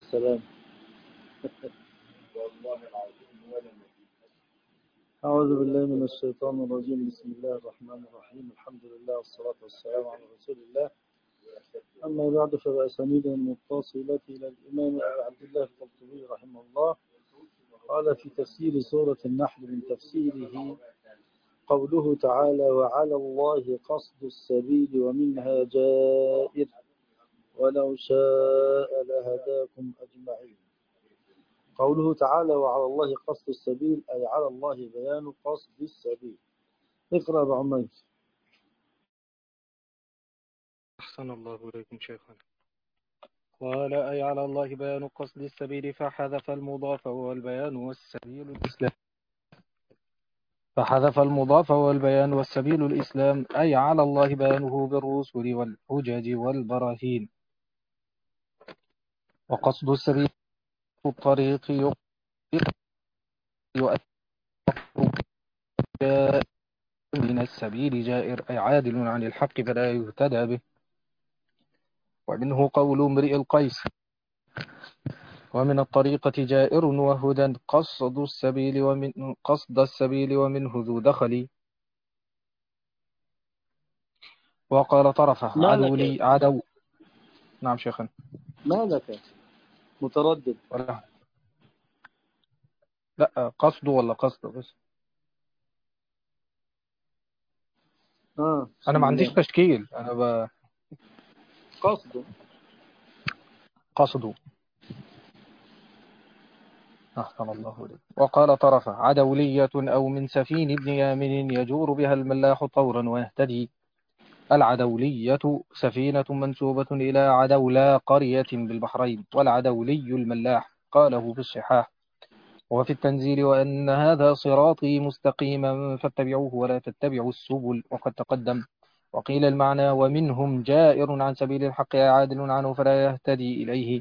السلام. أعوذ بالله من الشيطان الرجيم. بسم الله الرحمن الرحيم. الحمد لله والصلاة والسلام على رسول الله. أما بعد، فبأسانيد المتصلة إلى الإمام أبي عبد الله القرطبي رحمه الله قال في تفسير سورة النحل من تفسيره: قوله تعالى: وعلى الله قصد السبيل ومنها جائر ولو شاء لهداكم أجمعين. قوله تعالى: وعلى الله قصد السبيل، أي على الله بيان قصد السبيل. اقرأ بعمير. أحسن الله إليكم شيخنا. قال: أي على الله بيان قصد السبيل، فحذف المضاف والبيان والسبيل الإسلام. أي على الله بيانه بالرسل والحجج والبراهين. وقصد السبيل الطريق يؤثر من السبيل جائر، أي عادل عن الحق فلا يهتدى به. ومنه قول امرئ القيس: ومن الطريقة جائر وهدى قصد السبيل ومنه ذو دخل. وقال طرفة: ما عدو لك لي عدو. نعم شيخنا. ما لك متردد. ولا لا، قصد ولا قصد بس. أنا بسم ما عنديش الله. تشكيل، قصده. قصده. أحسن الله إليك. وقال طرفة: عدولية أو من سفين ابن يامن يجور بها الملاح طورا ويهتدي. العدولية سفينة منسوبة إلى عدولى قرية بالبحرين، والعدولي الملاح. قاله في الصحاح. وفي التنزيل: وأن هذا صراطي مستقيما فاتبعوه ولا تتبعوا السبل، وقد تقدم. وقيل المعنى: ومنهم جائر عن سبيل الحق عادل عنه فلا يهتدي إليه،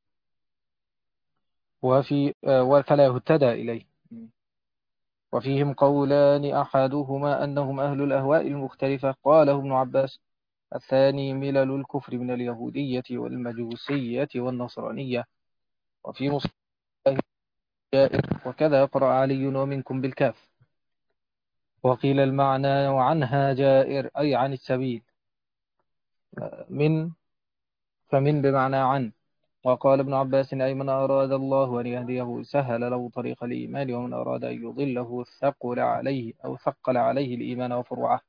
فلا يهتدى إليه. وفيهم قولان، أحدهما أنهم أهل الأهواء المختلفة، قاله ابن عباس. الثاني ملل الكفر من اليهودية والمجوسية والنصرانية. وفي مصطلح جائر، وكذا قرأ علي ومنكم بالكاف. وقيل المعنى: وعنها جائر، أي عن السبيل. من فمن بمعنى عن. وقال ابن عباس: أي من أراد الله أن يهديه سهل له طريق الإيمان، ومن أراد أن يضله ثقل عليه الإيمان وفروعه.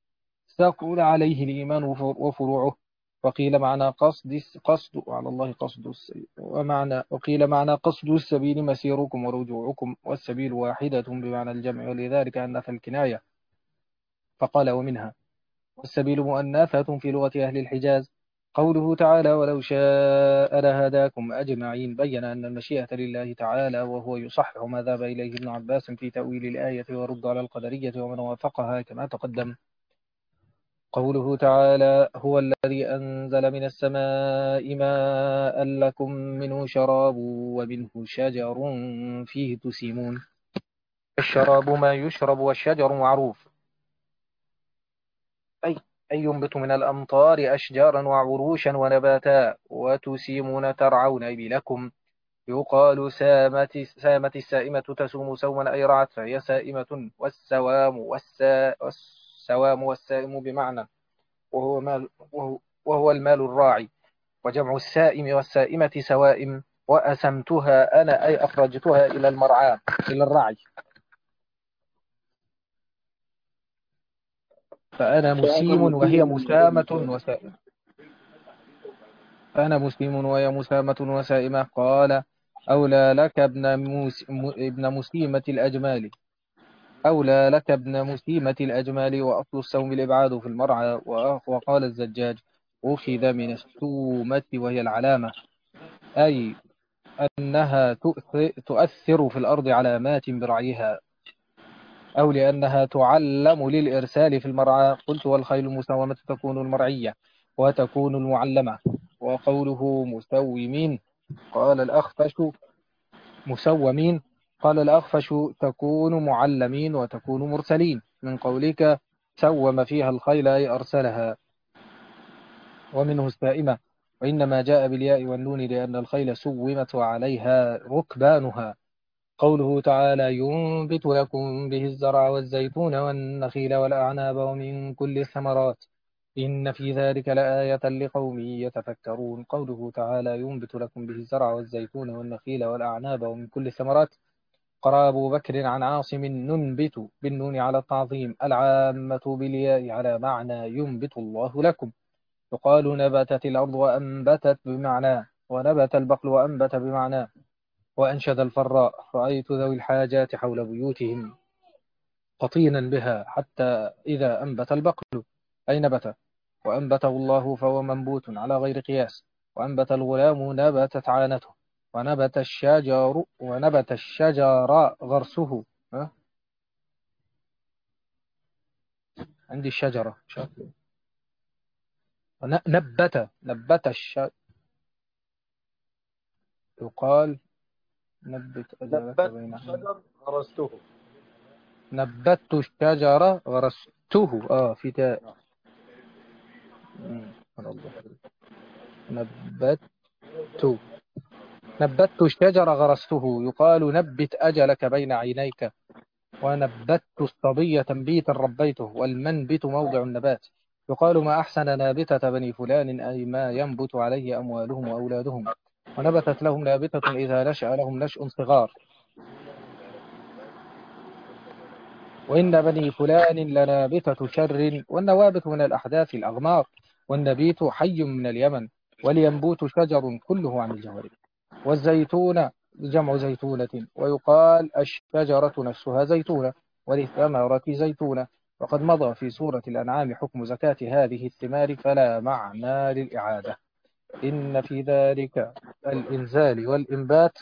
وفروعه. وقيل معنى قصد على الله قصد السبيل، وقيل معنى قصد السبيل مسيركم ورجوعكم، والسبيل واحدة بمعنى الجمع، ولذلك أنث الكناية فقال: ومنها. والسبيل مؤنثة في لغة أهل الحجاز. قوله تعالى: ولو شاء لهداكم أجمعين، بين أن المشيئة لله تعالى، وهو يصحح ما ذهب إليه ابن عباس في تأويل الآية ورد على القدرية ومن وافقها كما تقدم. قوله تعالى: هو الذي أنزل من السماء ماء لكم منه شراب ومنه شجر فيه تسيمون. الشراب ما يشرب، والشجر معروف، أي ينبت من الأمطار أشجارا وعروشا ونباتا. وتسيمون ترعون، أي لكم. يقال: سامت السائمة تسوم سوما، أي رعت، فهي سائمة. والسوام والسائم بمعنى، وهو المال الراعي. وجمع السائم والسائمة سوائم. وأسمتها أنا، أي أخرجتها إلى المرعى، إلى الرعي. فأنا فأنا مسيم وهي مسلم وهي مسامة مسلم. وسائمة. فأنا مسلم وهي مسامة وسائمة. قال: أولى لك ابن مسيمة الأجمال. أولى لك ابن مسيمة الأجمال، وأصل السوم الإبعاد في المرعى. وقال الزجاج: أخذ من السومة وهي العلامة، أي أنها تؤثر في الأرض علامات برعيها، أو لأنها تعلم للإرسال في المرعى. قلت: والخيل المسومة تكون المرعية وتكون المعلمة. وقوله مسومين، قال الأخفش مسومين، قال الأخفش تكون معلمين وتكون مرسلين، من قولك سوم فيها الخيل، أي أرسلها. ومنه السائمة، وإنما جاء بالياء والنون لأن الخيل سومت وعليها ركبانها. قوله تعالى ينبت لكم به الزرع والزيتون والنخيل والأعناب ومن كل الثمرات إن في ذلك لآية لقوم يتفكرون. قوله تعالى ينبت لكم به الزرع والزيتون والنخيل والأعناب ومن كل الثمرات. قرأ أبو بكر عن عاصم ننبت بالنون على التعظيم، العامة بالياء على معنى ينبت الله لكم. يقال نبتت الأرض وأنبتت بمعنى، ونبت البقل وأنبت بمعنى. وأنشد الفراء رأيت ذوي الحاجات حول بيوتهم قطينا بها حتى إذا أنبت البقل أي نبت وأنبته الله فهو منبوت على غير قياس. وأنبت الغلام نبتت عانته. ونبت الشجر غرسه. ها؟ عندي الشجرة نبت يقال نبت أجلك نبت بين عينيك. الشجر غرسته. نبت الشجرة غرسته في تاء. الله. نبت الشجر غرسته. يقال نبت أجلك بين عينيك. ونبت الصبي تنبيتا ربيته. والمنبت موضع النبات. يقال ما أحسن نابتة بني فلان أي ما ينبت عليه أموالهم وأولادهم. ونبتت لهم نابتة إذا نشأ لهم نشء صغار. وإن بني فلان لنابتة شر. والنوابت من الأحداث الأغمار. والنبيت حي من اليمن. والينبوت شجر كله عن الجوارب. والزيتون جمع زيتونة. ويقال الشجرة نفسها زيتونة. وللثمرة زيتونة. وقد مضى في سورة الأنعام حكم زكاة هذه الثمار فلا معنى للإعادة. إن في ذلك الإنزال والإنبات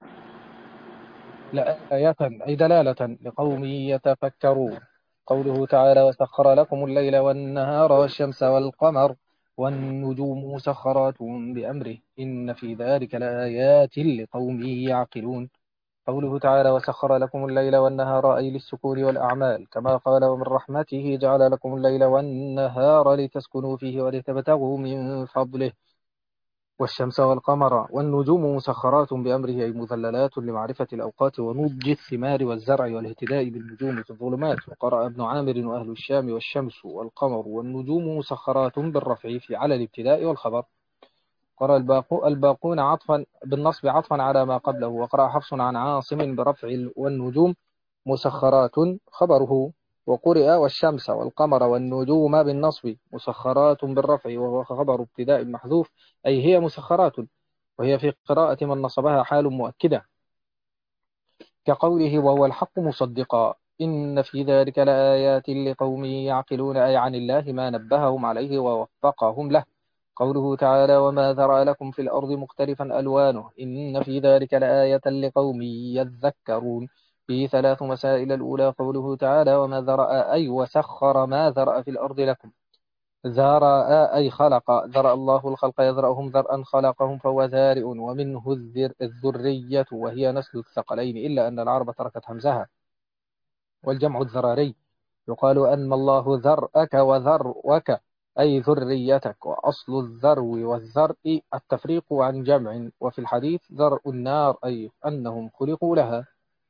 لآية أي دلالة لقوم يتفكرون. قوله تعالى وسخر لكم الليل والنهار والشمس والقمر والنجوم مسخرات بأمره إن في ذلك لآيات لقوم يعقلون. قوله تعالى وسخر لكم الليل والنهار أي للسكون والأعمال كما قال ومن رحمته جعل لكم الليل والنهار لتسكنوا فيه ولتبتغوا من فضله. والشمس والقمر والنجوم مسخرات بأمره أي مذللات لمعرفة الأوقات ونضج الثمار والزرع والاهتداء بالنجوم في الظلمات. وقرأ ابن عامر وأهل الشام والشمس والقمر والنجوم مسخرات بالرفع في على الابتداء والخبر. قرأ الباقون عطفا بالنصب عطفا على ما قبله. وقرأ حفص عن عاصم برفع والنجوم مسخرات خبره. وقرئ والشمس والقمر والنجوم بالنصب مسخرات بالرفع وهو خبر ابتداء محذوف أي هي مسخرات. وهي في قراءة من نصبها حال مؤكدة كقوله وهو الحق مصدقا. إن في ذلك لآيات لقوم يعقلون أي عن الله ما نبههم عليه ووفقهم له. قوله تعالى وما ذرأ لكم في الأرض مختلفا ألوانه إن في ذلك لآية لقوم يذكرون. فيه 3 مسائل. الأولى قوله تعالى وما ذرأ أي وسخر ما ذرأ في الأرض لكم. ذرأ أي خلق. ذرأ الله الخلق يذرأهم ذرأ خلقهم فهو ذارئ ومنه الذرية وهي نسل الثقلين إلا أن العرب تركت همزها والجمع الذراري. يقال أن الله ذرأك وذرؤك أي ذريتك. وأصل الذرو والذرء التفريق عن جمع. وفي الحديث ذرء النار أي أنهم خلقوا لها.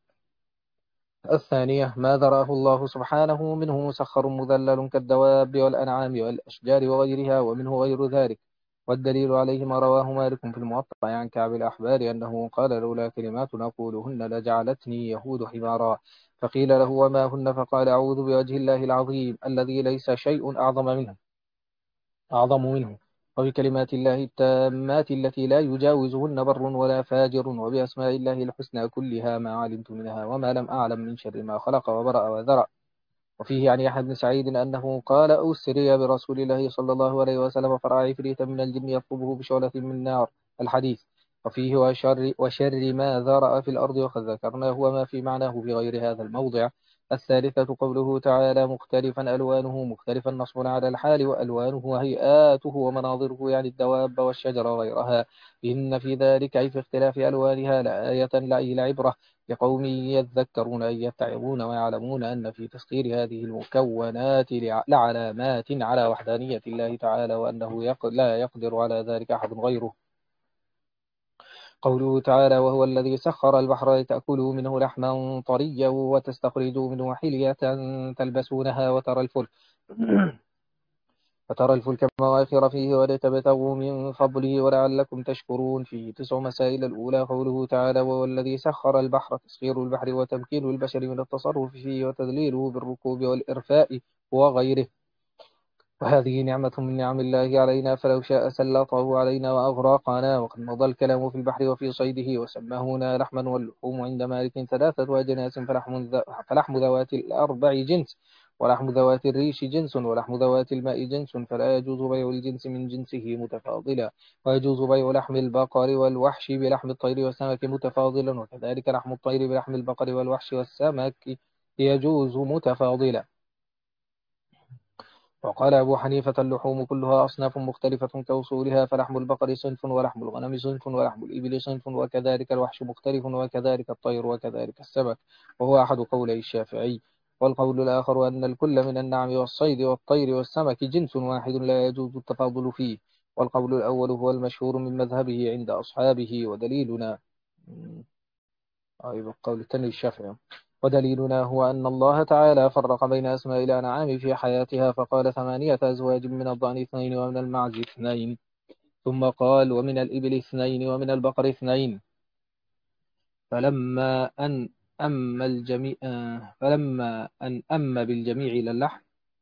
الثانية ما ذراه الله سبحانه منه مسخر مذلل كالدواب والأنعام والأشجار وغيرها ومنه غير ذلك. والدليل عليه ما رواه مالك في الموطأ عن كعب الأحبار أنه قال لولا كلمات نقولهن لجعلتني يهود حمارا. فقيل له وما هن فقال أعوذ بوجه الله العظيم الذي ليس شيء أعظم منه وبكلمات الله التامات التي لا يجاوزهن بر ولا فاجر وبأسماء الله الحسنى كلها ما علمت منها وما لم أعلم من شر ما خلق وبرأ وذرأ. وفيه عن يحيى بن سعيد أنه قال أسري برسول الله صلى الله عليه وسلم فرأى عفريتا من الجن يطلبه بشعلة من نار الحديث. وفيه وشر ما ذرأ في الأرض وقد ذكرناه وما في معناه في غير هذا الموضع. الثالثة قوله تعالى مختلفا ألوانه، مختلفا نصب على الحال، وألوانه هيئاته ومناظره يعني الدواب والشجر وغيرها. إن في ذلك أي في اختلاف ألوانها لآية أي لعبرة لقوم يذكرون أن يتعظون ويعلمون أن في تسخير هذه المكونات لعلامات على وحدانية الله تعالى، وأنه لا يقدر على ذلك أحد غيره. قوله تعالى وهو الذي سخر البحر لتأكلوا منه لحما طريا وتستخرجوا منه حلية تلبسونها فترى الفلك مواخر فيه ولتبتغوا من فضله ولعلكم تشكرون. فيه 9 مسائل. الأولى قوله تعالى وهو الذي سخر البحر، تسخير البحر وتمكين البشر من التصرف فيه وتذليله بالركوب والإرفاء وغيره، وهذه نعمة من نعم الله علينا، فلو شاء سلطه علينا وأغرقنا. وقد مضى الكلام في البحر وفي صيده، وسماه هنا لحما، واللحوم عند مالك 3 أجناس، فلحم ذوات الأربع جنس، ولحم ذوات الريش جنس، ولحم ذوات الماء جنس، فلا يجوز بيع الجنس من جنسه متفاضلا، ويجوز بيع لحم البقر والوحش بلحم الطير والسمك متفاضلا، وكذلك لحم الطير بلحم البقر والوحش والسمك يجوز متفاضلا. وقال أبو حنيفة اللحوم كلها أصناف مختلفة كأصولها، فلحم البقر صنف، ولحم الغنم صنف، ولحم الإبل صنف، وكذلك الوحش مختلف، وكذلك الطير، وكذلك السمك، وهو أحد قولي الشافعي. والقول الآخر أن الكل من النعم والصيد والطير والسمك جنس واحد لا يجوز التفاضل فيه، والقول الأول هو المشهور من مذهبه عند أصحابه، ودليلنا أيوة القول الثاني الشافعي. ودليلنا هو أن الله تعالى فرق بين أسماء الأنعام في حياتها، فقال 8 أزواج من الضأن 2 ومن المعز 2، ثم قال ومن الإبل 2 ومن البقر 2. فلما أن أم بالجميع إلى اللحم،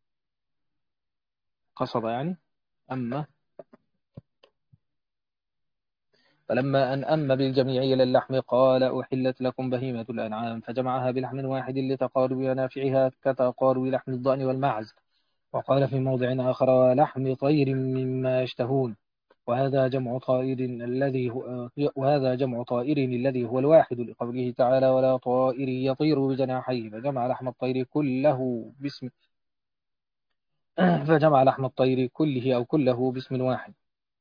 قصد يعني أما فلما أم بالجميع إلى اللحم قال أحلت لكم بهيمة الأنعام، فجمعها بلحم واحد لتقارب منافعها كتقارب لحم الضأن والمعز. وقال في موضع آخر ولحم طير مما يشتهون، وهذا جمع طائر الذي هو الواحد، لقوله تعالى ولا طائر يطير بجناحيه، فجمع لحم الطير كله أو كله باسم واحد.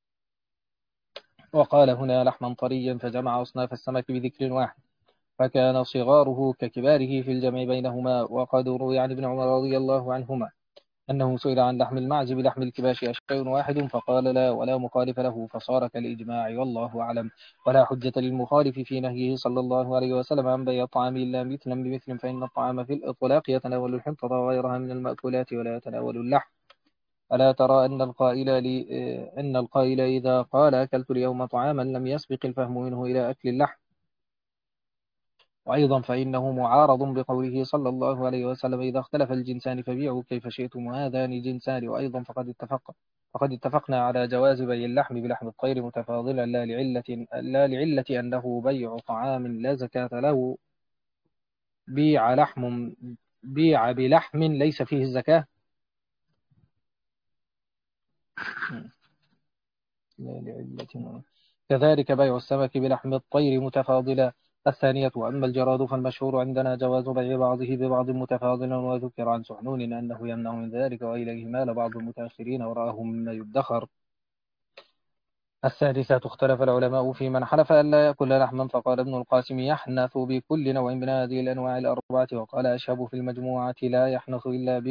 وقال هنا لحما طريا، فجمع أصناف السمك بذكر واحد، فكان صغاره ككباره في الجمع بينهما. وقد روي عن ابن عمر رضي الله عنهما أنه سئل عن لحم المعز بلحم الكباش أشيء واحد، فقال لا، ولا مخالف له، فصار كالإجماع والله أعلم. ولا حجة للمخالف في نهيه صلى الله عليه وسلم عن بيع الطعام إلا مثلا بمثل، فإن الطعام في الإطلاق يتناول الحنطة وغيرها من المأكولات ولا يتناول اللحم. ألا ترى أن القائل إذا قال أكلت اليوم طعاما لم يسبق الفهم منه إلى أكل اللحم. وأيضا فإنه معارض بقوله صلى الله عليه وسلم إذا اختلف الجنسان فبيعوا كيف شئتم، وهذان جنسان. وأيضا فقد اتفقنا على جواز بيع اللحم بلحم الطير متفاضلا، لا لعلة أنه بيع طعام لا زكاة له، بيع لحم بيع بلحم ليس فيه الزكاة، لا لعلة. كذلك بيع السمك بلحم الطير متفاضلا. الثانية وأما الجراد فالمشهور عندنا جواز بيع بعضه ببعض متفاضلا، وذكر عن سحنون أنه يمنع من ذلك، وإليه مال بعض المتأخرين ورآه مما يدخر. الثالثة اختلف العلماء في من حلف أن لا يأكل لحما، فقال ابن القاسم يحنث بكل نوع من هذه الأنواع الأربعة، وقال أشهب في المجموعة لا يحنث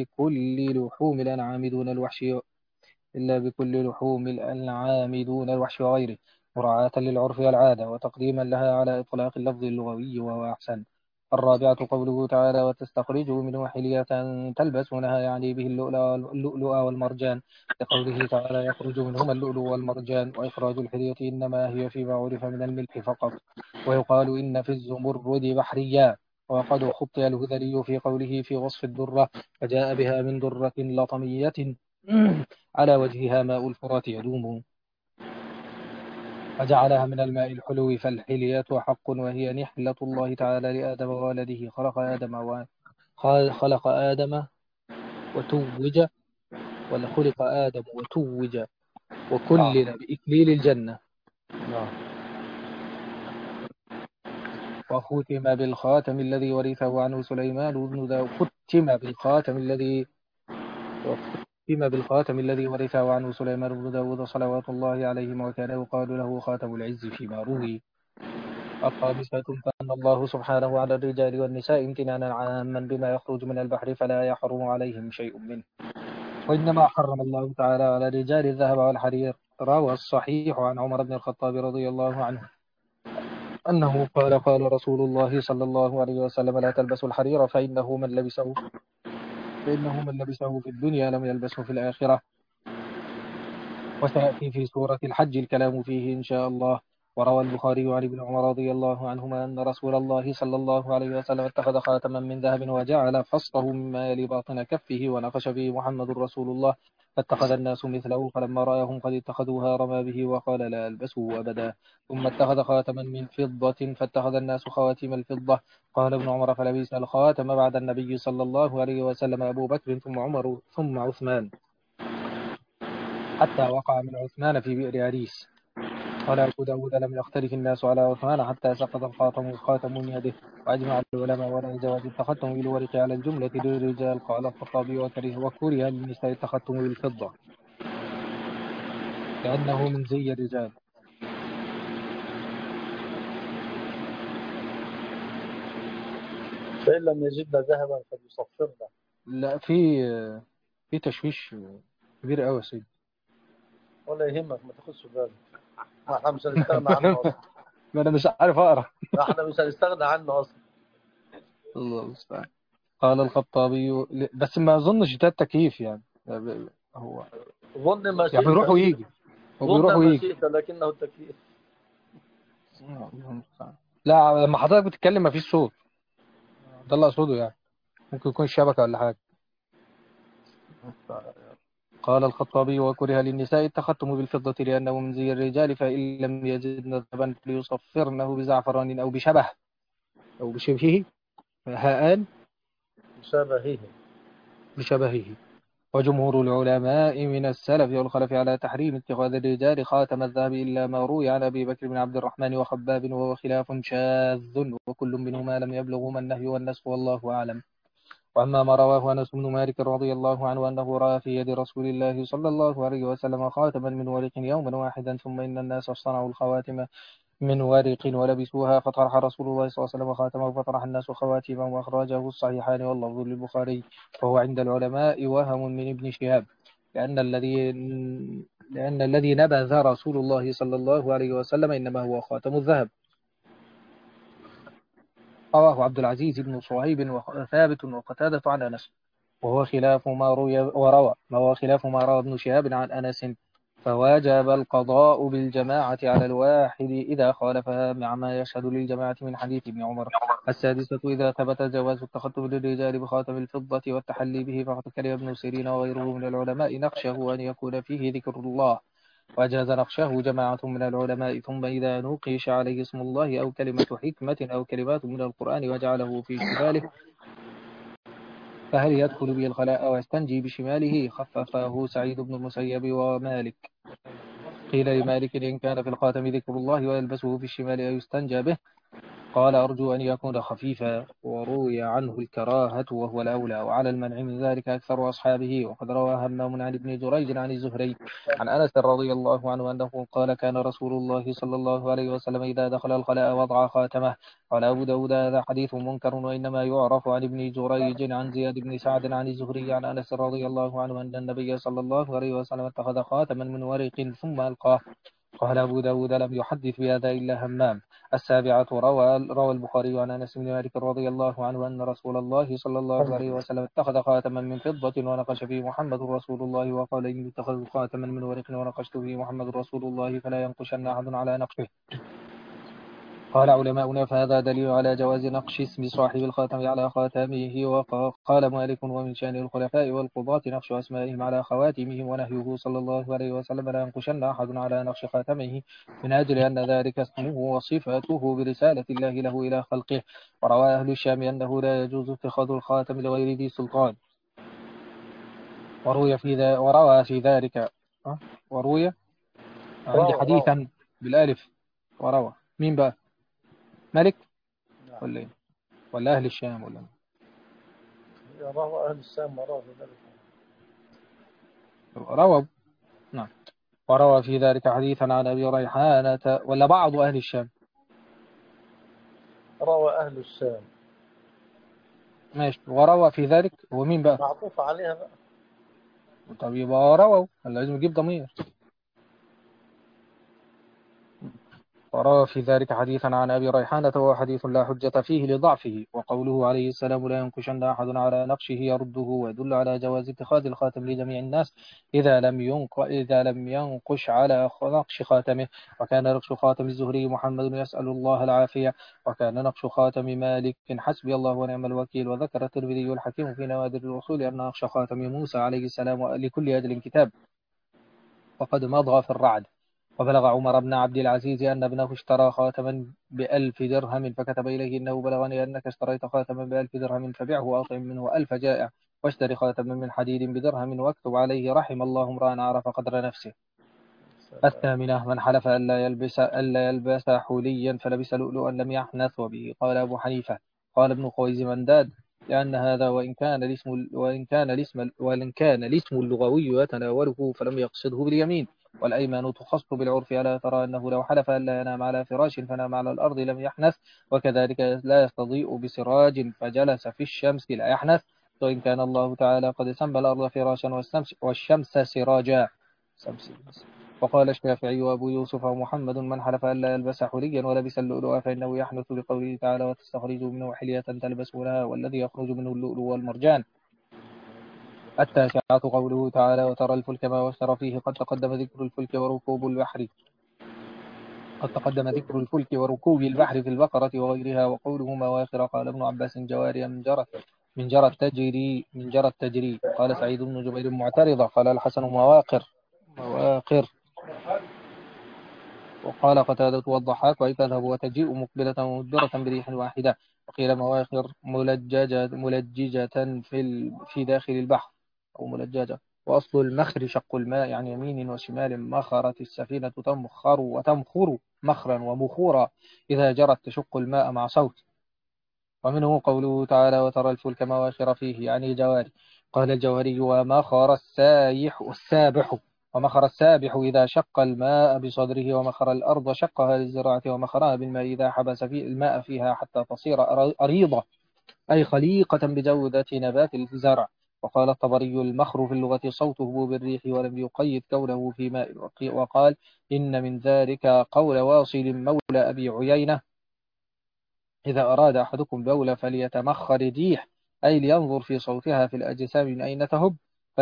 إلا بكل لحوم الأنعام دون الوحش وغيره، مراعاة للعرف والعادة، وتقديما لها على إطلاق اللفظ اللغوي، وهو أحسن. الرابعة قوله تعالى وتستخرجوا منه حلية تلبسونها، يعني به اللؤلؤ والمرجان، لقوله تعالى يخرج منهما اللؤلؤ والمرجان. وإخراج الحلية إنما هي فيما عرف من الملح فقط، ويقال إن في الزمرد بحريا. وقد خطي الهذلي في قوله في وصف الدرة فجاء بها من درة لطمية على وجهها ماء الفرات يدوم، وجعلها من الماء الحلو، فالحلية حق، وهي نحلة الله تعالى لآدم وولده. خلق آدم وتوج، ولا خلق آدم وتوج وكلل بإكليل الجنة. وختم بالخاتم الذي ورثه عنه سليمان بن داود ختم بالخاتم الذي ورثه عنه سليمان بن داود صلوات الله عليه، وكان يقال له خاتم العز فيما روي. الخامسة فأن الله سبحانه على الرجال والنساء امتنانا عاما بما يخرج من البحر فلا يحرم عليهم شيء منه، وإنما حرم الله تعالى على الرجال الذهب والحرير. روى الصحيح عن عمر بن الخطاب رضي الله عنه أنه قال رسول الله صلى الله عليه وسلم: لا تلبسوا الحرير فإنه من لبسه في الدنيا لم يلبسه في الآخرة. وسيأتي في سورة الحج الكلام فيه إن شاء الله. وروى البخاري عن ابن عمر رضي الله عنهما أن رسول الله صلى الله عليه وسلم اتخذ خاتما من ذهب وجعل فصه مما يلي باطن كفه ونقش فيه محمد رسول الله، فاتخذ الناس مثله، فلما رآهم قد اتخذوها رمى به وقال: لا ألبسه أبدا. ثم اتخذ خاتما من فضة فاتخذ الناس خواتيم الفضة. قال ابن عمر: فلبس الخاتم بعد النبي صلى الله عليه وسلم أبو بكر ثم عمر ثم عثمان، حتى وقع من عثمان في بئر عريس. قال أبو داود: لم يختلف الناس على عثمان حتى سقط الخاتم من يده. وأجمع العلماء على جواز التختم بالورق على الجملة للرجال. قال الخطابي: وكره للنساء التختم بالفضة لأنه من زي الرجال. فإن لم يجدنا ذهبا فليصفرنا. لا، في تشويش كبير قوي يا سيدي. ولا يهمك، ما تاخدش بالك، ما احنا مش هنستغنى عنه اصلا. ما أنا مش عارف أقرأ. احنا مش هنستغنى عنه اصلا. الله المستعان. قال الخطابي: بس ما أظنش ده التكييف يعني. هو ظن ما يعني شئت. بيروح ويجي، هو بيروح ظن ما ويجي. شئت لكنه التكييف. الله المستعان. لا، لما حضرتك بتتكلم مفيش صوت، ده اللي أقصده يعني. ممكن يكون شبكة ولا حاجة. قال الخطابي: وكره للنساء التختم بالفضة لأنه من زي الرجال، فإن لم يجدن ذهبا فليصفرنه بزعفران أو بشبهه هاءان شبهه. بشبهه. وجمهور العلماء من السلف والخلف على تحريم اتخاذ الرجال خاتم الذهب إلا ما روي عن أبي بكر بن عبد الرحمن وخباب، وهو خلاف شاذ، وكل منهما لم يبلغهما النهي والنسخ، والله أعلم. وأما ما رواه أنس بن مالك رضي الله عنه أنه رأى في يد رسول الله صلى الله عليه وسلم خاتما من ورق يوما واحدا، ثم إن الناس صنعوا الخواتم من ورق ولبسوها، فطرح رسول الله صلى الله عليه وسلم خاتمه فطرح الناس خواتمه، وأخرجه الصحيحان واللفظ للبخاري. وهو عند العلماء وهم من ابن شهاب، لأن الذي نبذ رسول الله صلى الله عليه وسلم إنما هو خاتم الذهب. رواه عبد العزيز بن صهيب وثابت وقتادة عن أنس، وهو خلاف ما روى ابن شهاب عن أنس، فواجب القضاء بالجماعة على الواحد إذا خالفها مع ما يشهد للجماعة من حديث ابن عمر. السادسة إذا ثبت جواز التختم للرجال بخاتم الفضة والتحلي به، فقد كره ابن سيرين وغيره من العلماء نقشه أن يكون فيه ذكر الله، وجاز نقشه جماعة من العلماء. ثم إذا نوقش عليه اسم الله أو كلمة حكمة أو كلمات من القرآن وجعله في شماله، فهل يدخل به الخلاء ويستنجي بشماله؟ خففه سعيد بن المسيب ومالك. قيل لمالك: إن كان في الخاتم ذكر الله ويلبسه في الشمال أيستنجى به؟ قال: أرجو أن يكون خفيفا. وروي عنه الكراهة وهو الأولى، وعلى المنع من ذلك أكثر أصحابه. وقد روى همام عن ابن جريج عن الزهري عن أنس رضي الله عنه أنه قال: كان رسول الله صلى الله عليه وسلم إذا دخل الخلاء وضع خاتمه. قال أبو داود: هذا حديث منكر، وإنما يعرف عن ابن جريج عن زياد بن سعد عن الزهري عن أنس رضي الله عنه أن النبي صلى الله عليه وسلم اتخذ خاتما من ورق ثم ألقاه. قال أبو داود: لم يحدث بهذا إلا همام. السابعة روى البخاري عن أنس بن مالك رضي الله عنه أن رسول الله صلى الله عليه وسلم اتخذ خاتما من فضة ونقش فيه محمد رسول الله، وقال: إني اتخذت خاتما من ورق ونقشت فيه محمد رسول الله، فلا ينقشن أحد على نقشه. قال علماؤنا: فهذا دليل على جواز نقش اسم صاحب الخاتم على خاتمه. وقال مالك: ومن شأن الخلفاء والقضاة نقش أسمائهم على خواتمهم، ونهيه صلى الله عليه وسلم لا ينقشن أحد على نقش خاتمه، من أجل أن ذلك اسمه وصفته برسالة الله له إلى خلقه. وروى أهل الشام أنه لا يجوز اتخاذ الخاتم لغير ذي سلطان. وروى في ذلك وروي عندي حديثا بالألف. وروى مين بقى؟ مالك؟ ولا إيه؟ ولا أهل الشام ولا إيه؟ روى أهل الشام وروى في ذلك. رووا. نعم. وروى في ذلك حديثا عن أبي ريحانة ولا بعض أهل الشام. روى أهل الشام. ماشي. وروى في ذلك هو مين بقى؟ معطوف عليها بقى. طب يبقى رووا لازم يجيب ضمير. وروى في ذلك حديثا عن أبي ريحانة وهو حديث لا حجة فيه لضعفه. وقوله عليه السلام لا ينكشن أحد على نقشه يرده ويدل على جواز اتخاذ الخاتم لجميع الناس إذا لم ينقش على نقش خاتمه. وكان نقش خاتم الزهري محمد يسأل الله العافية. وكان نقش خاتم مالك حسبي الله ونعم الوكيل. وذكر الترمذي الحكيم في نوادر الوصول أن نقش خاتم موسى عليه السلام لكل أجل كتاب وقد مضى في الرعد. وبلغ عمر بن عبد العزيز أن ابنه اشترى خاتما ب1000 درهم فكتب إليه إنه بلغني أنك اشتريت خاتما ب1000 درهم فبعه وأطعم منه 1000 جائع واشتري خاتما من حديد بدرهم واكتب عليه رحم الله امرأ عرف قدر نفسه. الثامنة من حلف ألا يلبس حليا فلبس لؤلؤا لم يحنث. وبه قال أبو حنيفة. قال ابن خويز منداد لأن هذا وإن كان الاسم اللغوي يتناوله فلم يقصده باليمين. والأيمان تخص بالعرف. ألا ترى أنه لو حلف ألا ينام على فراش فنام على الأرض لم يحنث. وكذلك لا يستضيء بسراج فجلس في الشمس لا يحنث. وإن كان الله تعالى قد سمى الأرض فراشا والشمس سراجا. وقال الشافعي وأبو يوسف ومحمد من حلف ألا يلبس حليا ولبس اللؤلؤ فإنه يحنث بقوله تعالى وتستخرجوا منه حلية تلبسونها والذي يخرج منه اللؤلؤ والمرجان. التاسعة قوله تعالى وترى الفلك مواخر فيه قد تقدم ذكر الفلك وركوب البحر في البقرة وغيرها. وقوله مواخر قال ابن عباس جواري من جرى التجري. وقال سعيد بن جبير معترضة قال الحسن مواقر. وقال قتادة والضحاك أي تذهب وتجيء مقبلة ومدبرة بريح واحدة. وقيل مواخر ملججة في داخل البحر أو ملججة. وأصل المخر شق الماء عن يمين وشمال. مخرت السفينة تمخر وتمخر مخرا ومخورا إذا جرت تشق الماء مع صوت. ومنه قوله تعالى وترى الفلك مواخر فيه يعني جواري. قال الجوهري ومخر السابح إذا شق الماء بصدره. ومخر الأرض شقها للزراعة. ومخرها بالماء إذا حبس في الماء فيها حتى تصير أريضة أي خليقة بجودة نبات الزرع. وقال الطبري المخر في اللغة صوت هبوب الريح ولم يقيد كونه في ماء. وقال إن من ذلك قول واصل مولى أبي عيينة إذا أراد أحدكم بولة فليتمخر الريح أي لينظر في صوتها في الأجسام من أين تهب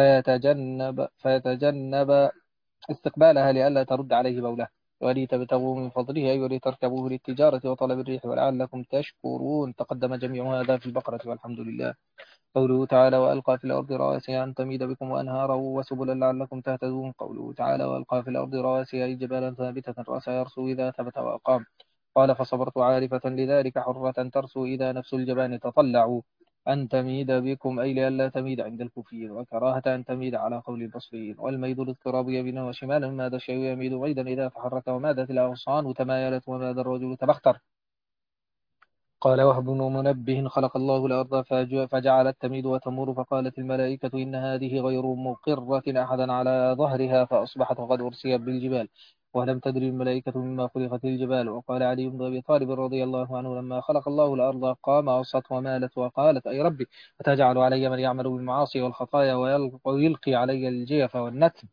فيتجنب استقبالها لئلا ترد عليه بوله. ولتبتغوا من فضله أي ولتركبوه للتجارة وطلب الريح ولعلكم تشكرون. تقدم جميع هذا في البقرة والحمد لله. قوله تعالى وألقى في الأرض رواسي أن تميد بكم وأنهارا وسبلا لعلكم تهتدون. قوله تعالى وألقى في الأرض رواسي أي جبالا ثابتة رأسها يرسو إذا ثبت وأقام. قال فصبرت عارفة لذلك حرة ترسو إذا نفس الجبان تطلع. أن تميد بكم أي لئلا تميد عند الكوفيين. وكراهة أن تميد على قول البصريين. والميد الاضطراب يمينا وشمالا. ماذا الشيء يميد غيدا إذا تحرك. ومادت الأغصان تمايلت. وماذا الرجل تبختر. قال وهب بن منبه خلق الله الأرض فجعلت تميد وتمور فقالت الملائكة إن هذه غير مقرة أحدا على ظهرها فأصبحت وقد أرسيت بالجبال ولم تدري الملائكة مما خلقت الجبال. وقال علي بن أبي طالب رضي الله عنه لما خلق الله الأرض قام أصت ومالت وقالت أي ربي أتجعل علي من يعمل بالمعاصي والخطايا ويلقي علي الجيف والنتن.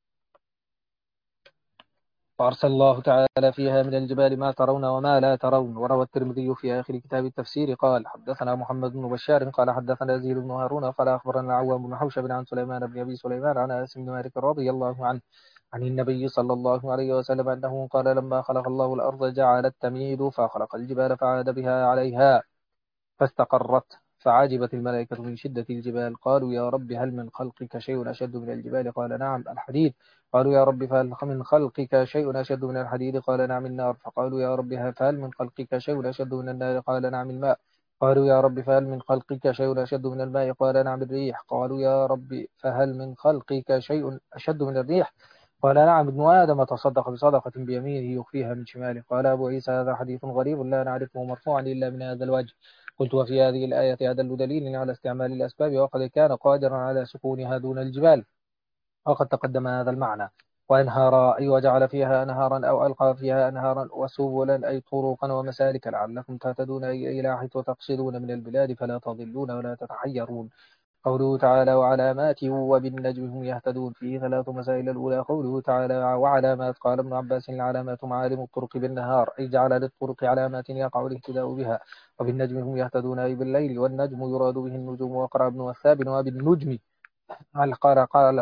فأرسل الله تعالى فيها من الجبال ما ترون وما لا ترون. وروى الترمذي في آخر كتاب التفسير قال حدثنا محمد بن بشار قال حدثنا يزيد بن هارون قال أخبرنا العوام بن حوشب عن سليمان بن أبي سليمان عن أنس بن مالك رضي الله عنه عن النبي صلى الله عليه وسلم أنه قال لما خلق الله الأرض جعلت تميد فخلق الجبال فعاد بها عليها فاستقرت. فعجبت الملائكة من شدة الجبال. قالوا يا رب هل من خلقك شيء أشد من الجبال. قال نعم الحديد. قالوا يا رب فهل من خلقك شيء أشد من الحديد. قال نعم النار. فقالوا يا رب فهل من خلقك شيء أشد من النار. قال نعم الماء. قالوا يا رب فهل من خلقك شيء أشد من الماء. قال نعم الريح. قالوا يا رب فهل من خلقك شيء أشد من الريح. قال نعم ابن آدم تصدق بصدقة بيمينه يخفيها من شماله. قال أبو عيسى هذا حديث غريب لا نعرفه مرفوعا إلا من هذا الوجه. قلت وفي هذه الآية أدل دليل على استعمال الأسباب وقد كان قادرا على سكونها دون الجبال، وقد تقدم هذا المعنى. وأنهارا أي وجعل فيها أنهارا أو ألقى فيها أنهارا، وسبلا أي طرقا ومسالك لعلكم تهتدون أي إلى حيث تقصدون من البلاد فلا تضلون ولا تتحيرون. قوله تعالى وعلامات وبالنجم هم يهتدون، فيه ثلاث مسائل. الأولى قوله تعالى وعلامات، قال ابن عباس العلامات معالم الطرق بالنهار، أي جعل للطرق علامات يقع الاهتداء بها. وبالنجم هم يهتدون أي بالليل، والنجم يراد به النجوم. وقرأ ابن وثاب وبالنجم. قال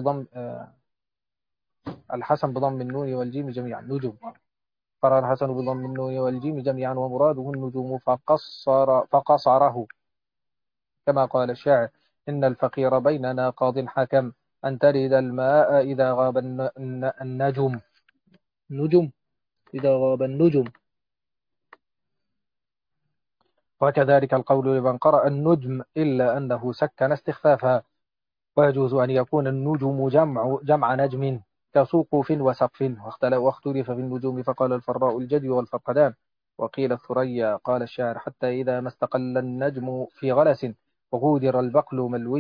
الحسن بضم النون والجيم جميعا نجوم. قرأ الحسن بضم النون والجيم جميعا ومراده النجوم فقصره، كما قال الشاعر إن الفقير بيننا قاض حكم أن ترد الماء إذا غاب النجم. نجم إذا غاب النجم. وكذلك القول لمن قرأ النجم إلا أنه سكن استخفافها. ويجوز أن يكون النجم جمع نجم كسقف وسقف. واختلف في النجوم فقال الفراء الجدي والفرقدان، وقيل الثريا. قال الشاعر حتى إذا ما استقل النجم في غلس وغودر البقل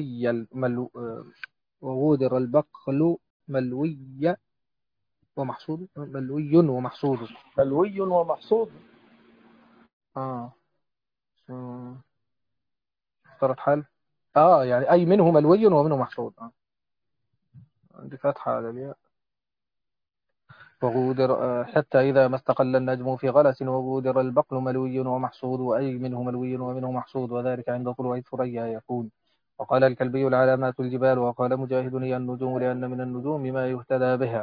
وغودر البقل ملوي ومحصود. ملوي ومحصود. ملوي ومحصود. آه اخترت حال. يعني أي منه ملوي ومنه محصود. عندي فتحة على الياء. وغودر حتى إذا ما استقل النجم في غلس وغودر البقل ملوي ومحصود، وأي منه ملوي ومنه محصود، وذلك عند طلوع الثريا يكون. وقال الكلبي العلامات الجبال. وقال مجاهد هي النجوم لأن من النجوم ما يهتدى بها،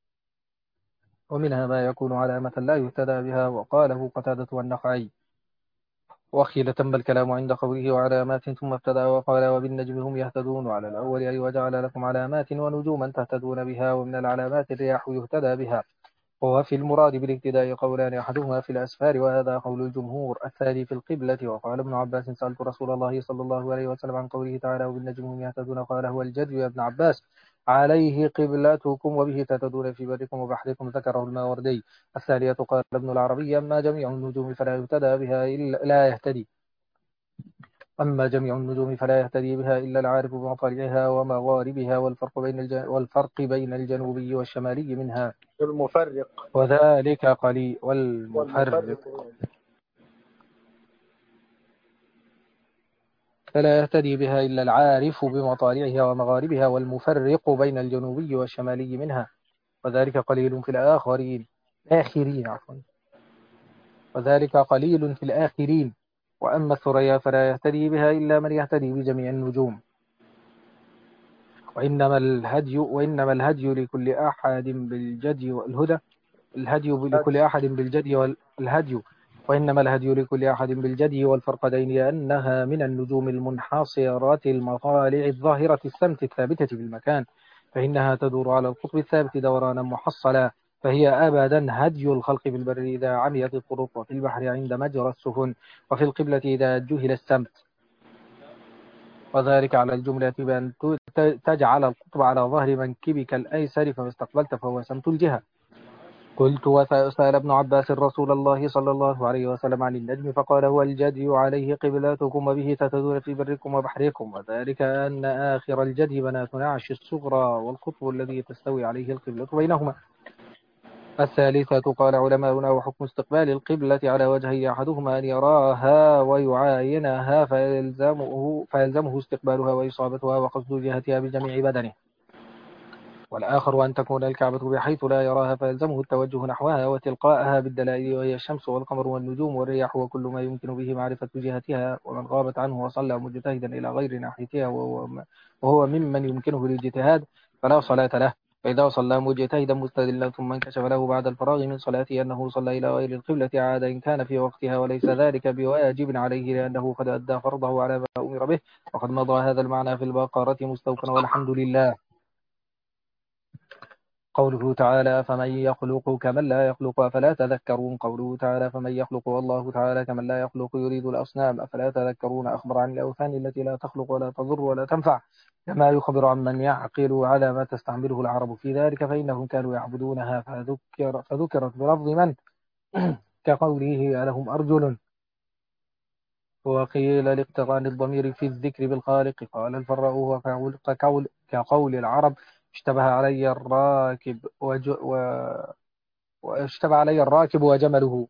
ومنها ما يكون علامة لا يهتدى بها. وقاله قتادة والنخعي. وقيل تم الكلام عند قوله وعلامات ثم ابتدأ وقال وبالنجم هم يهتدون. وعلى الأول أي وجعل لكم علامات ونجوما تهتدون بها، ومن العلامات الرياح يهتدى بها. وفي المراد بالاهتداء قولان أحدهما في الأسفار وهذا قول الجمهور، الثاني في القبلة. وقال ابن عباس سألت رسول الله صلى الله عليه وسلم عن قوله تعالى وبالنجم هم يهتدون قال هو الجد يا ابن عباس عليه قبلتكم وبه تهتدون في بركم وبحركم. ذكره الماوردي. الثانية قال ابن العربي أما جميع النجوم فلا يهتدى بها إلا لا يهتدي أما جميع النجوم فلا يهتدي بها إلا العارف بمطالعها ومغاربها والفرق بين الجنوبي والشمالي منها. المفرق. وذلك قليل. والمفرق فلا يهتدي بها إلا العارف بمطالعها ومغاربها والمفرق بين الجنوبي والشمالي منها. وذلك قليل في الآخرين عفوا. وذلك قليل في الآخرين. وأما الثريا فلا يهتدي بها إلا من يهتدي بجميع النجوم. وإنما الهدي لكل أحد بالجدي والهدى. لكل أحد بالجدي والهدي. وإنما الهدي لكل أحد بالجدي والفرقدين لأنها من النجوم المنحصرة المطالع الظاهرة السمت الثابتة في المكان، فإنها تدور على القطب الثابت دورانا محصلا، فهي أبدا هدي الخلق في البر إذا عميت الطرق، وفي البحر عند مجرى السفن، وفي القبلة إذا جهل السمت. وذلك على الجملة بأن تجعل القطب على ظهر منكبك الأيسر فما استقبلت فهو سمت الجهة. قلت وسأل ابن عباس رسول الله صلى الله عليه وسلم عن النجم فقال هو الجدي عليه قبلتكم وبه تهتدون في بركم وبحركم. وذلك أن آخر الجدي بنات نعش الصغرى والقطب الذي تستوي عليه القبلة بينهما. الثالثة قال علماؤنا وحكم استقبال القبلة على وجهي أحدهما أن يراها ويعاينها فيلزمه استقبالها وإصابتها وقصد جهتها بجميع بدنه، والآخر أن تكون الكعبة بحيث لا يراها فيلزمه التوجه نحوها وتلقاءها بالدلائل وهي الشمس والقمر والنجوم والرياح وكل ما يمكن به معرفة جهتها. ومن غابت عنه وصلى مجتهدا إلى غير ناحيتها وهو ممن يمكنه الاجتهاد فلا صلاة له. فإذا صلى مجتهدا مستدلا ثم انكشف له بعد الفراغ من صلاته أنه صلى إلى غير القبلة عاد إن كان في وقتها، وليس ذلك بواجب عليه لأنه قد أدى فرضه على ما أمر به. وقد مضى هذا المعنى في البقرة مستوفا والحمد لله. قوله تعالى فمن يخلق كمن لا يخلق أفلا تذكرون. قوله تعالى فمن يخلق والله تعالى كمن لا يخلق يريد الأصنام أفلا تذكرون. أخبر عن الأوثان التي لا تخلق ولا تضر ولا تنفع كما يخبر عن من يعقل على ما تستعمله العرب في ذلك فإنهم كانوا يعبدونها فذكرت بلفظ من كقوله لهم أرجل. وقيل لاقتران الضمير في الذكر بالخالق. قال الفراء هو كقول العرب اشتبه علي الراكب واشتبه علي الراكب وجمله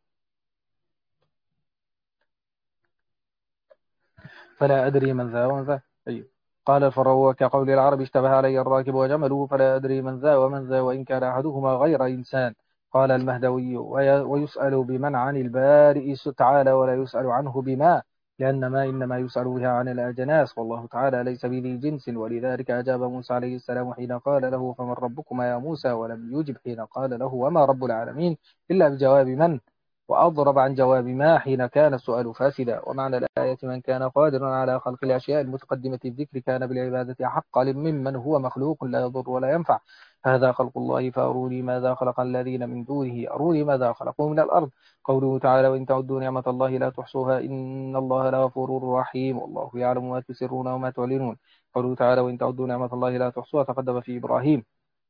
فلا أدري من ذا ومن ذا. أيوه. قال الفراء كقول العرب اشتبه علي الراكب وجمله فلا أدري من ذا ومن ذا وإن كان أحدهما غير إنسان. قال المهدوي ويسأل بمن عن البارئ تعالى ولا يسأل عنه بما لأن ما إنما يسأل بها عن الأجناس والله تعالى ليس بذي جنس. ولذلك أجاب موسى عليه السلام حين قال له فمن ربكما يا موسى ولم يجب حين قال له وما رب العالمين إلا بجواب من وأضرب عن جواب ما حين كان السؤال فاسدا. ومعنى الآية من كان قادرا على خلق الأشياء المتقدمة الذكر كان بالعبادة أحق ممن هو مخلوق لا يضر ولا ينفع. هذا خلق الله فأروني ماذا خلق الذين من دونه أروني ماذا خلقوا من الأرض. قوله تعالى وإن تعدوا نعمة الله لا تحصوها إن الله لغفور رحيم والله يعلم ما تسرون وما تعلنون. قوله تعالى وإن تعدوا نعمة الله لا تحصوها تقدم في إبراهيم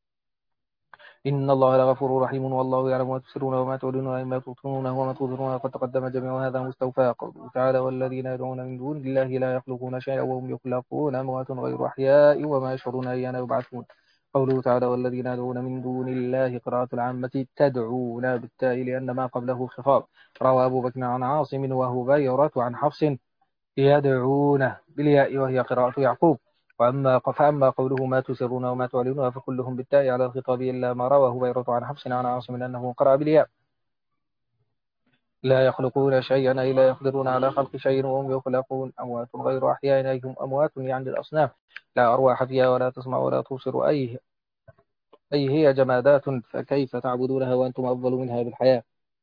إن الله لغفور رحيم والله يعلم ما تسرون وما تعلنون وما تبطنون وما تظهرون قد تقدم جميع هذا مستوفى. قوله تعالى والذين يدعون من دون الله لا يخلقون شيئا وهم يخلقون أموات غير أحياء وما يشعرون أيان يبعثون. قوله تعالى والذين يدعون من دون الله قراءة العامة تدعون بالتاء لأن ما قبله خفاض. روى أبو بكر عن عاصم وهبيرة عن حفص يدعون بالياء وهي قراءة يعقوب. فأما قوله ما تسرون وما تعلنون فكلهم بالتاء على الخطاب إلا ما رواه هبيرة عن حفص عن عاصم أنه قرأ بالياء. لا يخلقون شيئا أي لا يقدرون على خلق شيء وهم يخلقون أموات غير أحياء أي هم أموات يعني الأصنام لا أرواح فيها ولا تسمع ولا تبصر أي هي جمادات فكيف تعبدونها وأنتم أفضل منها بالحياة.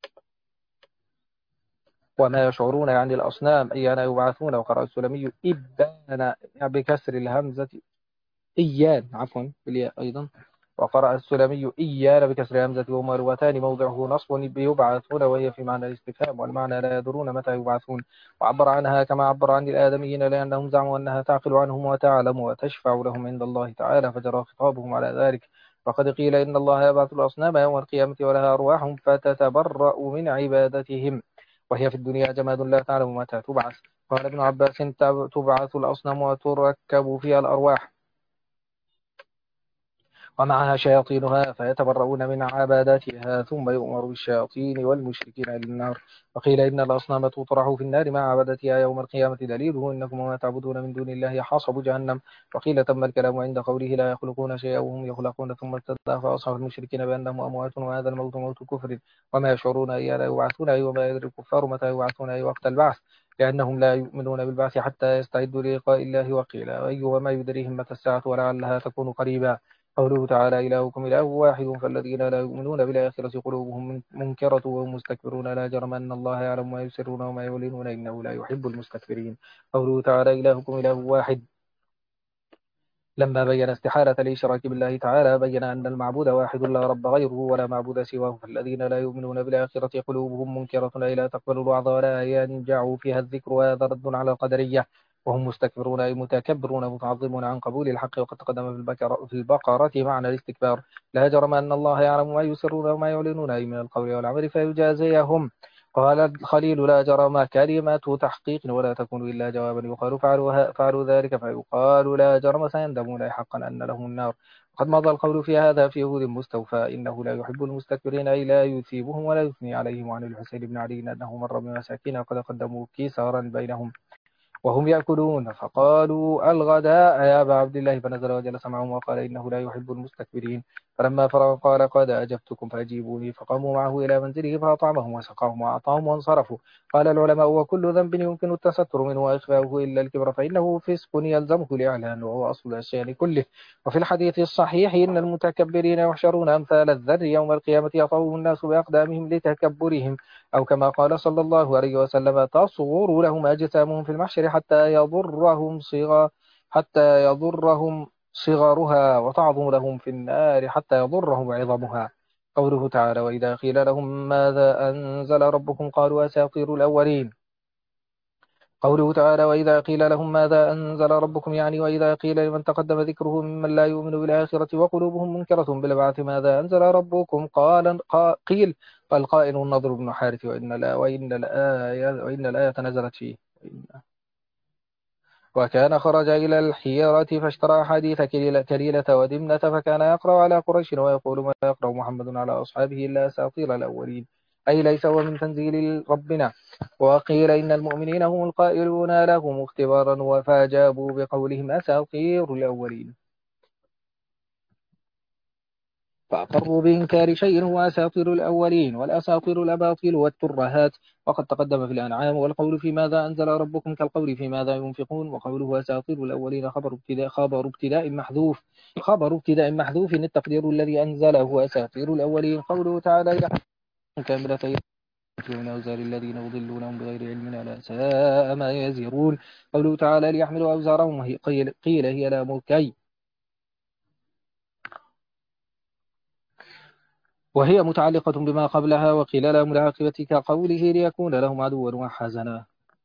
وما يشعرون يعني الأصنام أيان يبعثون. وقرأ السلمي إبان بكسر الهمزة إيان عفوا بالياء أيضا. وقرأ السلمي إيان بكسر همزة وهما لغتان موضعه نصب يبعثون وهي في معنى الاستفهام والمعنى لا يدرون متى يبعثون. وعبر عنها كما عبر عن الآدميين لأنهم زعموا أنها تعقل عنهم وتعلم وتشفع لهم عند الله تعالى فجرى خطابهم على ذلك. وقد قيل إن الله يبعث الأصنام يوم القيامة ولها أرواح فتتبرأ من عبادتهم وهي في الدنيا جماد لا تعلم متى تبعث. قال ابن عباس تبعث الأصنام وتركب فيها الأرواح ومعها شياطينها فيتبرؤون من عباداتها ثم يؤمر بالشياطين والمشركين إلى النار. وقيل إن الأصنام تطرح في النار مع عبادتها يوم القيامة دليله إنكم وما تعبدون من دون الله حصب جهنم. وقيل تم الكلام عند قوله لا يخلقون شيئا وهم يخلقون ثم استدعى فأصحاب المشركين بأنهم أموات وهذا الموت موت كفر وما يشعرون أي لا يبعثون أي وما يدري الكفار متى يبعثون أي وقت البعث لأنهم لا يؤمنون بالبعث حتى يستعدوا للقاء الله. وقيل أي وما يدريهم متى الساعة ولعلها تكون قريبا. قوله تعالى إلهكم إله واحد فالذين لا يؤمنون بالآخرة قلوبهم منكرة وهم مستكبرون لا جرم أن الله يعلم ما يسرون وما يعلنون إنه لا يحب المستكبرين. قوله تعالى إلهكم إله واحد لما بين استحالة الإشراك بالله تعالى بين أن المعبود واحد لا رب غيره ولا معبود سواه. فالذين لا يؤمنون بالآخرة قلوبهم منكرة أي لا تقبل الوعظ ولا ينجع فيها الذكر وهذا رد على القدرية وهم مستكبرون أي متكبرون متعظمون عن قبول الحق. وقد تقدم في البقرة معنى الاستكبار لا جرم أن الله يعلم ما يسرون وما يعلنون أي من القول والعمل فيجازيهم. قال الخليل لا جرم كلمة تحقيق ولا تكون إلا جوابا يقال فعلوا ذلك فيقال لا جرم سيندمون أي حقا أن لهم النار. وقد مضى القول في هذا في يهود مستوفى إنه لا يحب المستكبرين أي لا يثيبهم ولا يثني عليهم. عن الحسين بن علي أنه مر بمساكين قد قدموا كيسارا بينهم وهم يأكلون فقالوا الغداء يا أبا عبد الله فنزل وجلس معهم وقال إنه لا يحب المستكبرين. فلما فرغ قال قد أجبتكم فأجيبوني. فقاموا معه إلى منزله فأطعمهم وسقاهم وأعطاهم وانصرفوا. قال العلماء وكل ذنب يمكن التستر منه وإخفاؤه إلا الكبر فإنه فسق يلزمه الإعلان وهو أصل الأشياء كله. وفي الحديث الصحيح إن المتكبرين يحشرون أمثال الذر يوم القيامة يطوهم الناس بأقدامهم لتكبرهم أو كما قال صلى الله عليه وسلم تصغر لهم أجسامهم في المحشر حتى يضرهم صغارها وتعظم لهم في النار حتى يضرهم عظمها. قوله تعالى: وإذا قيل لهم ماذا أنزل ربكم قالوا أساطير الأولين. قوله تعالى: وإذا قيل لهم ماذا أنزل ربكم، يعني وإذا قيل لمن تقدم ذكره ممن لا يؤمن بالآخرة وقلوبهم منكرة بالبعث ماذا أنزل ربكم، قيل القائل النضر بن حارث وإن الآية نزلت فيه. وكان خرج إلى الحيرة فاشترى حديث كليلة ودمنة، فكان يقرأ على قريش ويقول ما يقرأ محمد على أصحابه إلا أساطير الأولين، أي ليس هو من تنزيل ربنا. وقيل إن المؤمنين هم القائلون لهم اختبارا فأجابوا بقولهم أساطير الأولين، فأقروا بإنكار شيء هو أساطير الأولين، والأساطير الأباطيل والترهات. وقد تقدم في الأنعام والقول في ماذا أنزل ربكم كالقول في ماذا ينفقون. وقوله أساطير الأولين خبر ابتداء محذوف التقدير الذي أنزله أساطير الأولين. قوله تعالى: كاملة من أوزار الذين يضلونهم بغير علم ألا ساء ما يزرون. قوله تعالى: ليحملوا أوزارهم، قيل هي لام كي، وهي متعلقة بما قبلها. وقيل لهم العاقبة كقوله: ليكون لهم عدوا وحزنا.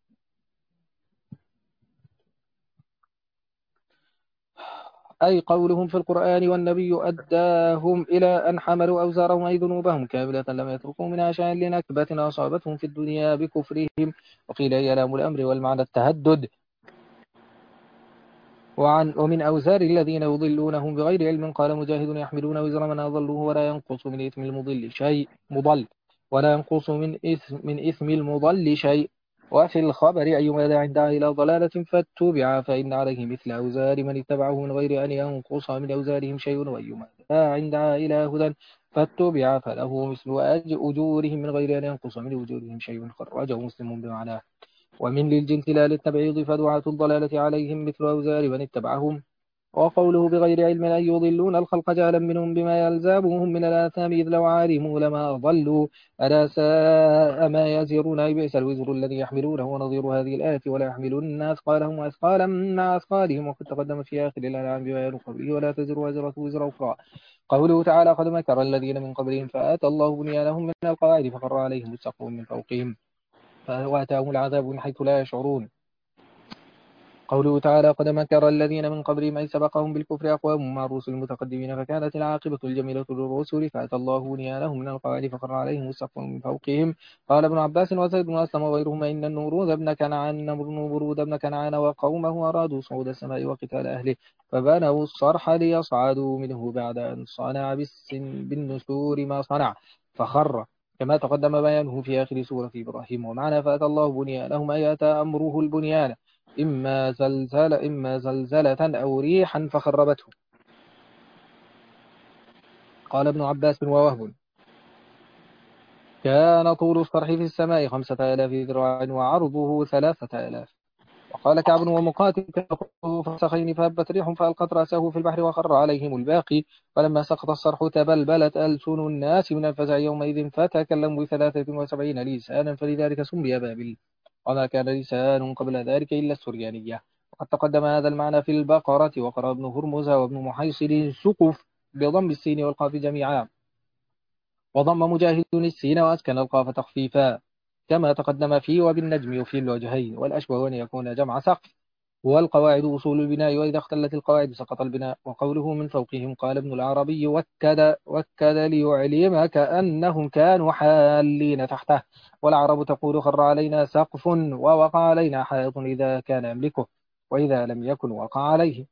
أي قولهم في القرآن والنبي أداهم إلى أن حملوا أوزارهم أي ذنوبهم كاملة لم يتركوا منها شيئا لنكبة أصابتهم في الدنيا بكفرهم. وقيل هي لام الأمر والمعنى التهدد. ومن أوزار الذين يضلونهم بغير علم قال مجاهد: يحملون وزر من أضلوه ولا ينقص من إثم المضل شيء ولا ينقص من إثم المضل شيء. وفي الخبر: أيما داع دعا إلى ضلالة فاتبع فإن عليه مثل أوزار من اتبعه من غير أن ينقص من أوزارهم شيء، وأيما داع دعا إلى هدى فاتبع فله مثل أجورهم من غير أن ينقص من أجورهم شيء. خرجه مسلم بمعناه. ومن للجنس لا للتبعيض، فدعاة الضلالة عليهم مثل أوزار من اتبعهم. وقوله بغير علم أن يضلون الخلق جهلا منهم بما يلزمهم من الآثام، إذ لو علموا لما ضلوا ألا ساء ما يزرون. أي بئس الوزر الذي يحملونه. ونظير هذه الآية: ولا يحملن أثقالهم وأثقالا مع أثقالهم. وقد تقدم في آخر الأنعام بيان قوله: ولا تزر وازرة وزر أخرى. قوله تعالى: قد مكر الذين من قبلهم فآتى الله بنيانهم من القواعد فخر عليهم السقف من فوقهم وأتاهم العذاب من حيث لا يشعرون. قوله تعالى: قد مكر الذين من قبلهم أي سبقهم بالكفر أقوام مع الرسل المتقدمين فكانت العاقبة الجميلة للرسل فأتى الله بنيانهم من القواعد فخر عليهم السقف من فوقهم. قال ابن عباس وزيد بن أسلم وغيرهما: إن النمرود بن كنعان وقومه أرادوا صعود السماء وقتال أهله فبنوا الصرح ليصعدوا منه بعد أن صنع بالنسور ما صنع فخر، كما تقدم بيانه في آخر سورة إبراهيم. ومعنى فأتى الله بنيانهم أي أتى أمره البنيان، إما زلزلة أو ريحا فخربته. قال ابن عباس ووهب: كان طول الصرح في السماء 5000 ذراع وعرضه 3000. وقال كعب ومقاتل: كان طوله فرسخين فهبت ريح فألقت رأسه في البحر وخر عليهم الباقي. فلما سقط الصرح تبلبلت ألسن الناس من الفزع يومئذ فتكلموا ب73 لسانا فلذلك سمي بابل، وما كان لسان قبل ذلك إلا السريانية. وقد تقدم هذا المعنى في البقرة. وقرأ ابن هرمز وابن محيصل سقف بضم السين والقاف جميعا، وضم مجاهد السين وأسكن القاف تخفيفا، كما تقدم فيه وبالنجم وفي الوجهين. والأشبه أن يكون جمع سقف. والقواعد أصول البناء، وإذا اختلت القواعد سقط البناء. وقوله من فوقهم قال ابن العربي: وكد ليعلم كأنهم كانوا حالين تحته. والعرب تقول: خر علينا سقف ووقع علينا حائط إذا كان يملكه، وإذا لم يكن وقع عليه.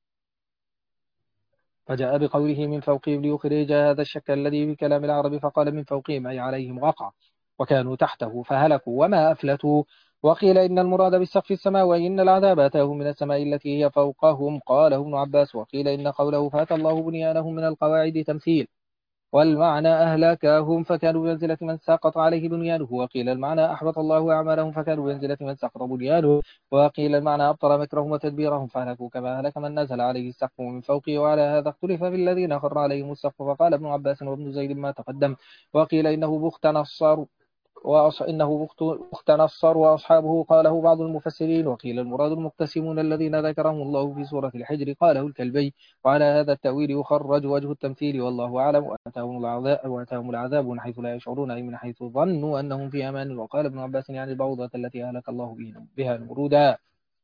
فجاء بقوله من فوقهم ليخرج هذا الشك الذي في كلام العرب، فقال من فوقهم أي عليهم وقع، وكانوا تحته فهلكوا وما أفلتوا. وقيل إن المراد بالسقف السماء، وإن العذاب أتاهم من السماء التي هي فوقهم. قاله ابن عباس. وقيل إن قوله فأتى الله بنيانهم من القواعد تمثيل، والمعنى أهلكهم فكانوا بمنزلة من سقط عليه بنيانه. وقيل المعنى أحبط الله أعمالهم فكانوا بمنزلة من سقط بنيانه. وقيل المعنى أبطل مكرهم وتدبيرهم فهلكوا كما أهلك من نزل عليه السقف من فوقه. وعلى هذا اختلف في الذين خر عليهم السقف، فقال ابن عباس وابن زيد ما تقدم. وقيل إنه بخت نصر إنه أخت نصر وأصحابه. قاله بعض المفسرين. وقيل المراد المقتسمون الذين ذكرهم الله في سورة الحجر، قاله الكلبي. وعلى هذا التأويل يخرج وجه التمثيل، والله أعلم. وأتاهم العذاب من حيث لا يشعرون، أي من حيث ظنوا أنهم في أمان. وقال ابن عباس يعني البوضة التي أهلك الله بها نمرودا.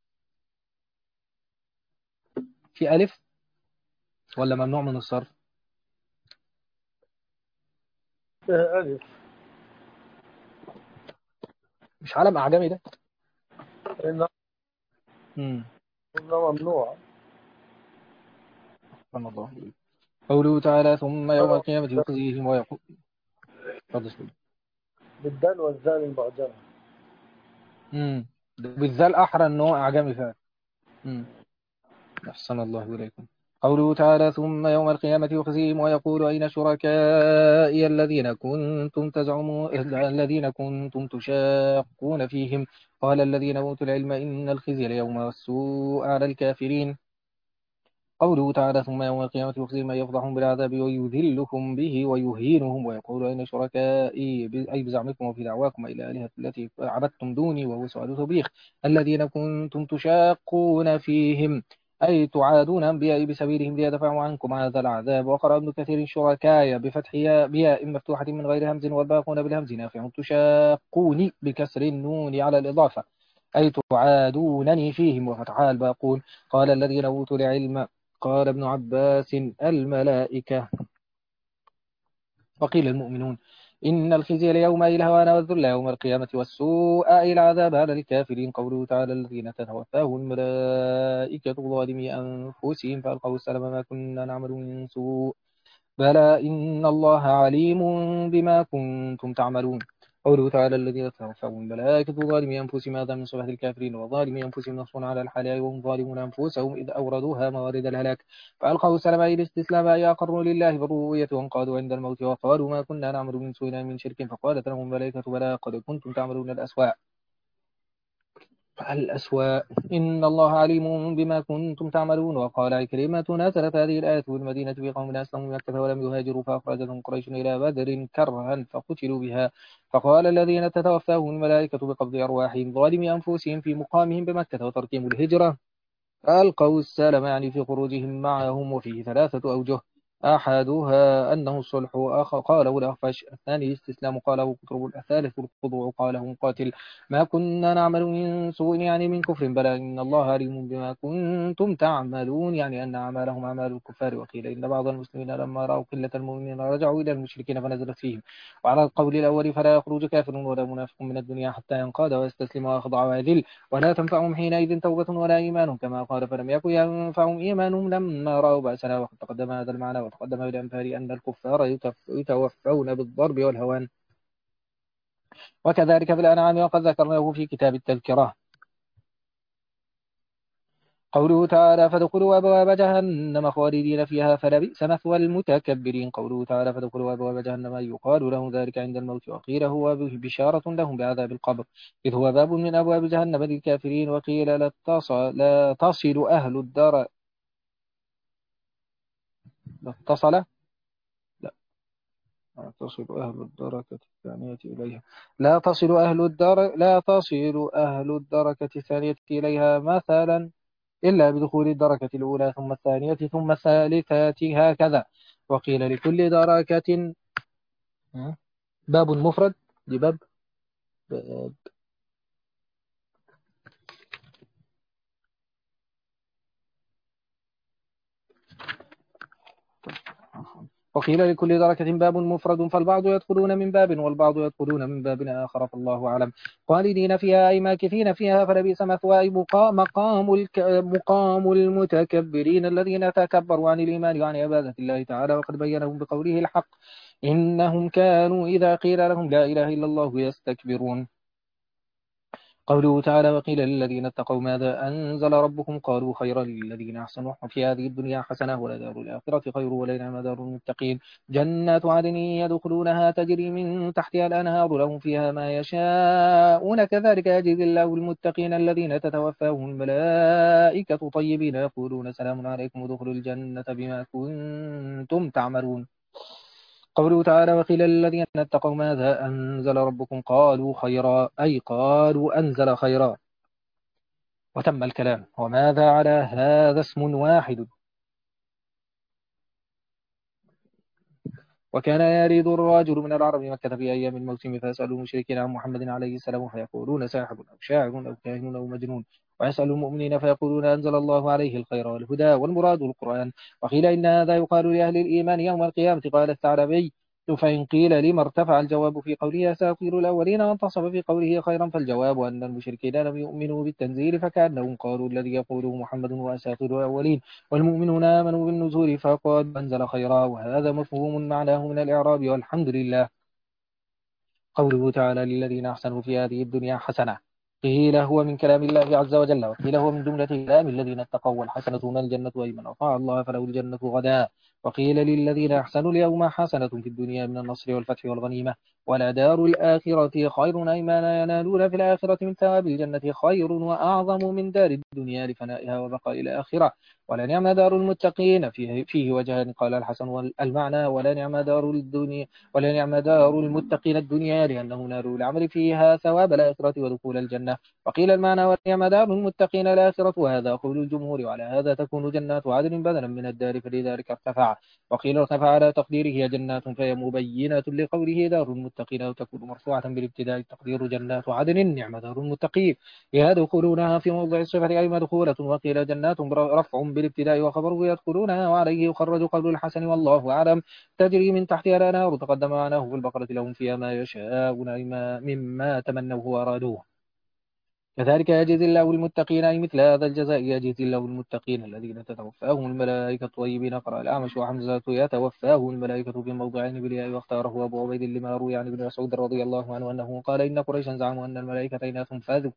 في ألف ولا ممنوع من الصرف؟ ألف. مش علم أعجمي ده؟ إنه ممنوع. سبحان الله. قوله تعالى ثم يوم القيامة يخزيهم ويقول. بالدال والذال المعجمة. بالذال أحرى أنه أعجمي فعلا. أحسن الله إليكم. قوله تعالى ثم يوم القيامة يخزيهم ويقول أين شركائي الذين كنتم تشاقون فيهم. قال الذين أوتوا العلم إن الخزي اليوم والسوء على الكافرين. قوله تعالى ثم يوم القيامة يخزي من يفضحهم بالعذاب ويذلهم به ويهينهم ويقول أين شركائي أي بزعمكم وفي دعواكم إلى آلهة التي عبدتم دوني، وهو سؤال توبيخ. الذين كنتم تشاقون فيهم أي تعادون أنبياء بسبيلهم ليدفعوا عنكم هذا العذاب. وقرأ ابن كثير شركايا بفتح بياء مفتوحة من غير همز، والباقون بالهمز نافع. تشاقوني بكسر النون على الإضافة أي تعادونني فيهم، وفتحها الباقون. قال الذين أوتوا العلم قال ابن عباس الملائكة. وقيل المؤمنون. إن الخزي اليوم أي الهوان والذل يوم القيامة والسوء أي العذاب على الكافرين. قوله تعالى الذين تتوفاهم الملائكة ظالمي أنفسهم فألقوا السلام ما كنا نعمل من سوء بلى إن الله عليم بما كنتم تعملون. قوله تعالى الذين توفاهم الملائكة ظالمي أنفسهم هذا من صفة الكافرين. وظالمي أنفسهم نص على الحال وهم ظالمون أنفسهم إذ أوردوها موارد الهلاك. فألقوا السلام أي الاستسلام أي أقروا لله بالربوبية وانقادوا عند الموت وقالوا ما كنا نعمل من سوء من شرك. فقالت لهم الملائكة بلى قد كنتم تعملون الأسواء إن الله عليم بما كنتم تعملون. وقال عكرمة نزلت هذه الآية بالمدينة في قوم أسلموا مكة ولم يهاجروا فأخرجتهم قريش إلى بدر كرها فقتلوا بها. فقال الذين تتوفاهم الملائكة بقبض أرواحهم ظالمي أنفسهم في مقامهم بمكة وتركهم الهجرة ألقوا السلام يعني في خروجهم معهم. وفيه ثلاثة أوجه أحدها أنه الصلح قاله الأخفش، الثاني الاستسلام قاله قطرب، الثالث الخضوع قاله مقاتل. ما كنا نعمل من سوء يعني من كفر بلى إن الله عليم بما كنتم تعملون يعني أن أعمالهم أعمال الكفار. وقيل إن بعض المسلمين لما رأوا قلة المؤمنين رجعوا إلى المشركين فنزلت فيهم. وعلى القول الأول فلا يخرج كافر ولا منافق من الدنيا حتى ينقاد ويستسلم ويخضع ويذل ولا تنفعهم حينئذ توبة ولا إيمان كما قال فلم يكن ينفعهم إيمانهم لما رأوا بأسنا. وقد تقدم هذا المعنى وتقدم بالأمثال أن الكفار يتوفون بالضرب والهوان. وكذلك في الأنعام وقد ذكرناه في كتاب التذكرة. قوله تعالى فادخلوا أبواب جهنم خالدين فيها فلبئس مثوى المتكبرين. قوله تعالى فادخلوا أبواب جهنم يقال لهم ذلك عند الموت. وقيل هو بشارة لهم بعذاب القبر إذ هو باب من أبواب جهنم للكافرين. وقيل لا تصل أهل الدار لا اتصل لا تصل أهل الدركة الثانية إليها لا تصل أهل الدركة الثانية إليها مثلا إلا بدخول الدركة الأولى ثم الثانية ثم الثالثة هكذا. وقيل لكل دركة باب مفرد لباب باب. وقيل لكل دركة باب مفرد فالبعض يدخلون من باب والبعض يدخلون من باب آخر فالله أعلم. خالدين فيها أي ماكثين فيها فلبئس مثوى مقام المتكبرين الذين تكبروا عن الإيمان وعن عبادة الله تعالى. وقد بينهم بقوله الحق إنهم كانوا إذا قيل لهم لا إله إلا الله يستكبرون. قوله تعالى وقيل للذين اتقوا ماذا أنزل ربكم قالوا خيرا للذين أحسنوا في هذه الدنيا حسنة ولدار الآخرة خير ولنعم دار المتقين جنات عدن يدخلونها تجري من تحتها الأنهار لهم فيها ما يشاءون كذلك يجزي الله المتقين الذين تتوفاهم الملائكة طيبين يقولون سلام عليكم ادخلوا الجنة بما كنتم تعملون. قوله تعالى وقيل للذين اتقوا ماذا أنزل ربكم قالوا خيرا أي قالوا أنزل خيرا. وتم الكلام وماذا على هذا اسم واحد. وكان يريد الرجل من العرب مكة في أيام الموسم فيسأل المشركين عن محمد عليه السلام فيقولون ساحر أو شاعر أو كاهن أو مجنون، ويسأل المؤمنين فيقولون أنزل الله عليه الخير والهدى والمراد القرآن. وقيل إن هذا يقال لأهل الإيمان يوم القيامة. قال الثعلبي فإن قيل لما ارتفع الجواب في قوله أساطير الأولين وانتصب في قوله خيرا فالجواب أن المشركين لم يؤمنوا بالتنزيل فكأنهم قالوا الذي يقوله محمد وأساطير الأولين، والمؤمنون آمنوا بالنزول فقد أنزل خيرا، وهذا مفهوم معناه من الإعراب والحمد لله. قوله تعالى للذين أحسنوا في هذه الدنيا حسنة قيل هو من كلام الله عز وجل، وقيل هو من جملة كلام الذين اتقوا والحسنة من الجنة أي من أطاع الله فله الجنة غدا. وقيل للذين أحسنوا اليوم حسنة في الدنيا من النصر والفتح والغنيمة، ولدار الآخرة خير أي ما لا ينالون في الآخرة من ثواب الجنة خير وأعظم من دار الدنيا لفنائها وبقاء الآخرة. ولنعم دار المتقين فيه وجهان قال الحسن والمعنى ولنعم دار الدنيا ولنعم دار المتقين الدنيا لأنه نالوا العمل فيها ثواب الآخرة ودخول الجنة. وقيل المعنى ولنعم دار المتقين الآخرة وهذا قول الجمهور، وعلى هذا تكون جنات عدن بدلا من الدار فلذلك ارتفع. وقيل ارتفع على تقديره هي جنات فهي مبينة لقوله دار المتقين وتكون مرفوعة بالابتداء تقدير جنات عدن نعم دار المتقين يدخلونها في موضع الصفة أي مدخولة. وقيل جنات رفع بالابتداء وخبره يدخلونها وعليه يخرج قول الحسن والله أعلم تجري من تحتها الأنهار تقدم معناه في البقرة لهم فيها ما يشاءون مما تمنوه وأرادوه. كذلك يجزي الله المتقين أي مثل هذا الجزاء يجزي الله المتقين الذين تتوفاهم الملائكة طيبين. قرأ الأعمش وحمزة يتوفاهم الملائكة في موضعين بالياء واختاره أبو عبيد لما روي عن ابن مسعود رضي الله عنه أنه قال إن قريشا زعموا أن الملائكة إناث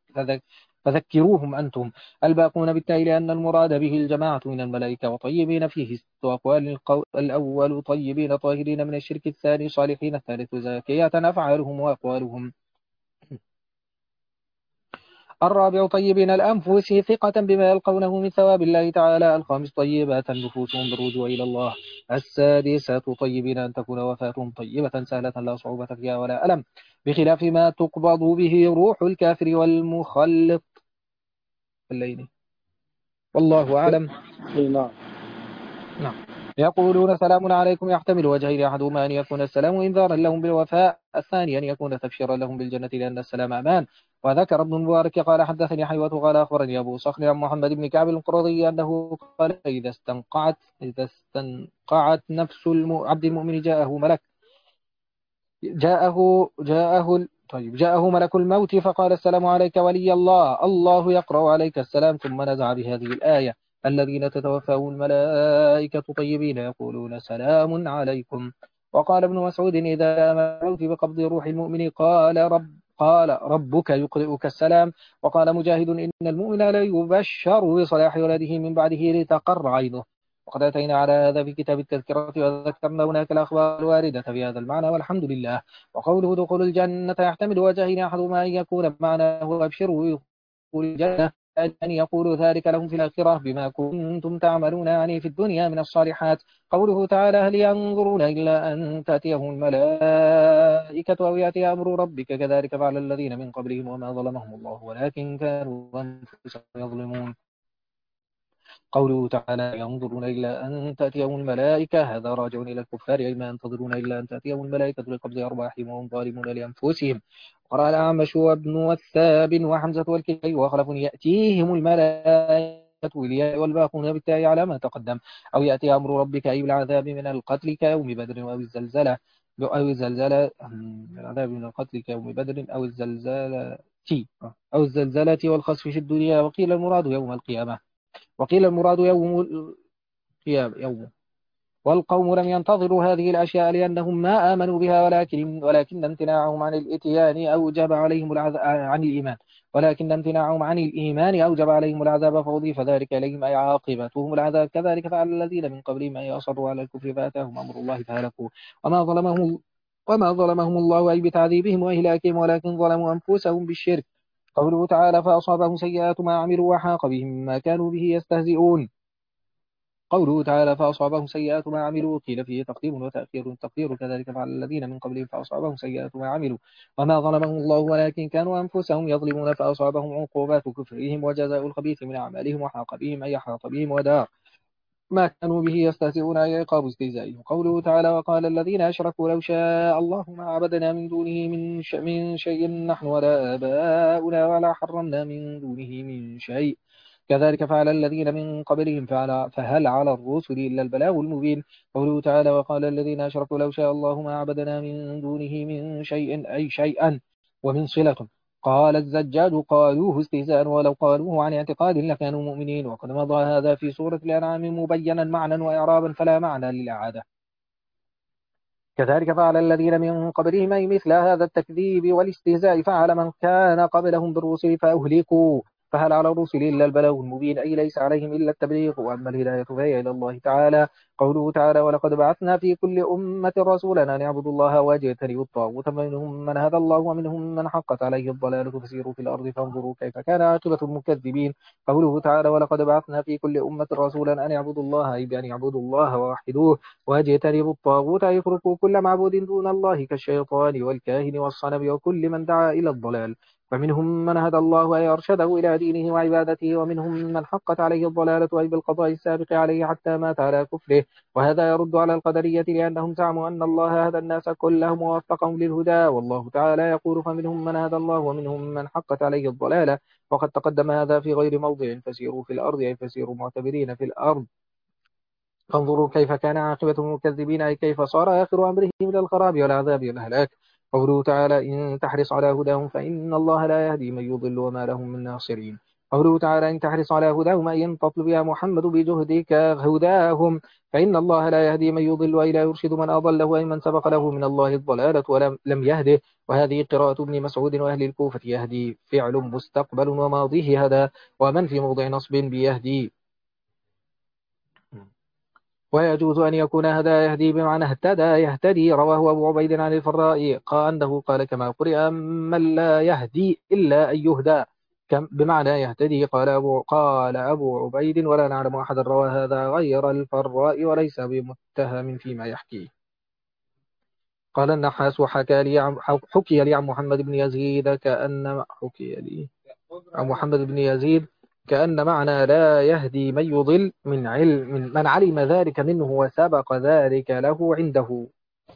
فذكروهم أنتم الباقون بالتالي لأن المراد به الجماعة من الملائكة. وطيبين فيه ست أقوال الأول طيبين طاهرين من الشرك، الثاني صالحين، الثالث زاكية أفعالهم وأقوالهم، الرابع طيبين الأنفس ثقة بما يلقونه من ثواب الله تعالى، الخامس طيبات نفوسهم بالرجوع إلى الله، السادسة طيبين أن تكون وفاتهم طيبة سهلة لا صعوبة فيها ولا ألم، بخلاف ما تقبض به روح الكافر والمخلط الليل. والله أعلم. نعم. نعم. يقولون سلام عليكم يحتمل وجهين أحدهما أن يكون السلام إنذارا لهم بالوفاء، الثاني أن يكون تبشيرا لهم بالجنة لأن السلام أمان. وذكر ابن المبارك قال حدثني حيوة قال أخبرني أبو صخر عن محمد بن كعب القرظي أنه قال إذا استنقعت نفس عبد المؤمن جاءه ملك جاءه ملك الموت فقال السلام عليك ولي الله، الله يقرأ عليك السلام، ثم نزع بهذه الآية الذين تتوفاهم الملائكة طيبين يقولون سلام عليكم. وقال ابن مسعود إذا أمرت بقبض روح المؤمن قال ربك يقرئك السلام. وقال مجاهد إن المؤمن لا يبشر بصلاح ولده من بعده لتقر عينه. وقد أتينا على هذا في كتاب التذكرة وذكرنا هناك الأخبار الواردة في هذا المعنى والحمد لله. وقوله دخول الجنة يحتمل وجهين أحدهما أن يكون معناه أبشروا يدخل الجنة أن يقول ذلك لهم في الآخرة بما كنتم تعملون يعني في الدنيا من الصالحات. قوله تعالى هل ينظرون إلا أن تأتيهم الملائكة أو يأتي أمر ربك كذلك فعل الذين من قبلهم وما ظلمهم الله ولكن كانوا أنفسهم يظلمون. قوله تعالى ينظرون إلا أن تأتيهم الملائكة هذا راجع إلى الكفار أي ما ينتظرون إلا أن تأتيهم الملائكة لقبض أرواحهم وهم ظالمون لأنفسهم. قرأ الأعمش وابن والثاب وحمزة والكلي وخلف يأتيهم الملائكة والياء والباقون بالتاء على ما تقدم، أو يأتي أمر ربك أي بالعذاب من القتل كيوم بدر أو الزلزلة العذاب من القتل كيوم بدر أو الزلزلة والخسف في الدنيا. وقيل المراد يوم القيامة، وقيل المراد يوم القيامة والقوم لم ينتظروا هذه الأشياء لأنهم ما آمنوا بها ولكن امتناعهم عن الإتيان أوجب عليهم العذاب عن الإيمان، ولكن امتناعهم عن الإيمان أوجب عليهم العذاب فأضيف ذلك إليهم أي عاقبتهم العذاب. كذلك فعل الذين من قبلهم أي أصروا على الكفر فأتاهم أمر الله فهلكوا وما ظلمهم الله أي بتعذيبهم وإهلاكهم ولكن ظلموا أنفسهم بالشرك. قوله تعالى فأصابهم سيئات ما عملوا وحاق بهم ما كانوا به يستهزئون. قوله تعالى فأصابهم سيئات ما عملوا قيل فيه تقديم وتأخير. التقدير كذلك فعل الذين من قبلهم فأصابهم سيئات ما عملوا وما ظلمهم الله ولكن كانوا أنفسهم يظلمون فأصابهم عقوبات كفرهم وجزاء الخبيث من أعمالهم وحاق بهم أي حاق بهم ودار ما كانوا به يستهزئون أي عقاب استهزائهم. قوله تعالى وقال الذين أشركوا لو شاء الله ما عبدنا من دونه من شيء نحن ولا آباؤنا ولا حرمنا من دونه من شيء كذلك فعل الذين من قبلهم فهل على الرسل إلا البلاغ المبين. قوله تعالى وقال الذين أشركوا لو شاء الله ما عبدنا من دونه من شيء أي شيئا ومن صلة. قال الزجاج قالوه استهزاء ولو قالوه عن اعتقاد لكانوا مؤمنين وقد مضى هذا في سورة الأنعام مبينا معنى وإعرابا فلا معنى للإعادة. كذلك فعل الذين من قبلهم أي مثل هذا التكذيب والاستهزاء فعل من كان قبلهم بالرسل فأهلكوا فهل على الرسل إلا البلاغ المبين أي ليس عليهم إلا التبليغ وأما الهداية فهي إلى الله تعالى. قوله تعالى ولقد بعثنا في كل أمة رسولا أن يعبدوا الله واجتنبوا الطاغوت منهم من هدى الله ومنهم من حقت عليه الضلالة فسيروا في الأرض فانظروا كيف كان عاقبة المكذبين. قوله تعالى ولقد بعثنا في كل أمة رسولا أن يعبدوا الله أي بأن يعبدوا الله ووحدوه واجتنبوا الطاغوت أي يتركوا كل معبود دون الله كالشيطان والكاهن والصنم وكل من دعا إلى الضلال فمنهم من هدى الله أي أرشده إلى دينه وعبادته ومنهم من حقت عليه الضلالة أي بالقضاء السابق عليه حتى مات على كفره. وهذا يرد على القدرية لأنهم زعموا أن الله هدى الناس كلهم ووفقهم للهدى والله تعالى يقول فمنهم من هدى الله ومنهم من حقت عليه الضلالة وقد تقدم هذا في غير موضع فسيروا في الأرض أي فسيروا معتبرين في الأرض فانظروا كيف كان عاقبة المكذبين أي كيف صار آخر أمرهم إلى الخراب والعذاب والهلاك. قوله تعالى إن تحرص على هداهم فإن الله لا يهدي من يضل وما لهم من ناصرين. قوله تعالى إن تحرص على هداهم أي إن تطلب يا محمد بجهدك هداهم فإن الله لا يهدي من يضل وإلا يرشد من أضله أي من سبق له من الله الضلالة ولم يهده. وهذه قراءة ابن مسعود وأهل الكوفة يهدي فعل مستقبل وماضيه هدى ومن في موضع نصب بيهدي. ويجوز أن يكون هدى يهدي بمعنى اهتدى يهتدي. رواه أبو عبيد عن الفراء أنه قال كما قرئ من لا يهدي إلا أن يهدى بمعنى يهتدي. قال أبو عبيد ولا نعلم أحد روى هذا غير الفراء وليس بمتهم فيما يحكيه. قال النحاس حكي لي عن محمد بن يزيد عن محمد بن يزيد كأن معنى لا يهدي من يضل من علم من علم ذلك منه وسبق ذلك له عنده.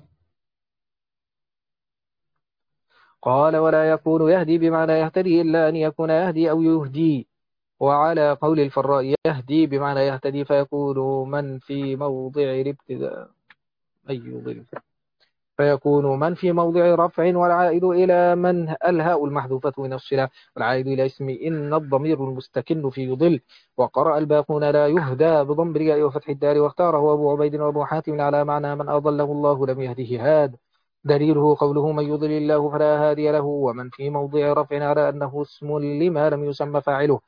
قال ولا يكون يهدي بمعنى يهتدي إلا أن يكون يهدي أو يهدي. وعلى قول الفراء يهدي بمعنى يهتدي فيكون من في موضع الابتداء أي يضل فيكون من في موضع رفع والعائد إلى من الهاء المحذوفة من الصلة والعائد إلى اسم إن الضمير المستكن في يضل. وقرأ الباقون لا يهدى بضم الياء وفتح الدار واختاره أبو عبيد وأبو حاتم على معنى من أضله الله لم يهده هاد. دليله قوله من يضل الله فلا هادي له ومن في موضع رفع على أنه اسم لما لم يسمى فاعله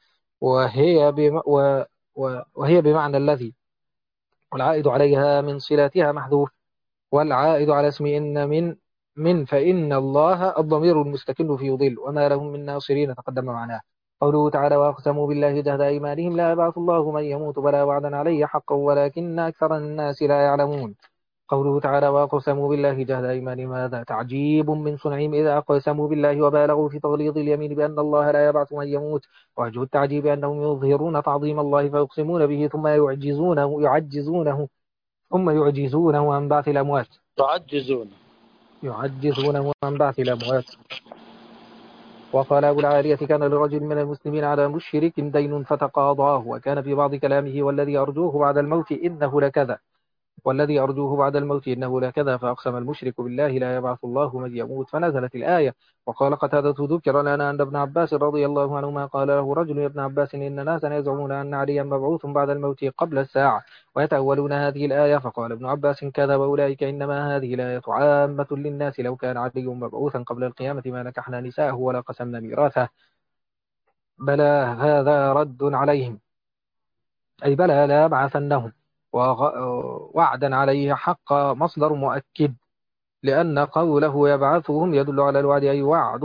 وهي بمعنى الذي والعائد عليها من صلاتها محذوف والعائد على اسم إن من فإن الله الضمير المستكن في يضل وما لهم من ناصرين تقدم معناه. قوله تعالى وأقسموا بالله جهد أيمانهم لا يبعث الله من يموت بلا وعدا عليه حقا ولكن أكثر الناس لا يعلمون. قوله تعالى وأقسموا بالله جهد أيمانهم هذا تعجيب من صنعهم إذا أقسموا بالله وبالغوا في تغليظ اليمين بأن الله لا يبعث من يموت. وجه التعجيب أنهم يظهرون تعظيم الله فيقسمون به ثم يعجزونه عن بعث الأموات يعجزونه عن بعث الأموات. وقال أبو العالية كان لرجل من المسلمين على مشرك دين فتقاضاه وكان في بعض كلامه والذي أرجوه بعد الموت إنه لكذا فأقسم المشرك بالله لا يبعث الله من يموت فنزلت الآية. وقال قتادة ذكر لنا أن ابن عباس رضي الله عنهما قال له رجل يا ابن عباس إن ناسا يزعمون أن عليا مبعوث بعد الموت قبل الساعة ويتأولون هذه الآية فقال ابن عباس كذب أولئك إنما هذه الآية عامة للناس لو كان علي مبعوثا قبل القيامة ما نكحنا نساءه ولا قسمنا ميراثه. بلى هذا رد عليهم أي بلى لا بعثنهم وعدا عليه حق مصدر مؤكد لأن قوله يبعثهم يدل على الوعد أي وعد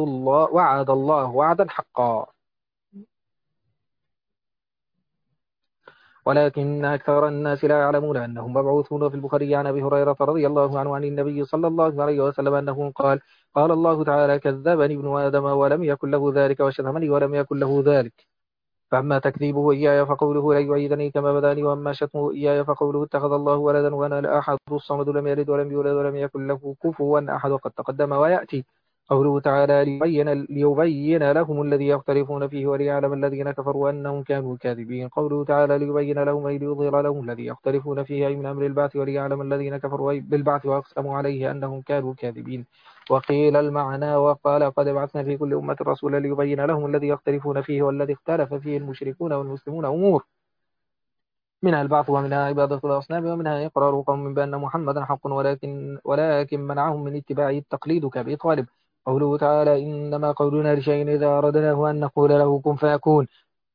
الله وعدا حقا. ولكن أكثر الناس لا يعلمون أنهم مبعوثون. في البخاري عن أبي هريرة رضي الله عنه عن النبي صلى الله عليه وسلم أنه قال: قال الله تعالى: كذبني ابن آدم ولم يكن له ذلك، وشتمني ولم يكن له ذلك. فأما تكذيبه إياي فقوله: لن يعيدني كما بداني. وأما شتمه إياي فقوله: اتخذ الله ولدا وأنا الأحد الصمد لم يلد ولم يولد ولم يكن له كفوا أحد. وقد تقدم. ويأتي قوله تعالى: ليبين لهم الذي يختلفون فيه وليعلم الذين كفروا أنهم كانوا كاذبين. قوله تعالى: ليبين لهم أي ليظهر لهم الذي يختلفون فيه أي من أمر البعث وليعلم الذين كفروا أي بالبعث وأقسموا عليه أنهم كانوا كاذبين. وقيل المعنى: وقال: قد بعثنا في كل أمة رسولا ليبين لهم الذي يختلفون فيه والذي اختلف فيه المشركون والمسلمون أمور، منها البعث ومنها عبادة الأصنام ومنها إقرار قوم بأن محمدا حق ولكن منعهم من اتباعه التقليد كأبي طالب. قوله تعالى: إنما قولنا لشيء إذا أردناه أن نقول له كن فيكون.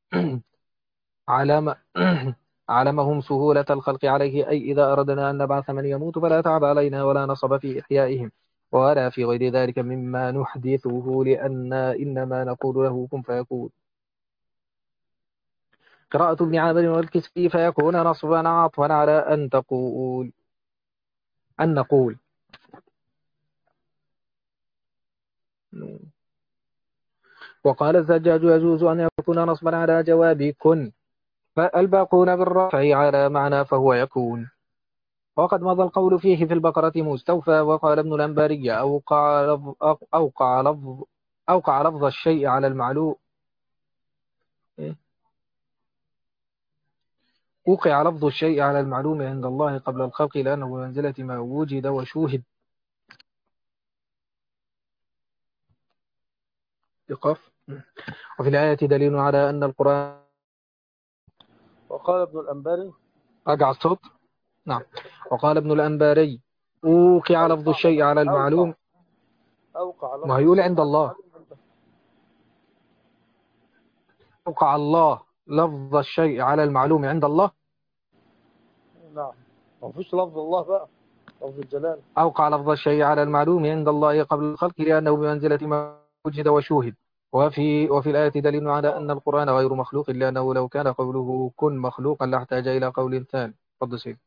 علم علمهم سهولة الخلق عليه، أي إذا أردنا أن نبعث من يموت فلا تعب علينا ولا نصب في إحيائهم ولا في غير ذلك مما نحدثه، لأن إنما نقول له كن فيكون. قراءة ابن عامر والكسفي: فيكون نصبا عطفا على أن نقول. وقال الزجاج: يجوز أن يكون نصبا على جواب كن، فالباقون بالرفع على معنى فهو يكون. وقد مضى القول فيه في البقرة مستوفى. وقال ابن الأنباري: أوقع لفظ الشيء على المعلوم وقع لفظ الشيء على المعلوم عند الله قبل الخلق، لأنه بمنزلة ما وجد وشوهد. بقف. وفي الآية دليل على أن القرآن. وقال ابن الأنباري: أقع الصوت. نعم. وقال ابن الأنباري: أوقع لفظ الشيء على المعلوم. أوقع ما لفظ يقول الشيء عند على الله. المعلوم. أوقع الله لفظ الشيء على المعلوم عند الله. نعم، ما فيش لفظ الله بقى، لفظ الجلال. أوقع لفظ الشيء على المعلوم عند الله قبل الخلق، لأنه بمنزلة ما وجد وشوهد. وفي الآية دليل على أن القرآن غير مخلوق، لأنه لو كان قوله كن مخلوقا لاحتاج إلى قول ثاني. تفضل سيدي.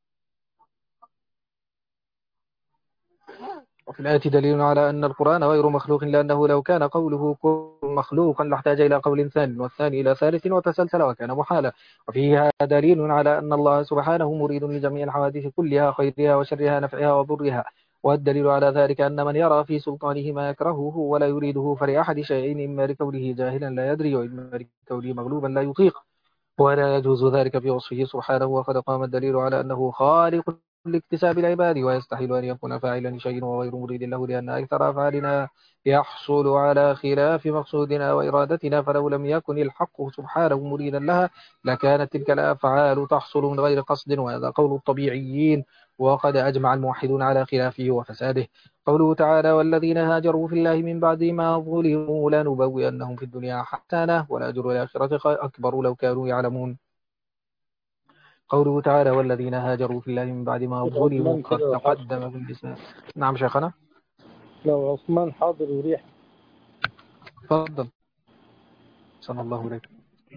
وفي الآية دليل على أن القرآن غير مخلوق، لأنه لو كان قوله كن مخلوقا لاحتاج إلى قول ثاني، والثاني إلى ثالث وتسلسل وكان محالا. وفيها دليل على أن الله سبحانه مريد لجميع الحوادث كلها، خيرها وشرها، نفعها وضرها. والدليل على ذلك أن من يرى في سلطانه ما يكرهه ولا يريده فلأحد شيئين: إما لكونه جاهلا لا يدري، وإما لكونه مغلوبا لا يطيق، ولا يجوز ذلك في وصفه سبحانه. وقد قام الدليل على أنه خالق لاكتساب العباد، ويستحيل أن يكون فاعلا لشيء وغير مريد له، لأن أكثر أفعالنا يحصل على خلاف مقصودنا وإرادتنا، فلو لم يكن الحق سبحانه مريدا لها لكانت تلك الأفعال تحصل من غير قصد، وهذا قول الطبيعيين، وقد أجمع الموحدون على خلافه وفساده. قوله تعالى: والذين هاجروا في الله من بعد ما ظلموا لنبوئنهم في الدنيا حسنة ولأجر الآخرة أكبر لو كانوا يعلمون. قوله تعالى: والذين هاجروا في الله من بعد ما ظلموا عثمان قد كده حاضر. تقدم في اللسان. نعم شيخنا. لو عثمان حاضر يريح. تفضل. صلى الله عليك.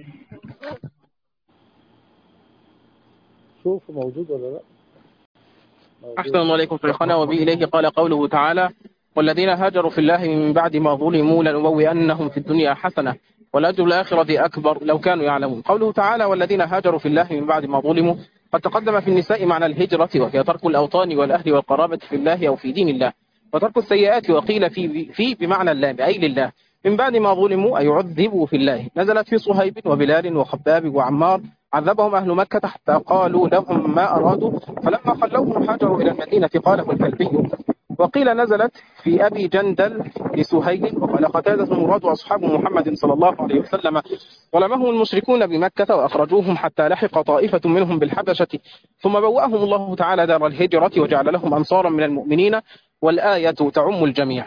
شوف موجود ولا لا؟ أحسن الله عليكم شيخنا. وبإليه قال قوله تعالى: والذين هاجروا في الله من بعد ما ظلموا لنبوئنهم في الدنيا حسنة والأجر الآخرة أكبر لو كانوا يعلمون. قوله تعالى: والذين هاجروا في الله من بعد ما ظلموا، قد تقدم في النساء معنى الهجرة، وهي ترك الأوطان والأهل والقرابة في الله أو في دين الله، وترك السيئات. وقيل في بمعنى اللام أي لله. من بعد ما ظلموا أي عذبوا في الله. نزلت في صهيب وبلال وخباب وعمار، عذبهم أهل مكة حتى قالوا لهم ما أرادوا، فلما خلوهم هاجروا إلى المدينة قاله الكلبي. وقيل نزلت في أبي جندل لسهيل. وقال قتادة: المراد أصحاب محمد صلى الله عليه وسلم، ظلمهم المشركون بمكة وأخرجوهم حتى لحق طائفة منهم بالحبشة، ثم بوأهم الله تعالى دار الهجرة وجعل لهم أنصارا من المؤمنين، والآية تعم الجميع.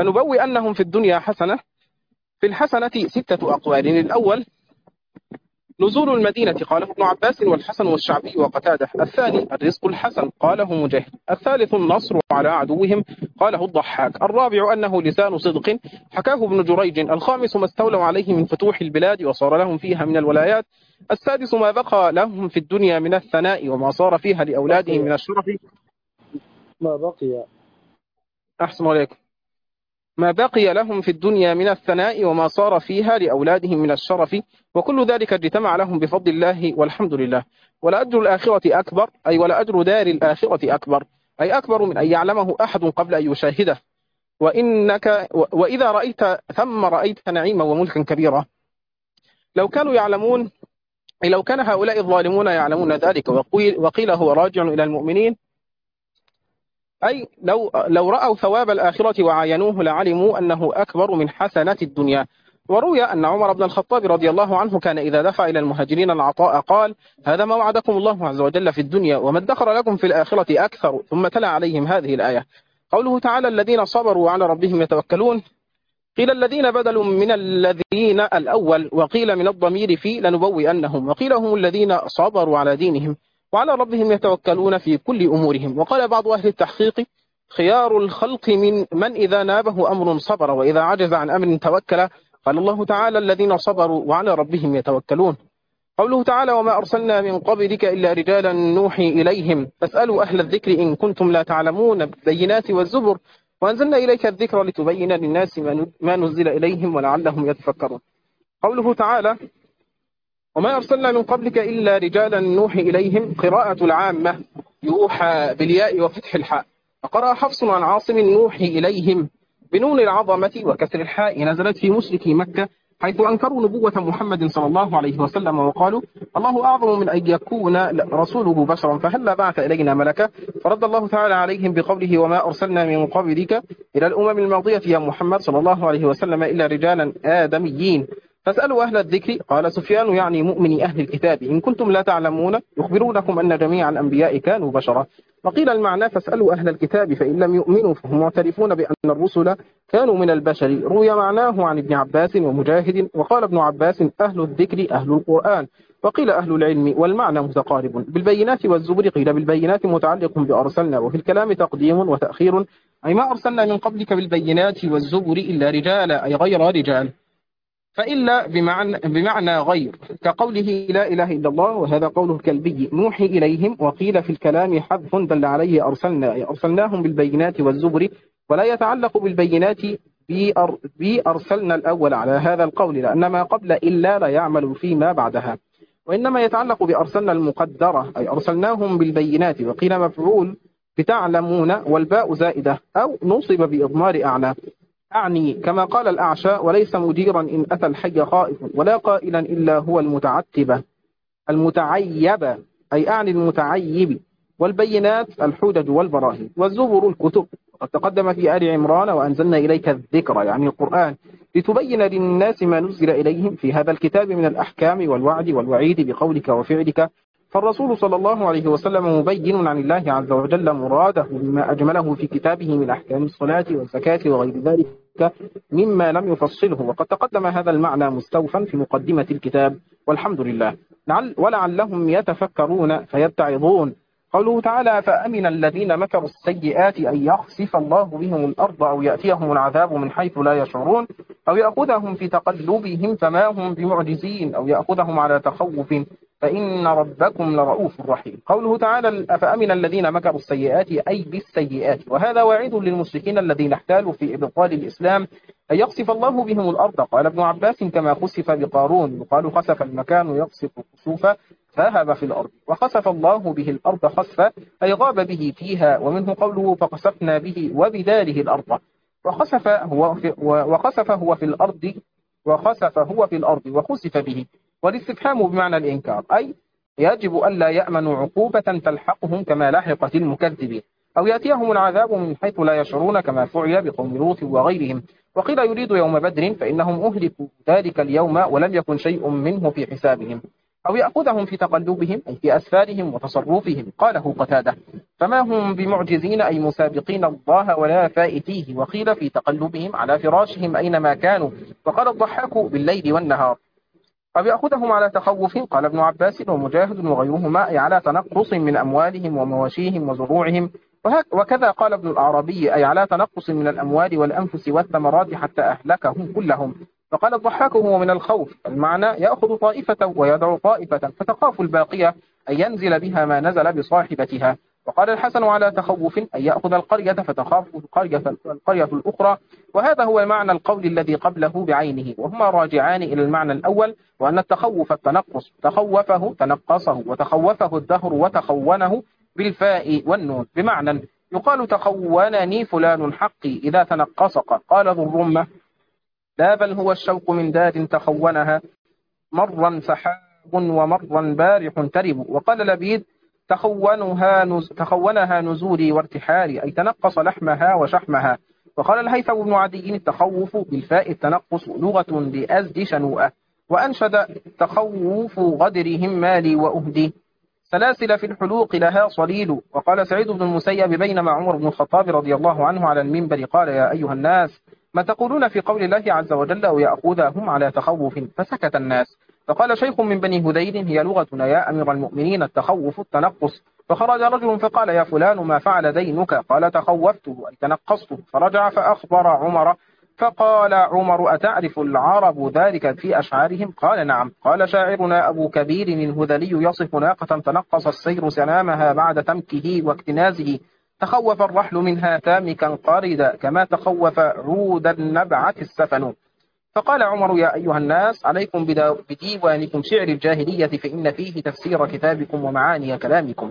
لنبوئنهم في الدنيا حسنة. في الحسنة 6 أقوال. الأول نزول المدينة قاله ابن عباس والحسن والشعبي وقتادة. الثاني الرزق الحسن قاله مجاهد. الثالث النصر على عدوهم قاله الضحاك. الرابع أنه لسان صدق حكاه ابن جريج. الخامس ما استولوا عليه من فتوح البلاد وصار لهم فيها من الولايات. السادس ما بقى لهم في الدنيا من الثناء وما صار فيها لأولادهم من الشرف. ما بقي. أحسن عليكم. ما بقي لهم في الدنيا من الثناء وما صار فيها لأولادهم من الشرف، وكل ذلك اجتمع لهم بفضل الله والحمد لله. ولأجر الآخرة أكبر، أي ولأجر دار الآخرة أكبر، أي أكبر من أن يعلمه أحد قبل أن يشاهده. وإذا رأيت ثم رأيت نعيما وملكا كبيرا. لو كانوا يعلمون، أي لو كان هؤلاء الظالمون يعلمون ذلك وقيل هو راجع إلى المؤمنين، أي لو رأوا ثواب الآخرة وعاينوه لعلموا أنه أكبر من حسنات الدنيا. وروي أن عمر بن الخطاب رضي الله عنه كان إذا دفع إلى المهاجرين العطاء قال: هذا ما وعدكم الله عز وجل في الدنيا وما ادخر لكم في الآخرة أكثر. ثم تلا عليهم هذه الآية. قوله تعالى: الذين صبروا وعلى ربهم يتوكلون. قيل الذين بدل من الذين الأول، وقيل من الضمير في لنبوئنهم، وقيل هم الذين صبروا على دينهم وعلى ربهم يتوكلون في كل أمورهم. وقال بعض أهل التحقيق: خيار الخلق من إذا نابه أمر صبر وإذا عجز عن أمر توكل. قال الله تعالى: الذين صبروا وعلى ربهم يتوكلون. قوله تعالى: وما أرسلنا من قبلك إلا رجالا نوحي إليهم فاسألوا أهل الذكر إن كنتم لا تعلمون بالبينات والزبر وأنزلنا إليك الذكر لتبين للناس ما نزل إليهم ولعلهم يتفكرون. قوله تعالى: وما أرسلنا من قبلك إلا رجالا نوحي إليهم، قراءة العامة يوحى بالياء وفتح الحاء. فقرأ حفص عن عاصم نوحي إليهم بنون العظمة وكسر الحاء، نزلت في مشركي مكة حيث أنكروا نبوة محمد صلى الله عليه وسلم وقالوا: الله أعظم من أن يكون رسوله بشرا فهلا بعث إلينا ملكا. فرد الله تعالى عليهم بقوله: وما أرسلنا من قبلك إلى الأمم الماضية يا محمد صلى الله عليه وسلم إلا رجالا آدميين فاسألوا أهل الذكر. قال سفيان يعني مؤمن أهل الكتاب إن كنتم لا تعلمون يخبرونكم أن جميع الأنبياء كانوا بشرا. وقيل المعنى: فاسألوا أهل الكتاب فإن لم يؤمنوا فهم معترفون بأن الرسل كانوا من البشر. روي معناه عن ابن عباس ومجاهد. وقال ابن عباس: أهل الذكر أهل القرآن، وقيل أهل العلم، والمعنى متقارب. بالبينات والزبر قيل بالبينات متعلق بأرسلنا، وفي الكلام تقديم وتأخير، أي ما أرسلنا من قبلك بالبينات والزبر إلا رجالا، أي غير رجال. فإلا بمعنى غير، كقوله لا إله إلا الله، وهذا قوله الكلبي نوحي إليهم. وقيل في الكلام حذف دل عليه أرسلنا، أي أرسلناهم بالبينات والزبر، ولا يتعلق بالبينات بأرسلنا الأول على هذا القول، لأن ما قبل إلا لا يعمل فيما بعدها، وإنما يتعلق بأرسلنا المقدرة، أي أرسلناهم بالبينات. وقيل مفعول بتعلمون والباء زائدة، أو نصب بإضمار أعلى، أعني كما قال الأعشى: وليس مديرا إن أتى الحي خائف، ولا قائلا إلا هو المتعتبة المتعيبة، أي أعني المتعيب. والبينات الحجج والبراهين، والزبر الكتب. وقد تقدم في آل عمران: وأنزلنا إليك الذكر، يعني القرآن، لتبين للناس ما نزل إليهم في هذا الكتاب من الأحكام والوعد والوعيد بقولك وفعلك. فالرسول صلى الله عليه وسلم مبين عن الله عز وجل مراده بما أجمله في كتابه من أحكام الصلاة والزكاة وغير ذلك مما لم يفصله. وقد تقدم هذا المعنى مستوفا في مقدمة الكتاب، والحمد لله. ولعلهم يتفكرون فيتعظون. قوله تعالى: فأمن الذين مكروا السيئات أن يخسف الله بهم الأرض أو يأتيهم العذاب من حيث لا يشعرون أو يأخذهم في تقلبهم فما هم بمعجزين أو يأخذهم على تخوف فإن ربكم لرؤوف رحيم. قوله تعالى: أفأمن الذين مكروا السيئات، أي بالسيئات. وهذا وعيد للمشركين الذين احتالوا في إبطال الإسلام أن يخسف الله بهم الأرض. قال ابن عباس: كما خسف بقارون. يقال خسف المكان يخسف خسوفا، ذهب في الأرض. وخسف الله به الأرض خسفا، أي غاب به فيها. ومنه قوله: فخسفنا به وبداره الأرض. وخسف هو في الأرض وخسف به. والاستفهام بمعنى الإنكار، أي يجب ألا يأمنوا عقوبة تلحقهم كما لحقت المكذبين، أو يأتيهم العذاب من حيث لا يشعرون كما فعل بقوم لوط وغيرهم. وقيل يريد يوم بدر فإنهم أهلكوا ذلك اليوم ولم يكن شيء منه في حسابهم، أو يأخذهم في تقلبهم أي في أسفارهم وتصرفهم. قاله قتادة: فما هم بمعجزين، أي مسابقين الله ولا فائتيه. وقيل في تقلبهم على فراشهم أينما كانوا. وقال الضحاك: بالليل والنهار. أو يأخذهم على تخوف، قال ابن عباس ومجاهد وغيرهما، أي على تنقص من أموالهم ومواشيهم وزروعهم. وكذا قال ابن الأعرابي، أي على تنقص من الأموال والأنفس والثمرات حتى أهلكهم كلهم. فقال الضحاك هو من الخوف، المعنى يأخذ طائفة ويدعو طائفة فتخاف الباقية أن ينزل بها ما نزل بصاحبتها. وقال الحسن على تخوف أن يأخذ القرية فتخاف القرية الأخرى. وهذا هو معنى القول الذي قبله بعينه، وهما راجعان إلى المعنى الأول، وأن التخوف التنقص، تخوفه تنقصه، وتخوفه الدهر وتخونه بالفاء والنون، بمعنى يقال تخونني فلان حقي إذا تنقصك. قال ذو الرمة لا بل هو الشوق من دار تخونها، مرا سحاب ومرا بارح ترب. وقال لبيد تخونها نزولي وارتحالي، أي تنقص لحمها وشحمها. وقال الهيثم بن عدي التخوف بالفاء التنقص لغة لأزد شنوءة. وأنشد تخوف غدرهم مالي وأهدي، سلاسل في الحلوق لها صليل. وقال سعيد بن المسيب بينما عمر بن الخطاب رضي الله عنه على المنبر قال يا أيها الناس ما تقولون في قول الله عز وجل أو يأخذهم على تخوف، فسكت الناس. فقال شيخ من بني هذيل هي لغتنا يا أمير المؤمنين التخوف التنقص. فخرج رجل فقال يا فلان ما فعل دينك؟ قال تخوفته أي تنقصته. فرجع فأخبر عمر، فقال عمر أتعرف العرب ذلك في أشعارهم؟ قال نعم. قال شاعرنا أبو كبير الهذلي يصف ناقة تنقص السير سنامها بعد تمكه واكتنازه، تخوف الرحل منها تامكا قاردا كما تخوف عود النبعة السفن. فقال عمر يا أيها الناس عليكم بديوانكم شعر الجاهلية، فإن فيه تفسير كتابكم ومعاني كلامكم.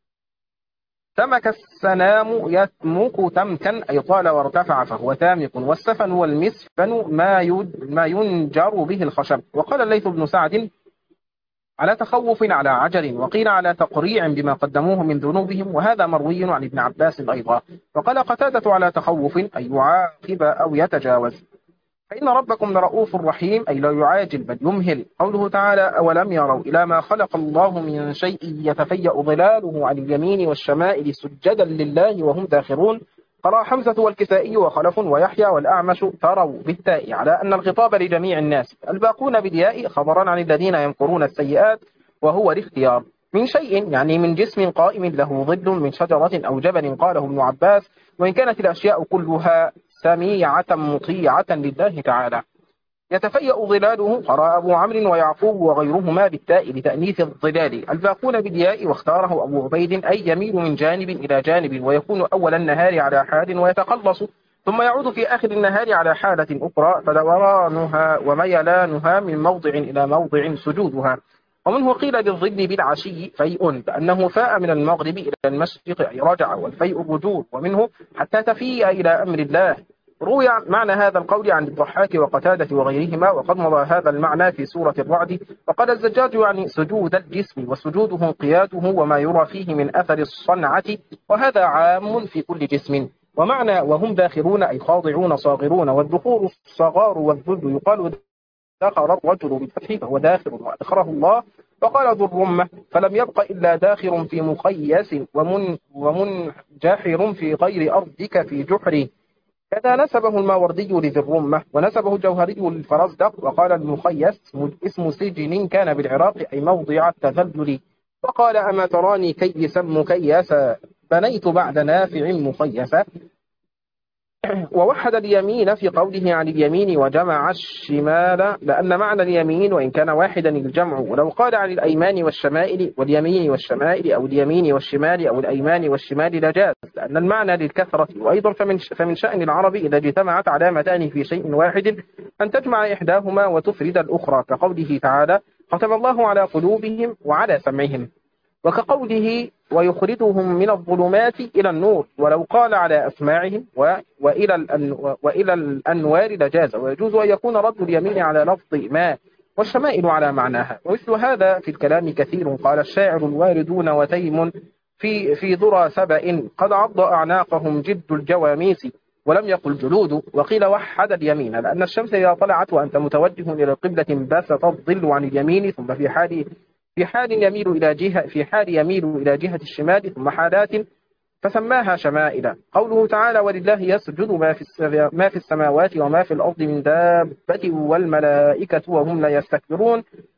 تمك السنام يتمك تمكا أي طال وارتفع فهو تامك، والسفن والمسفن ما ينجر به الخشب. وقال الليث بن سعد على تخوف على عجل، وقيل على تقريع بما قدموه من ذنوبهم، وهذا مروي عن ابن عباس أيضا. وقال قتادة على تخوف أي يعاقب أو يتجاوز. فإن ربكم لرؤوف رحيم أي لا يعاجل بل يمهل. قوله تعالى أولم يروا إلى ما خلق الله من شيء يتفيأ ظلاله عن اليمين والشمائل سجدا لله وهم داخرون. قرأ حمزة والكسائي وخلف ويحيى والأعمش تروا بالتاء على أن الخطاب لجميع الناس، الباقون بالياء خبرا عن الذين يمكرون السيئات، وهو الاختيار. من شيء يعني من جسم قائم له ظل من شجرة أو جبل، قاله ابن عباس، وإن كانت الأشياء كلها سميعة مطيعة لله تعالى. يتفيأ ظلاله قرأ أبو عمرو ويعقوب وغيرهما بالتاء لتأنيث الظلال، الباقون بالياء واختاره أبو عبيد أي يميل من جانب إلى جانب، ويكون أول النهار على حال ويتقلص، ثم يعود في آخر النهار على حالة أخرى، فدورانها وميلانها من موضع إلى موضع سجودها. ومنه قيل بالظل بالعشي فيء، لأنه فاء من المغرب إلى المشرق أي رجع، والفيء الرجوع، ومنه حتى تفيء إلى أمر الله. روي معنى هذا القول عن الضحاك وقتادة وغيرهما، وقد مضى هذا المعنى في سورة الرعد. وقال الزجاج يعني سجود الجسم، وسجوده انقياده وما يرى فيه من أثر الصنعة، وهذا عام في كل جسم. ومعنى وهم داخرون أي خاضعون صاغرون، والدخول الصغار والذل. يقال دخر الرجل بالفتح فهو داخر وأدخره الله. وقال ذو الرمة فلم يبق إلا داخر في مخيس ومنجحر في غير أرضك في جحره. كذا نسبه الماوردي لذي الرمة، ونسبه الجوهري للفرزدق. وقال المخيس اسم سجن كان بالعراق أي موضع التذلل. وقال أما تراني كيسا مكيسا بنيت بعد نافع مخيسا. ووحد اليمين في قوله عن اليمين وجمع الشمال، لأن معنى اليمين وإن كان واحدا الجمع. ولو قال عن الأيمان والشمائل واليمين والشمائل أو اليمين والشمال أو الأيمان والشمال لجاز، لأن المعنى للكثرة. وأيضا فمن شأن العرب إذا اجتمعت علامتان في شيء واحد أن تجمع إحداهما وتفرد الأخرى، كقوله تعالى ختم الله على قلوبهم وعلى سمعهم، وكقوله ويخرجهم من الظلمات إلى النور. ولو قال على أسماعهم وإلى الأنوار لجاز. ويجوز أن يكون رد اليمين على لفظ ما، والشمائل على معناها. ومثل هذا في الكلام كثير. قال الشاعر الواردون وتيم في ذرى سبأ قد عض أعناقهم جد الجواميس، ولم يقل جلود. وقيل وحد اليمين لأن الشمس إذا طلعت وأنت متوجه إلى القبلة انبسط الظل عن اليمين، ثم في حال يميل إلى جهة الشمال، ثم حالات فسماها شمائل. قوله تعالى ولله يسجد ما في السماوات وما في الأرض من دابة والملائكة وهم لا يستكبرون،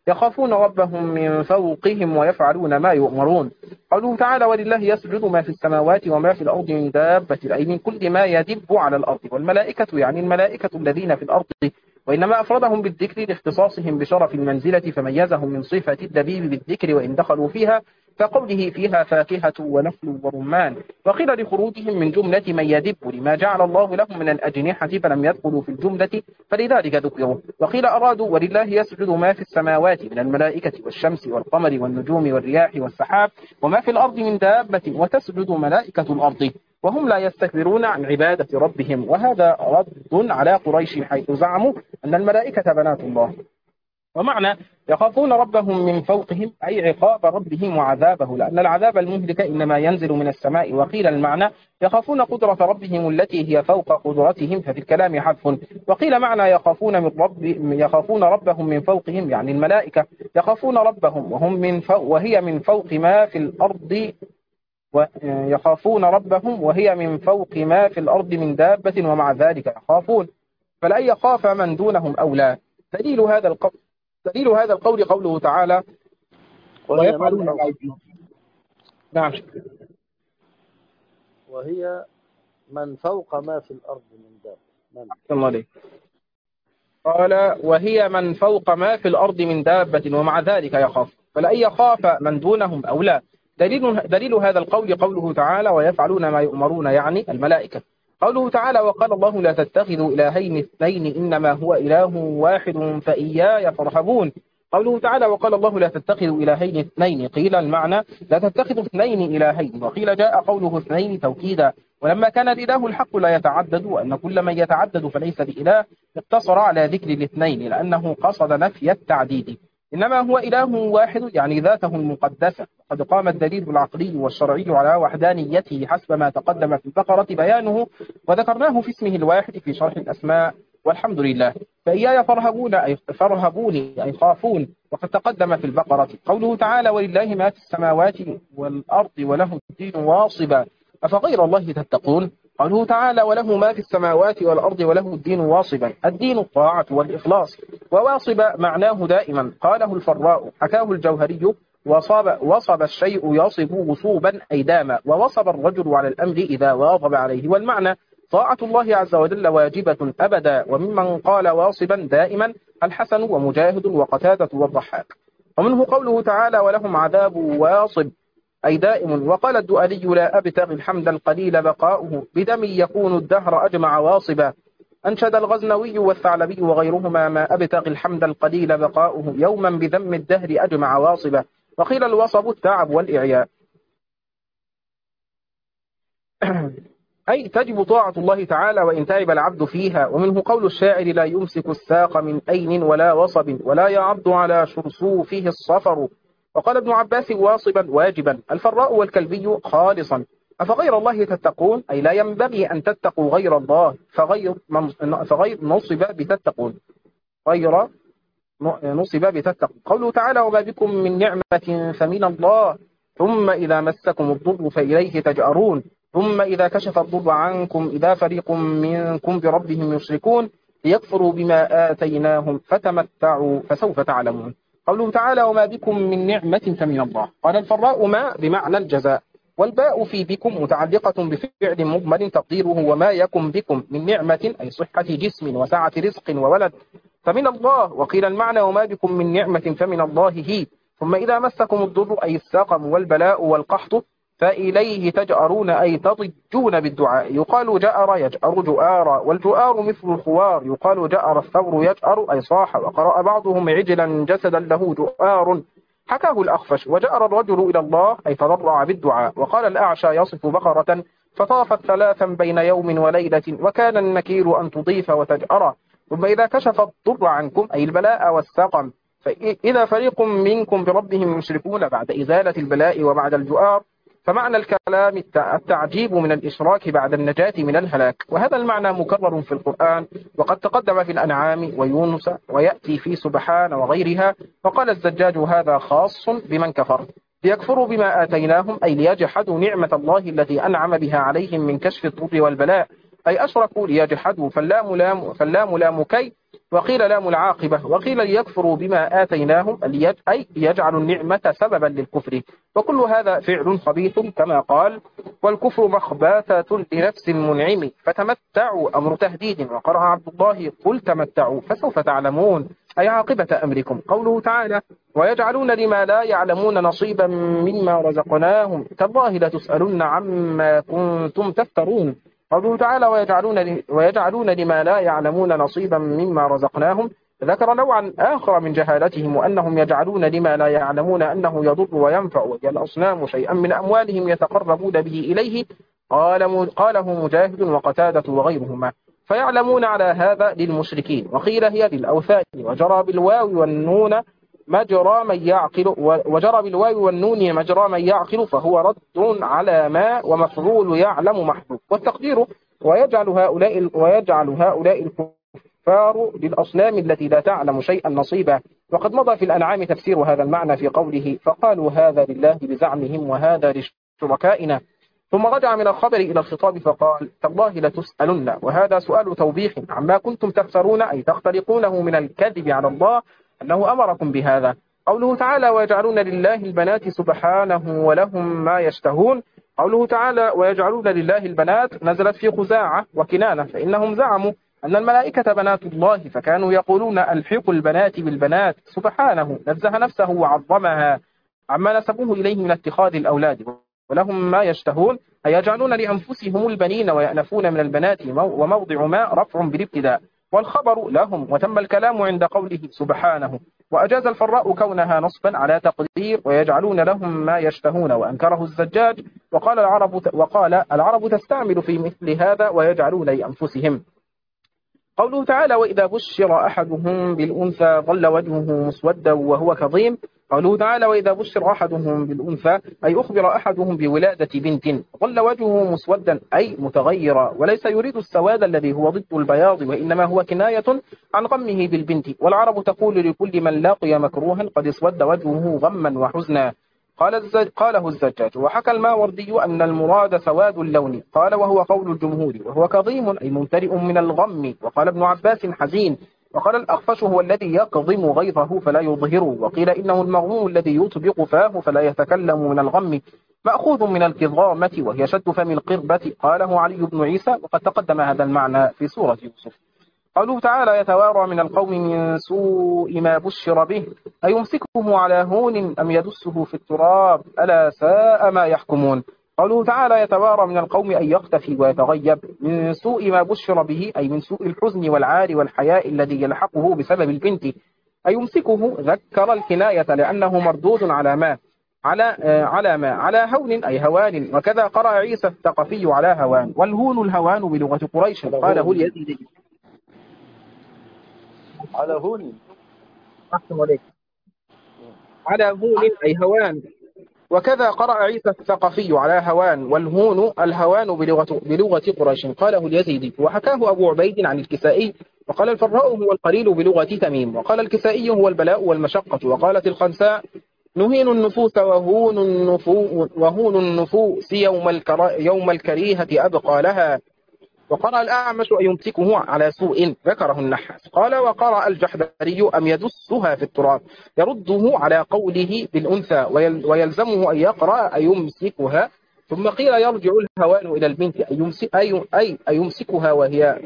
يخافون ربهم من فوقهم ويفعلون ما يؤمرون. قوله تعالى ولله يسجد ما في السماوات وما في الأرض من دابة أي من كل ما يدب على الأرض. والملائكة يعني الملائكة الذين في الأرض، وإنما أفردهم بالذكر لاختصاصهم بشرف المنزلة فميزهم من صفة الدبيب بالذكر وإن دخلوا فيها كقوله فيها فاكهة ونخل ورمان. وقيل لخروجهم من جملة من يدب لما جعل الله لهم من الأجنحة فلم يدخلوا في الجملة فلذلك ذكروا. وقيل أرادوا ولله يسجد ما في السماوات من الملائكة والشمس والقمر والنجوم والرياح والسحاب وما في الأرض من دابة وتسجد ملائكة الأرض وهم لا يستكبرون عن عبادة ربهم. وهذا رد على قريش حيث زعموا أن الملائكة بنات الله. ومعنى يخافون ربهم من فوقهم أي عقاب ربهم وعذابه، لأن العذاب المهلك إنما ينزل من السماء. وقيل المعنى يخافون قدرة ربهم التي هي فوق قدرتهم، ففي الكلام حذف. وقيل معنى يخافون ربهم من فوقهم يعني الملائكة يخافون ربهم وهي من فوق ما في الأرض ويخافون ربهم وهي من فوق ما في الأرض من دابة ومع ذلك يخافون، فلا يخاف من دونهم أولى. دليل هذا القول قوله تعالى ويفعلون ما يؤمرون. نعم. وهي من فوق ما في الأرض من دابة. الله عليك. قال وهي من فوق ما في الأرض من دابة ومع ذلك يخاف، فلا يخاف من دونهم أولى. دليل هذا القول قوله تعالى ويفعلون ما يؤمرون يعني الملائكة. قوله تعالى وقال الله لا تتخذوا إلهين اثنين إنما هو إله واحد فإياي فارهبون. قوله تعالى وقال الله لا تتخذوا إلهين اثنين، قيل المعنى لا تتخذوا اثنين إلهين، وقيل جاء قوله اثنين توكيدا، ولما كان الإله الحق لا يتعدد وأن كل من يتعدد فليس بإله اقتصر على ذكر الاثنين لأنه قصد نفي التعديد. إنما هو إله واحد يعني ذاته المقدسة. وقد قام الدليل العقلي والشرعي على وحدانيته حسب ما تقدم في البقرة بيانه وذكرناه في اسمه الواحد في شرح الأسماء والحمد لله. فإياي فارهبوني أي خافون، وقد تقدم في البقرة. قوله تعالى ولله ما في السماوات والأرض وله الدين واصبا أفغير الله تتقون. قوله تعالى وله ما في السماوات والأرض وله الدين واصبا، الدين الطاعة والإخلاص، وواصب معناه دائما. قاله الفراء حكاه الجوهري وصب الشيء يصب وصوبا أي داما، ووصب الرجل على الأمر إذا واظب عليه. والمعنى طاعة الله عز وجل واجبة أبدا. وممن قال واصبا دائما الحسن ومجاهد وقتادة والضحاك. ومنه قوله تعالى ولهم عذاب واصب أي دائم. وقال الدؤلي لا أبتغي الحمد القليل بقاؤه بدم يكون الدهر أجمع واصبا. أنشد الغزنوي والثعلبي وغيرهما ما أبتغي الحمد القليل بقاؤه يوما بذم الدهر أجمع واصبا. وقيل الوصب التعب والإعياء أي تجب طاعة الله تعالى وإن تعب العبد فيها. ومنه قول الشاعر لا يمسك الساق من أين ولا وصب ولا يعض على شرصوفه الصفر. وقال ابن عباس واصبا واجبا. الفراء والكلبي خالصا أفغير الله تتقون أي لا ينبغي أن تتقوا غير الله فغير نصب بتتقون غير نصب بتتقون. قوله تعالى وما بكم من نعمة فمن الله ثم إذا مسكم الضر فإليه تجأرون ثم إذا كشف الضر عنكم إذا فريق منكم بربهم يشركون ليكفروا بما آتيناهم فتمتعوا فسوف تعلمون. قوله تعالى وما بكم من نعمة فمن الله. قال الفراء ما بمعنى الجزاء، والباء في بكم متعلقة بفعل مضمر تقديره وما يكن بكم من نعمة أي صحة جسم وسعة رزق وولد فمن الله. وقيل المعنى وما بكم من نعمة فمن الله هي. ثم إذا مسكم الضر أي السقم والبلاء والقحط فإليه تجأرون أي تضجون بالدعاء. يقال جأر يجأر جؤارا والجؤار مثل الخوار. يقال جأر الثور يجأر أي صاح. وقرأ بعضهم عجلا جسدا له جؤار حكاه الأخفش. وجأر الرجل إلى الله أي تضرع بالدعاء. وقال الأعشى يصف بقرة فطافت ثلاثا بين يوم وليلة وكان النكير أن تضيف وتجأر. ثم إذا كشف الضر عنكم أي البلاء والسقم فإذا فريق منكم بربهم يشركون بعد إزالة البلاء وبعد الجؤار. فمعنى الكلام التعجيب من الإشراك بعد النجاة من الهلاك. وهذا المعنى مكرر في القرآن وقد تقدم في الأنعام ويونس ويأتي في سبحان وغيرها. وقال الزجاج هذا خاص بمن كفر ليكفروا بما آتيناهم أي ليجحدوا نعمة الله التي أنعم بها عليهم من كشف الضر والبلاء أي أشركوا ليجحدوا، فاللام لام كي، وقيل لام العاقبة، وقيل ليكفروا بما آتيناهم أي يجعلوا النعمة سببا للكفر. وكل هذا فعل خبيث كما قال: والكفر مخباتة لنفس المنعم فتمتعوا، أمر تهديد. وقرأ عبد الله: قل تمتعوا فسوف تعلمون، أي عاقبة أمركم. قوله تعالى: ويجعلون لما لا يعلمون نصيبا مما رزقناهم تالله لتسألن عما كنتم تفترون. قوله تعالى: ويجعلون لما لا يعلمون نصيبا مما رزقناهم، ذكر نوعا آخر من جهالتهم، وأنهم يجعلون لما لا يعلمون أنه يضر وينفع، وهي الأصنام، شيئا من أموالهم يتقربون به إليه. قاله مجاهد وقتادة وغيرهما، فيعلمون على هذا للمشركين. وقيل هي للأوثان، وجرى بالواو والنون مجرى من يعقل، فهو رد على ما، ومفعول يعلم محذوف. والتقدير: ويجعل هؤلاء الكفار للأصنام التي لا تعلم شيئا نصيبا. وقد مضى في الأنعام تفسير هذا المعنى في قوله: فقالوا هذا لله بزعمهم وهذا لشركائنا. ثم رجع من الخبر إلى الخطاب فقال: تالله لتسألن، وهذا سؤال توبيخ عما كنتم تفترون، أي تختلقونه من الكذب على الله أنه أمركم بهذا. قوله تعالى: ويجعلون لله البنات سبحانه ولهم ما يشتهون. قوله تعالى: ويجعلون لله البنات نزلت في خزاعة وكنانة، فإنهم زعموا أن الملائكة بنات الله، فكانوا يقولون: ألحقوا البنات بالبنات. سبحانه نزه نفسه وعظمها عما نسبوه إليه من اتخاذ الأولاد. ولهم ما يشتهون، أي يجعلون لأنفسهم البنين ويأنفون من البنات، وموضع ما رفع بالابتداء، والخبر لهم. وتم الكلام عند قوله سبحانه. وأجاز الفراء كونها نصبا على تقدير ويجعلون لهم ما يشتهون، وأنكره الزجاج، وقال العرب تستعمل في مثل هذا ويجعلون لأنفسهم. قوله تعالى: وإذا بشر أحدهم بالأنثى ظل وجهه مسودا وهو كظيم. قوله تعالى: وإذا بشر أحدهم بالأنثى، أي أخبر أحدهم بولادة بنت، ظل وجهه مسودا أي متغيرا، وليس يريد السواد الذي هو ضد البياض، وإنما هو كناية عن غمه بالبنت. والعرب تقول لكل من لاقي مكروها: قد اسود وجهه غما وحزنا. قاله الزجاج. وحكى الماوردي أن المراد سواد اللون، قال وهو قول الجمهور، وهو كظيم أي ممتلئ من الغم. وقال ابن عباس: حزين. وقال الأخفش: هو الذي يكظم غيظه فلا يظهره. وقيل إنه المغموم الذي يطبق فاه فلا يتكلم من الغم، مأخوذ من الكظامة وهي شد فم القربة. قاله علي بن عيسى، وقد تقدم هذا المعنى في سورة يوسف. قوله تعالى: يتوارى من القوم من سوء ما بشر به، أيمسكه على هون أم يدسه في التراب ألا ساء ما يحكمون. قوله تعالى: يتوارى من القوم أي يختفي ويتغيب، من سوء ما بشر به أي من سوء الحزن والعار والحياء الذي يلحقه بسبب البنت. أيمسكه ذكر الكناية لأنه مردود على ما، على هون أي هوان. وكذا قرأ عيسى الثقفي على هوان، والهون الهوان بلغة قريش. قاله اليزيدي على هون. أحسن عليك. على هون أي هوان. وكذا قرأ عيسى الثقفي على هوان، والهون الهوان بلغة قريش. قاله اليزيدي. وحكاه أبو عبيد عن الكسائي. وقال الفراء: هو القليل بلغة تميم. وقال الكسائي: هو البلاء والمشقة. وقالت الخنساء: نهين النفوس وهون النفوس يوم الكريهة أبقى لها. وقرأ الأعمش: يمسكه على سوء، ذكره النحاس. قال: وقرأ الجحدري: أم يدسها في التراب، يرده على قوله بالأنثى، ويلزمه أن يقرأ أيمسكها. ثم قيل: يرجع الهوان إلى البنت، أيمسكها وهي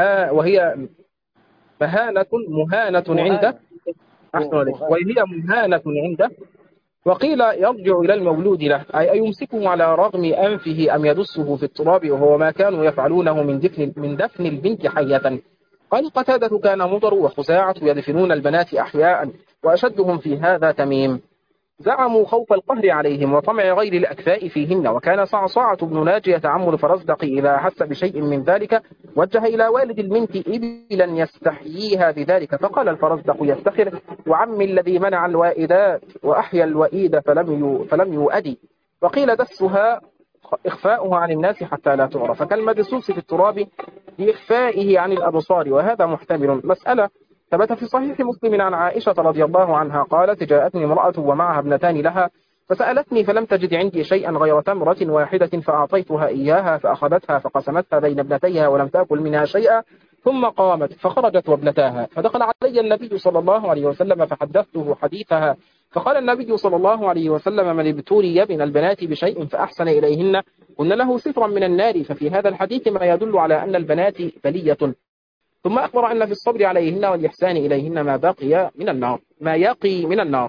مهانة عنده. وهي مهانة عنده. وقيل: يرجع إلى المولود له، أي يمسكه على رغم أنفه، أم يدسه في التراب، وهو ما كانوا يفعلونه من دفن البنت حية. قال قتادة: كان مضر وخزاعة يدفنون البنات أحياء، وأشدهم في هذا تميم. زعموا خوف القهر عليهم وطمع غير الأكفاء فيهن. وكان صعصعة بن ناجي يتعمل فرزدق إذا أحس بشيء من ذلك وجه إلى والد المنت إبلا يستحييها بذلك، فقال الفرزدق يستخر: وعم الذي منع الوائدات وأحيا الوئيد فلم يؤدي. وقيل: دسها إخفاؤها عن الناس حتى لا تعرف، كالمدسوس في التراب لإخفائه عن الأبصار، وهذا محتمل. مسألة: ثبت في صحيح مسلم عن عائشة رضي الله عنها قالت: جاءتني امرأة ومعها ابنتان لها، فسألتني فلم تجد عندي شيئا غير تمرة واحدة فأعطيتها إياها فأخذتها فقسمتها بين ابنتيها ولم تأكل منها شيئا، ثم قامت فخرجت وابنتاها، فدخل علي النبي صلى الله عليه وسلم فحدثته حديثها، فقال النبي صلى الله عليه وسلم: من ابتلي من البنات بشيء فأحسن إليهن كن له سترا من النار. ففي هذا الحديث ما يدل على أن البنات بلية. ثم أخبر أن في الصبر عليهن والإحسان إليهن ما بقي من النار، ما يقي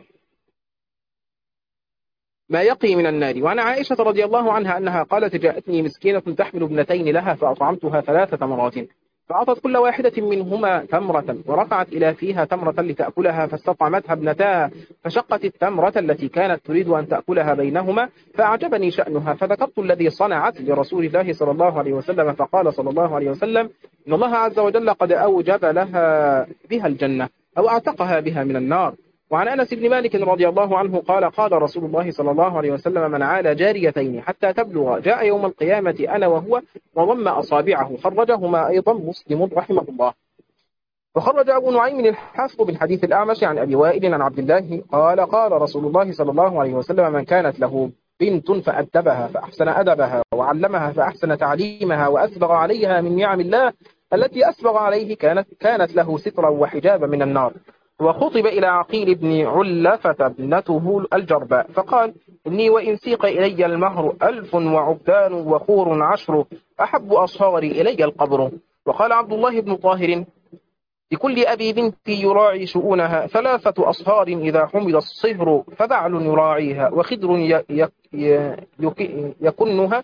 من النار. وعن عائشة رضي الله عنها أنها قالت: جاءتني مسكينة تحمل ابنتين لها فأطعمتها 3 تمرات، فأعطت كل واحدة منهما تمرة، ورفعت إلى فيها تمرة لتأكلها، فاستطعمتها ابنتها، فشقت التمرة التي كانت تريد أن تأكلها بينهما، فأعجبني شأنها، فذكرت الذي صنعت لرسول الله صلى الله عليه وسلم، فقال صلى الله عليه وسلم: إن الله عز وجل قد أوجب لها بها الجنة أو أعتقها بها من النار. وعن أنس بن مالك رضي الله عنه قال: قال رسول الله صلى الله عليه وسلم: من عال جاريتين حتى تبلغ جاء يوم القيامة أنا وهو وضم أصابعه. خرجهما أيضا مسلم رحمه الله. وخرج أبو نعيم الحافظ بالحديث الأعمش عن أبي وائل عن عبد الله قال: قال رسول الله صلى الله عليه وسلم: من كانت له بنت فأدبها فأحسن أدبها وعلمها فأحسن تعليمها وأسبغ عليها من نعم الله التي أسبغ عليه كانت له سترا وحجابا من النار. وخطب إلى عقيل بن علفة ابنته الجرباء فقال: إني وإن سيق إلي المهر 1000 وعبدان وخور 10 أحب أصهاري إلي القبر. وقال عبد الله بن طاهر: لكل أبي بنت يراعي شؤونها 3 أصهار إذا حمد الصهر، فبعل يراعيها وخدر يكنها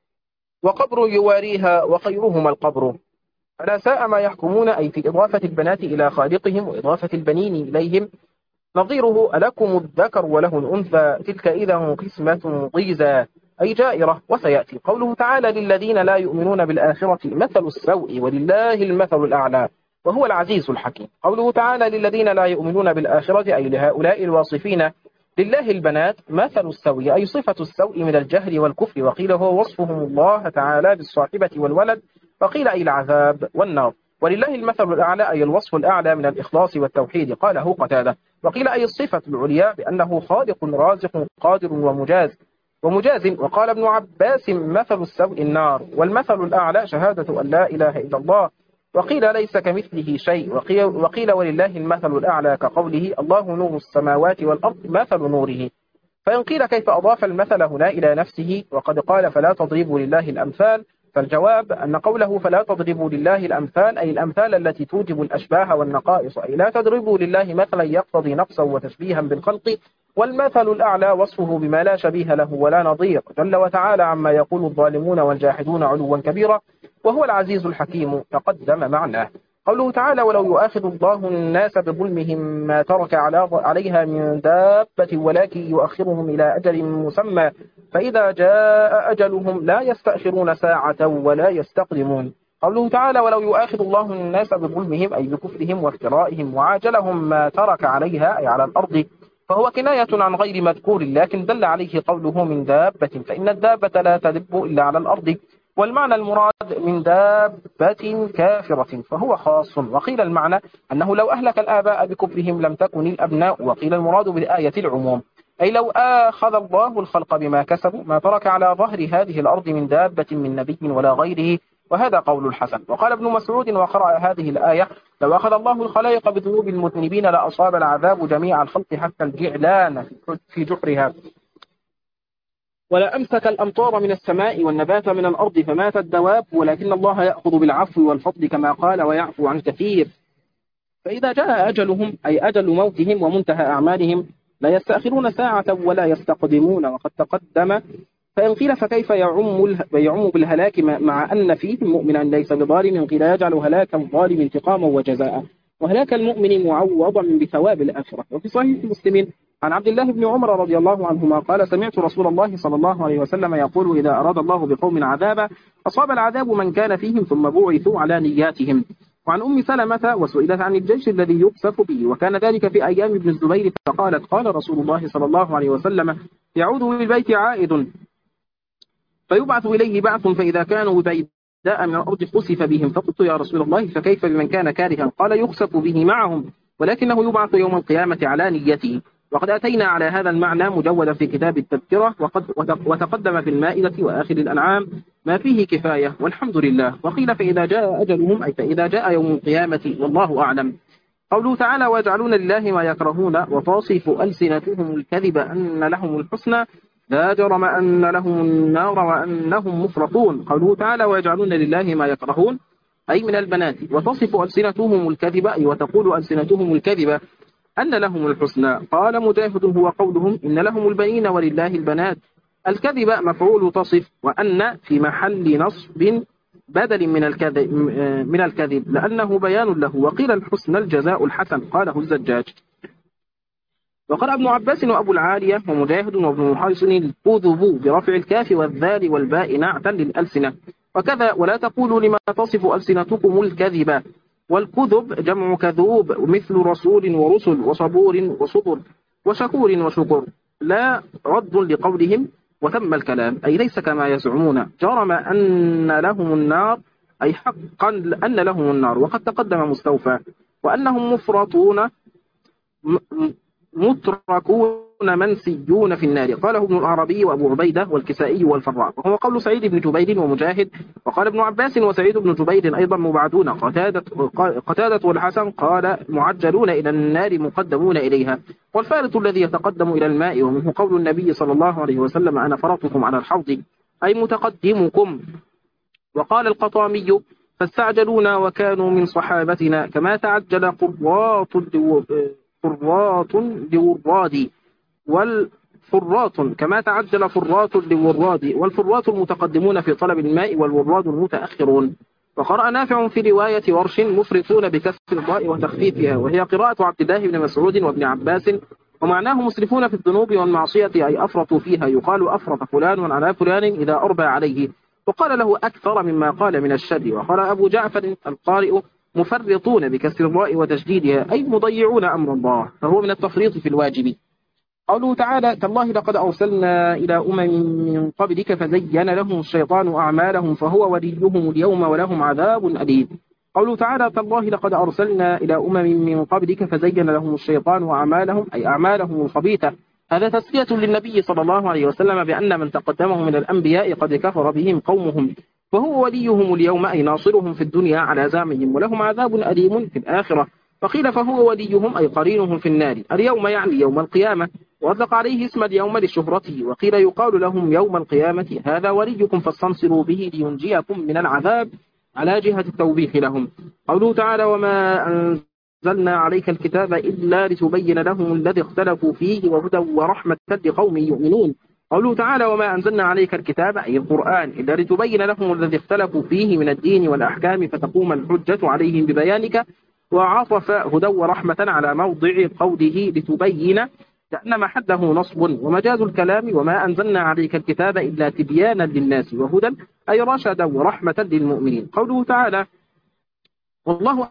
وقبر يواريها وخيرهما القبر. فلا ساء ما يحكمون، أي في إضافة البنات إلى خالقهم وإضافة البنين إليهم. نظيره: ألكم الذكر وله الأنثى تلك إذا قسمة ضيزى، أي جائرة. وسيأتي قوله تعالى: للذين لا يؤمنون بالآخرة مثل السوء ولله المثل الأعلى وهو العزيز الحكيم. قوله تعالى: للذين لا يؤمنون بالآخرة، أي لهؤلاء الواصفين لله البنات مثل السوء، أي صفة السوء من الجهل والكفر. وقيل هو وصفهم الله تعالى بالصاحبة والولد، وقيل أي العذاب والنار. ولله المثل الأعلى، أي الوصف الأعلى من الإخلاص والتوحيد. قاله قتادة. وقيل أي الصفة العليا بأنه خالق رازق قادر ومجاز. وقال ابن عباس: مثل السوء النار، والمثل الأعلى شهادة أن لا إله إلا الله. وقيل ليس كمثله شيء. وقيل ولله المثل الأعلى كقوله: الله نور السماوات والأرض مثل نوره. فإن قيل كيف أضاف المثل هنا إلى نفسه وقد قال: فلا تضربوا لله الأمثال، فالجواب أن قوله فلا تضربوا لله الأمثال أي الأمثال التي توجب الأشباه والنقائص، أي لا تضربوا لله مثلا يقتضي نقصا وتشبيها بالخلق. والمثل الأعلى وصفه بما لا شبيه له ولا نظير، جل وتعالى عما يقول الظالمون والجاحدون علوا كبيرا، وهو العزيز الحكيم تقدم معناه. قوله تعالى: ولو يؤاخذ الله الناس بظلمهم ما ترك عليها من دابة ولكن يؤخرهم إلى أجل مسمى فإذا جاء أجلهم لا يستأخرون ساعة ولا يستقدمون. قوله تعالى: ولو يؤاخذ الله الناس بظلمهم، أي بكفرهم وافترائهم، وعاجلهم ما ترك عليها أي على الأرض، فهو كناية عن غير مذكور، لكن دل عليه قوله من دابة، فإن الدابة لا تدب إلا على الأرض. والمعنى المراد من دابة كافرة فهو خاص. وقيل المعنى أنه لو أهلك الآباء بكفرهم لم تكن الأبناء. وقيل المراد بالآية العموم، أي لو آخذ الله الخلق بما كسبوا ما ترك على ظهر هذه الأرض من دابة من نبي ولا غيره. وهذا قول الحسن. وقال ابن مسعود وقرأ هذه الآية: لو أخذ الله الخلائق بذنوب المذنبين لأصاب العذاب جميع الخلق حتى الجعلان في جحرها، ولا أمسك الأمطار من السماء والنبات من الأرض فمات الدواب، ولكن الله يأخذ بالعفو والفضل كما قال ويعفو عن كثير. فإذا جاء أجلهم أي أجل موتهم ومنتهى أعمالهم لا يستأخرون ساعة ولا يستقدمون. وقد تقدم. فإن قيل فكيف يعم بالهلاك مع أن فيهم مؤمنا ليس بظالم؟ قيل يجعل هلاك الظالم انتقاما وجزاء، وهلاك المؤمن معوضا بثواب الآخرة. وفي صحيح مسلم عن عبد الله بن عمر رضي الله عنهما قال: سمعت رسول الله صلى الله عليه وسلم يقول: إذا أراد الله بقوم عذابا أصاب العذاب من كان فيهم ثم بعثوا على نياتهم. وعن أم سلمة وسئلت عن الجيش الذي يقصف به، وكان ذلك في أيام ابن الزبير، فقالت: قال رسول الله صلى الله عليه وسلم: يعود بالبيت عائد فيبعث إليه بعث، فإذا كانوا بيداء من الأرض خسف بهم. فقلت: يا رسول الله فكيف بمن كان كارها؟ قال: يخسف به معهم ولكنه يبعث يوم القيامة على نيته. وقد أتينا على هذا المعنى مجودا في كتاب التذكرة، وتقدم في المائدة وآخر الأنعام ما فيه كفاية والحمد لله. وقيل فإذا جاء أجلهم، أي فإذا جاء يوم القيامة، والله أعلم. قوله تعالى ويجعلون لله ما يكرهون وتصف ألسنتهم الكذب أن لهم الحسنى لا جرم أن لهم النار وأنهم مفرطون. قوله تعالى ويجعلون لله ما يكرهون أي من البنات، وتصف ألسنتهم الكذب أي وتقول ألسنتهم الكذب أن لهم الحسنى. قال مجاهد هو قولهم إن لهم البنين ولله البنات. الكذب مفعول تصف، وأن في محل نصب بدل من الكذب لأنه بيان له. وقيل الحسنى الجزاء الحسن، قاله الزجاج. وقال ابن عباس وأبو العالية ومجاهد وابن محيصن الكذب برفع الكاف والذال والباء نعتا للألسنة. وكذا ولا تقولوا لما تصف ألسنتكم الكذب. والكذب جمع كذوب مثل رسول ورسل وصبور وصبر وشكور وشكر. لا رد لقولهم وتم الكلام، أي ليس كما يزعمون. جرم أن لهم النار أي حقا أن لهم النار، وقد تقدم مستوفى. وأنهم مفرطون متركون منسيون في النار، قاله ابن العربي وأبو عبيدة والكسائي والفراء، وهو قول سعيد بن جبير ومجاهد. وقال ابن عباس وسعيد بن جبير أيضا مبعدون. قتادة والحسن قال معجلون إلى النار مقدمون إليها، والفارط الذي يتقدم إلى الماء. ومنه قول النبي صلى الله عليه وسلم أنا فرطكم على الحوض أي متقدمكم. وقال القطامي فاستعجلونا وكانوا من صحابتنا كما تعجل قراط لوراد والفرات كما تعجل فرات لوراد، والفرات المتقدمون في طلب الماء والوراد المتأخرون. وقرأ نافع في رواية ورش مفرطون بكسر الضاء وتخفيفها، وهي قراءة عبد الله بن مسعود وابن عباس، ومعناه مسرفون في الذنوب والمعصية أي أفرطوا فيها. يقال أفرط فلان على فلان إذا أربى عليه، وقال له أكثر مما قال من الشر. وقال أبو جعفر القارئ مفرطون بكسر الراء وتشديدها أي مضيعون أمر الله، فهو من التفريط في الواجب. قوله تعالى تالله لقد أرسلنا إلى من قبلك فزين لهم الشيطان أعمالهم فهو وليهم اليوم ولهم عذاب أليم. قوله تعالى تالله لقد أرسلنا إلى من قبلك فزين لهم الشيطان أعمالهم أي أعمالهم الخبيثة. هذا تسلية للنبي صلى الله عليه وسلم بأن من تقدمه من الأنبياء قد كفر بهم قومهم، وهو وليهم اليوم أي ناصرهم في الدنيا على زعمهم، ولهم عذاب أليم في الآخرة. وقيل فهو وليهم أي قرينهم في النار. اليوم يعني يوم القيامة، وأطلق عليه اسم اليوم لشهرته. وقيل يقال لهم يوم القيامة هذا وليكم فاستنصروا به لينجيكم من العذاب على جهة التوبيخ لهم. قوله تعالى وما أنزلنا عليك الكتاب إلا لتبين لهم الذي اختلفوا فيه وهدى ورحمة لقوم يؤمنون. قوله تعالى وما أنزلنا عليك الكتاب أي القرآن إلا لتبين لهم الذي اختلفوا فيه من الدين والأحكام فتقوم الحجة عليهم ببيانك. وعطف هدى ورحمة على موضع قوله لتبين لأن محله نصب. ومجاز الكلام وما أنزلنا عليك الكتاب إلا تبيانا للناس وهدى أي رشدا ورحمة للمؤمنين. قوله تعالى والله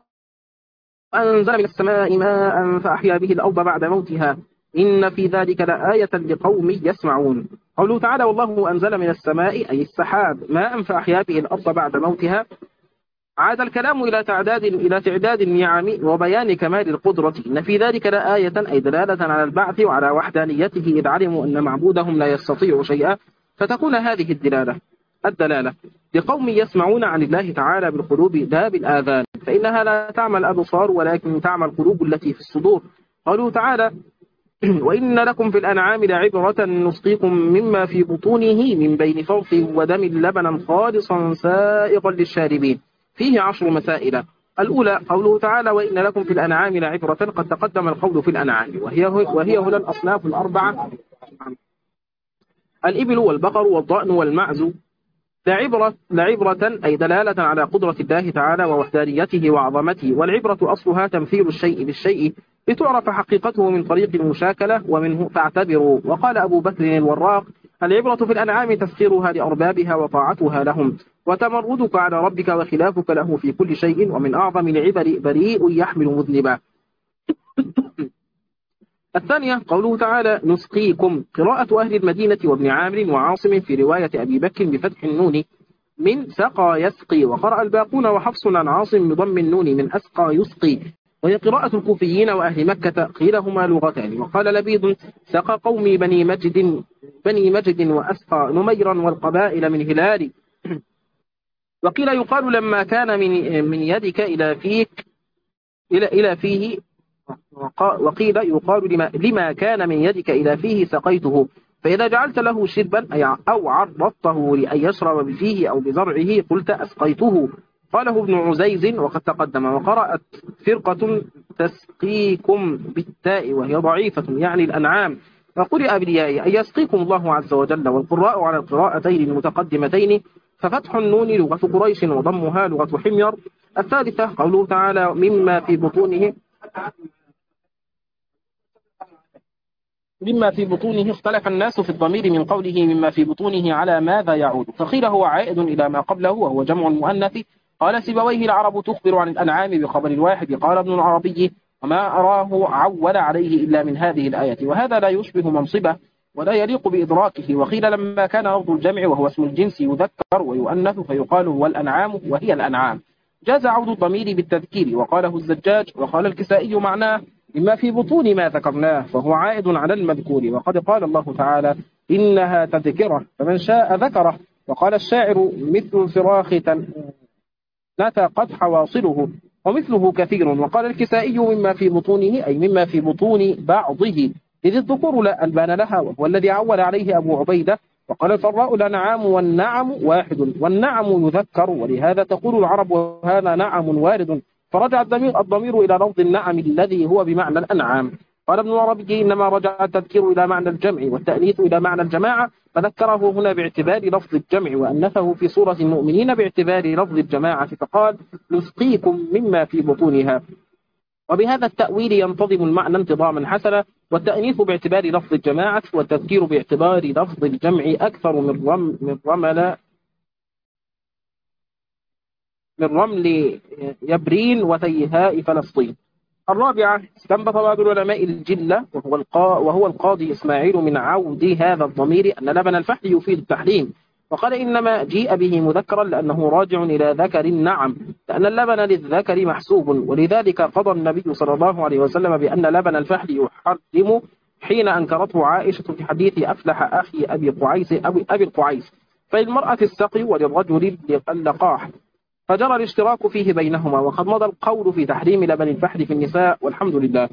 أنزل من السماء ماء فأحيا به الأرض بعد موتها إن في ذلك لآية لقوم يسمعون. قوله تعالى والله أنزل من السماء أي السحاب ماء فأحيا به الأرض بعد موتها. عاد الكلام إلى تعداد النعم وبيان كمال القدرة. إن في ذلك لآية أي دلالة على البعث وعلى وحدانيته إذ علموا أن معبودهم لا يستطيع شيئا، فتكون هذه الدلالة لقوم يسمعون عن الله تعالى بالقلوب لا بالآذان، فإنها لا تعمى الأبصار ولكن تعمى القلوب التي في الصدور. قالوا تعالى وإن لكم في الأنعام لعبرة نسقيكم مما في بطونه من بين فرث ودم لبنا خالصا سائغا للشاربين. فيه 10 مسائل. الأولى قوله تعالى وإن لكم في الأنعام لعبرة، قد تقدم القول في الأنعام وهي هنا الأصناف الأربعة: الإبل والبقر والضأن والمعز. لعبرة أي دلالة على قدرة الله تعالى ووحدانيته وعظمته، والعبرة أصلها تمثيل الشيء بالشيء لتعرف حقيقته من طريق المشاكلة ومنه فاعتبروا. وقال أبو بكر الوراق العبرة في الأنعام تسخيرها لأربابها وطاعتها لهم وتمردك على ربك وخلافك له في كل شيء، ومن أعظم العبر بريء يحمل مذنبا. الثانية قوله تعالى نسقيكم، قراءة أهل المدينة وابن عامر وعاصم في رواية أبي بكر بفتح النون من سقى يسقي، وقرأ الباقون وحفص عن عاصم بضم النون من أسقى يسقي. وهي قراءة الكوفيين وأهل مكة، قيل هما لغتان. وقال لبيد: سقى قومي بني مجد وأسقى نميرا والقبائل من هلال. وقيل يقال لما كان من يدك إلى فيك إلى فيه. وقيل يقال لما كان من يدك إلى فيه سقيته، فإذا جعلت له شربا أو عرضته لأن يشرب بفيه أو بزرعه قلت أسقيته. قاله ابن عزيز وقد تقدم. وقرأت فرقة تسقيكم بالتاء وهي ضعيفة يعني الأنعام، وقرئ بالياء أن يسقيكم الله عز وجل. والقراء على القراءتين المتقدمتين، ففتح النون لغة قريش وضمها لغة حمير. الثالثة قوله تعالى مما في بطونه اختلف الناس في الضمير من قوله مما في بطونه على ماذا يعود، فقيل هو عائد إلى ما قبله وهو جمع المؤنث. قال سيبويه العرب تخبر عن الأنعام بخبر الواحد. قال ابن العربي وما أراه عول عليه إلا من هذه الآية، وهذا لا يشبه منصبه ولا يليق بإدراكه. وقيل لما كان لفظ الجمع وهو اسم الجنس يذكر ويؤنث فيقال هو الأنعام وهي الأنعام، جاز عود الضمير بالتذكير. وقاله الزجاج. وقال الكسائي معناه مما في بطون ما ذكرناه، فهو عائد على المذكور. وقد قال الله تعالى إنها تذكرة فمن شاء ذكره. وقال الشاعر مثل الفراخ نتقت حواصله ومثله كثير. وقال الكسائي مما في بطونه أي مما في بطون بعضه، إذ الذكور لا ألبان لها وهو الذي عول عليه أبو عبيدة. وقال الفراء الأنعام والنعم واحد والنعم يذكر، ولهذا تقول العرب وهذا نعم وارد، فرجع الضمير إلى لفظ النعم الذي هو بمعنى الأنعام. قال ابن العربي إنما رجع التذكير إلى معنى الجمع والتأنيث إلى معنى الجماعة، فذكره هنا باعتبار لفظ الجمع وأنثه في سورة المؤمنين باعتبار لفظ الجماعة، فقال نسقيكم مما في بطونها. وبهذا التأويل ينتظم المعنى انتظاما حسنا، والتأنيث باعتبار لفظ الجماعة والتذكير باعتبار لفظ الجمع أكثر من رمل يبرين وتيهاء فلسطين. الرابعة استنبط بعض العلماء الجلة وهو القاضي إسماعيل من عود هذا الضمير أن لبن الفحل يفيد التحريم، وقال إنما جيء به مذكرا لأنه راجع إلى ذكر النعم، لأن اللبن للذكر محسوب. ولذلك قضى النبي صلى الله عليه وسلم بأن لبن الفحل يحرم حين أنكرته عائشة في حديث أفلح أخي أبي القعيس. فللمرأة السقي وللرجل اللقاح، فجرى الاشتراك فيه بينهما. وقد مضى القول في تحريم لبن الفحل في النساء والحمد لله.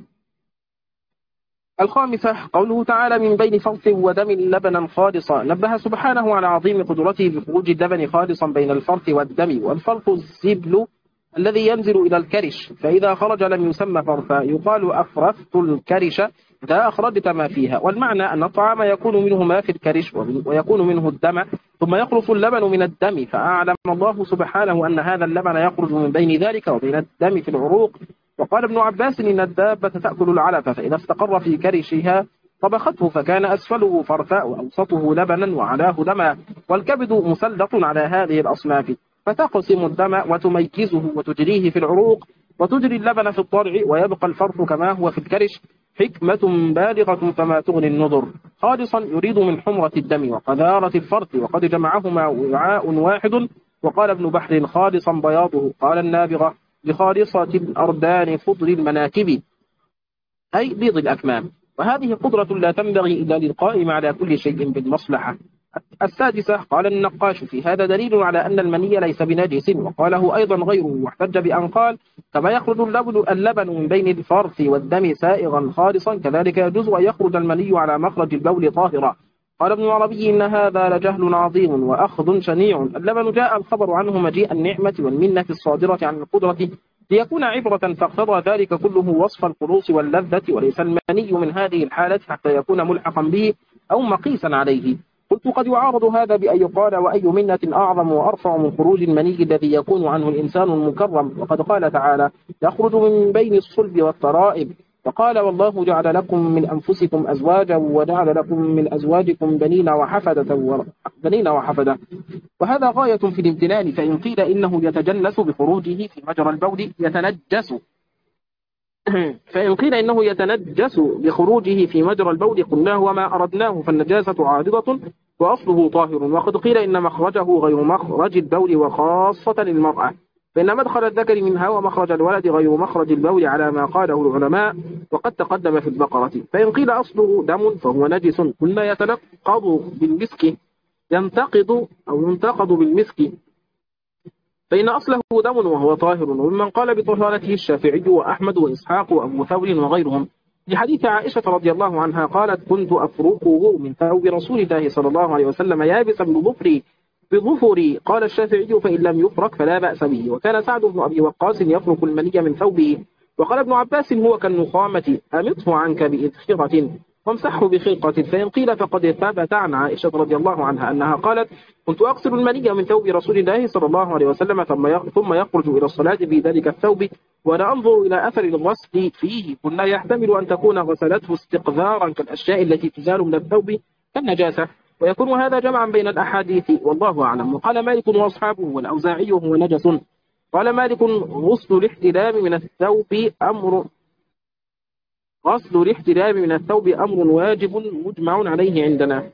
الخامسة قوله تعالى من بين فرث ودم لبنا خالصا، نبه سبحانه على عظيم قدرته بخروج اللبن خالصا بين الفرث والدم. والفرث الزبل الذي ينزل إلى الكرش، فإذا خرج لم يسمى فرثا، يقال أفرثت الكرش إذا أخرجت ما فيها. والمعنى أن الطعام يكون منه ما في الكرش ويكون منه الدم، ثم يخلص اللبن من الدم، فأعلم الله سبحانه أن هذا اللبن يخرج من بين ذلك وبين الدم في العروق. وقال ابن عباس إن الدابة تأكل العلف، فإذا استقر في كرشها طبخته فكان أسفله فرثا وأوسطه لبنا وعلاه دما. والكبد مسلط على هذه الأصناف، فتقسم الدم وتميزه وتجريه في العروق، وتجري اللبن في الضرع، ويبقى الفرث كما هو في الكرش. حكمة بالغة فما تغني النذر. خالصا يريد من حمرة الدم وقذارة الفرث، وقد جمعهما وعاء واحد. وقال ابن بحر خالصا بياضه. قال النابغة لخالصة الأردان فضل المناكب، أي بيض الأكمام. وهذه قدرة لا تنبغي إلا للقائم على كل شيء بالمصلحة. السادسة قال النقاش في هذا دليل على أن المني ليس بنجس، وقاله أيضا غيره واحتج بأن قال كما يخرج اللبن من بين الفرث والدم سائغا خالصا كذلك يجوز أن يخرج المني على مخرج البول طاهرا. قال ابن العربي إن هذا لجهل عظيم وأخذ شنيع. اللبن جاء الخبر عنه مجيء النعمة والمنة الصادرة عن القدرة ليكون عبرة، فاقتضى ذلك كله وصف الخلوص واللذة، وليس المني من هذه الحالة حتى يكون ملحقا به أو مقيسا عليه. قلت قد يعارض هذا بأن يقال وأي منة أعظم وأرفع من خروج المني الذي يكون عنه الإنسان المكرم، وقد قال تعالى يخرج من بين الصلب والترائب. وقال والله جعل لكم من أنفسكم أزواجا وجعل لكم من أزواجكم بنين وحفدة. وهذا غاية في الامتنان، فإن قيل إنه يتجنس بخروجه في مجرى البول يتنجس بخروجه في مجرى البول قلناه وما أردناه، فالنجاسة عارضة وأصله طاهر. وقد قيل إن مخرجه غير مخرج البول وخاصة للمرأة. فإن مدخل الذكر منها ومخرج الولد غير مخرج البول على ما قاله العلماء وقد تقدم في البقرة. فإن قيل أصله دم فهو نجس قلنا يتنقض بالمسك ينتقض بالمسك، فإن أصله دم وهو طاهر. وممن قال بطهارته الشافعي وأحمد وإسحاق وأبو ثور وغيرهم، لحديث عائشة رضي الله عنها قالت: كنت أفرقه من ثوب رسول الله صلى الله عليه وسلم يابسا بظفري. قال الشافعي: فإن لم يفرق فلا بأس به. وكان سعد بن أبي وقاص يفرق المني من ثوبه. وقال ابن عباس: هو كالنخامة، أمطه عنك بإذخرة وامسحه بخرقة. فإن قيل فقد ثبت عن عائشة رضي الله عنها أنها قالت: كنت أغسل المني من ثوب رسول الله صلى الله عليه وسلم ثم يخرج إلى الصلاة في ذلك الثوب ولا أنظر إلى أثر الغسل فيه. قلنا: يحتمل أن تكون غسلته استقذارا كالأشياء التي تزال من الثوب كالنجاسة، ويكون هذا جمعا بين الأحاديث والله أعلم. وقال مالك وأصحابه والأوزاعي: هو نجس. قال مالك: غسل الاحتلام من الثوب أمر واجب مجمع عليه عندنا،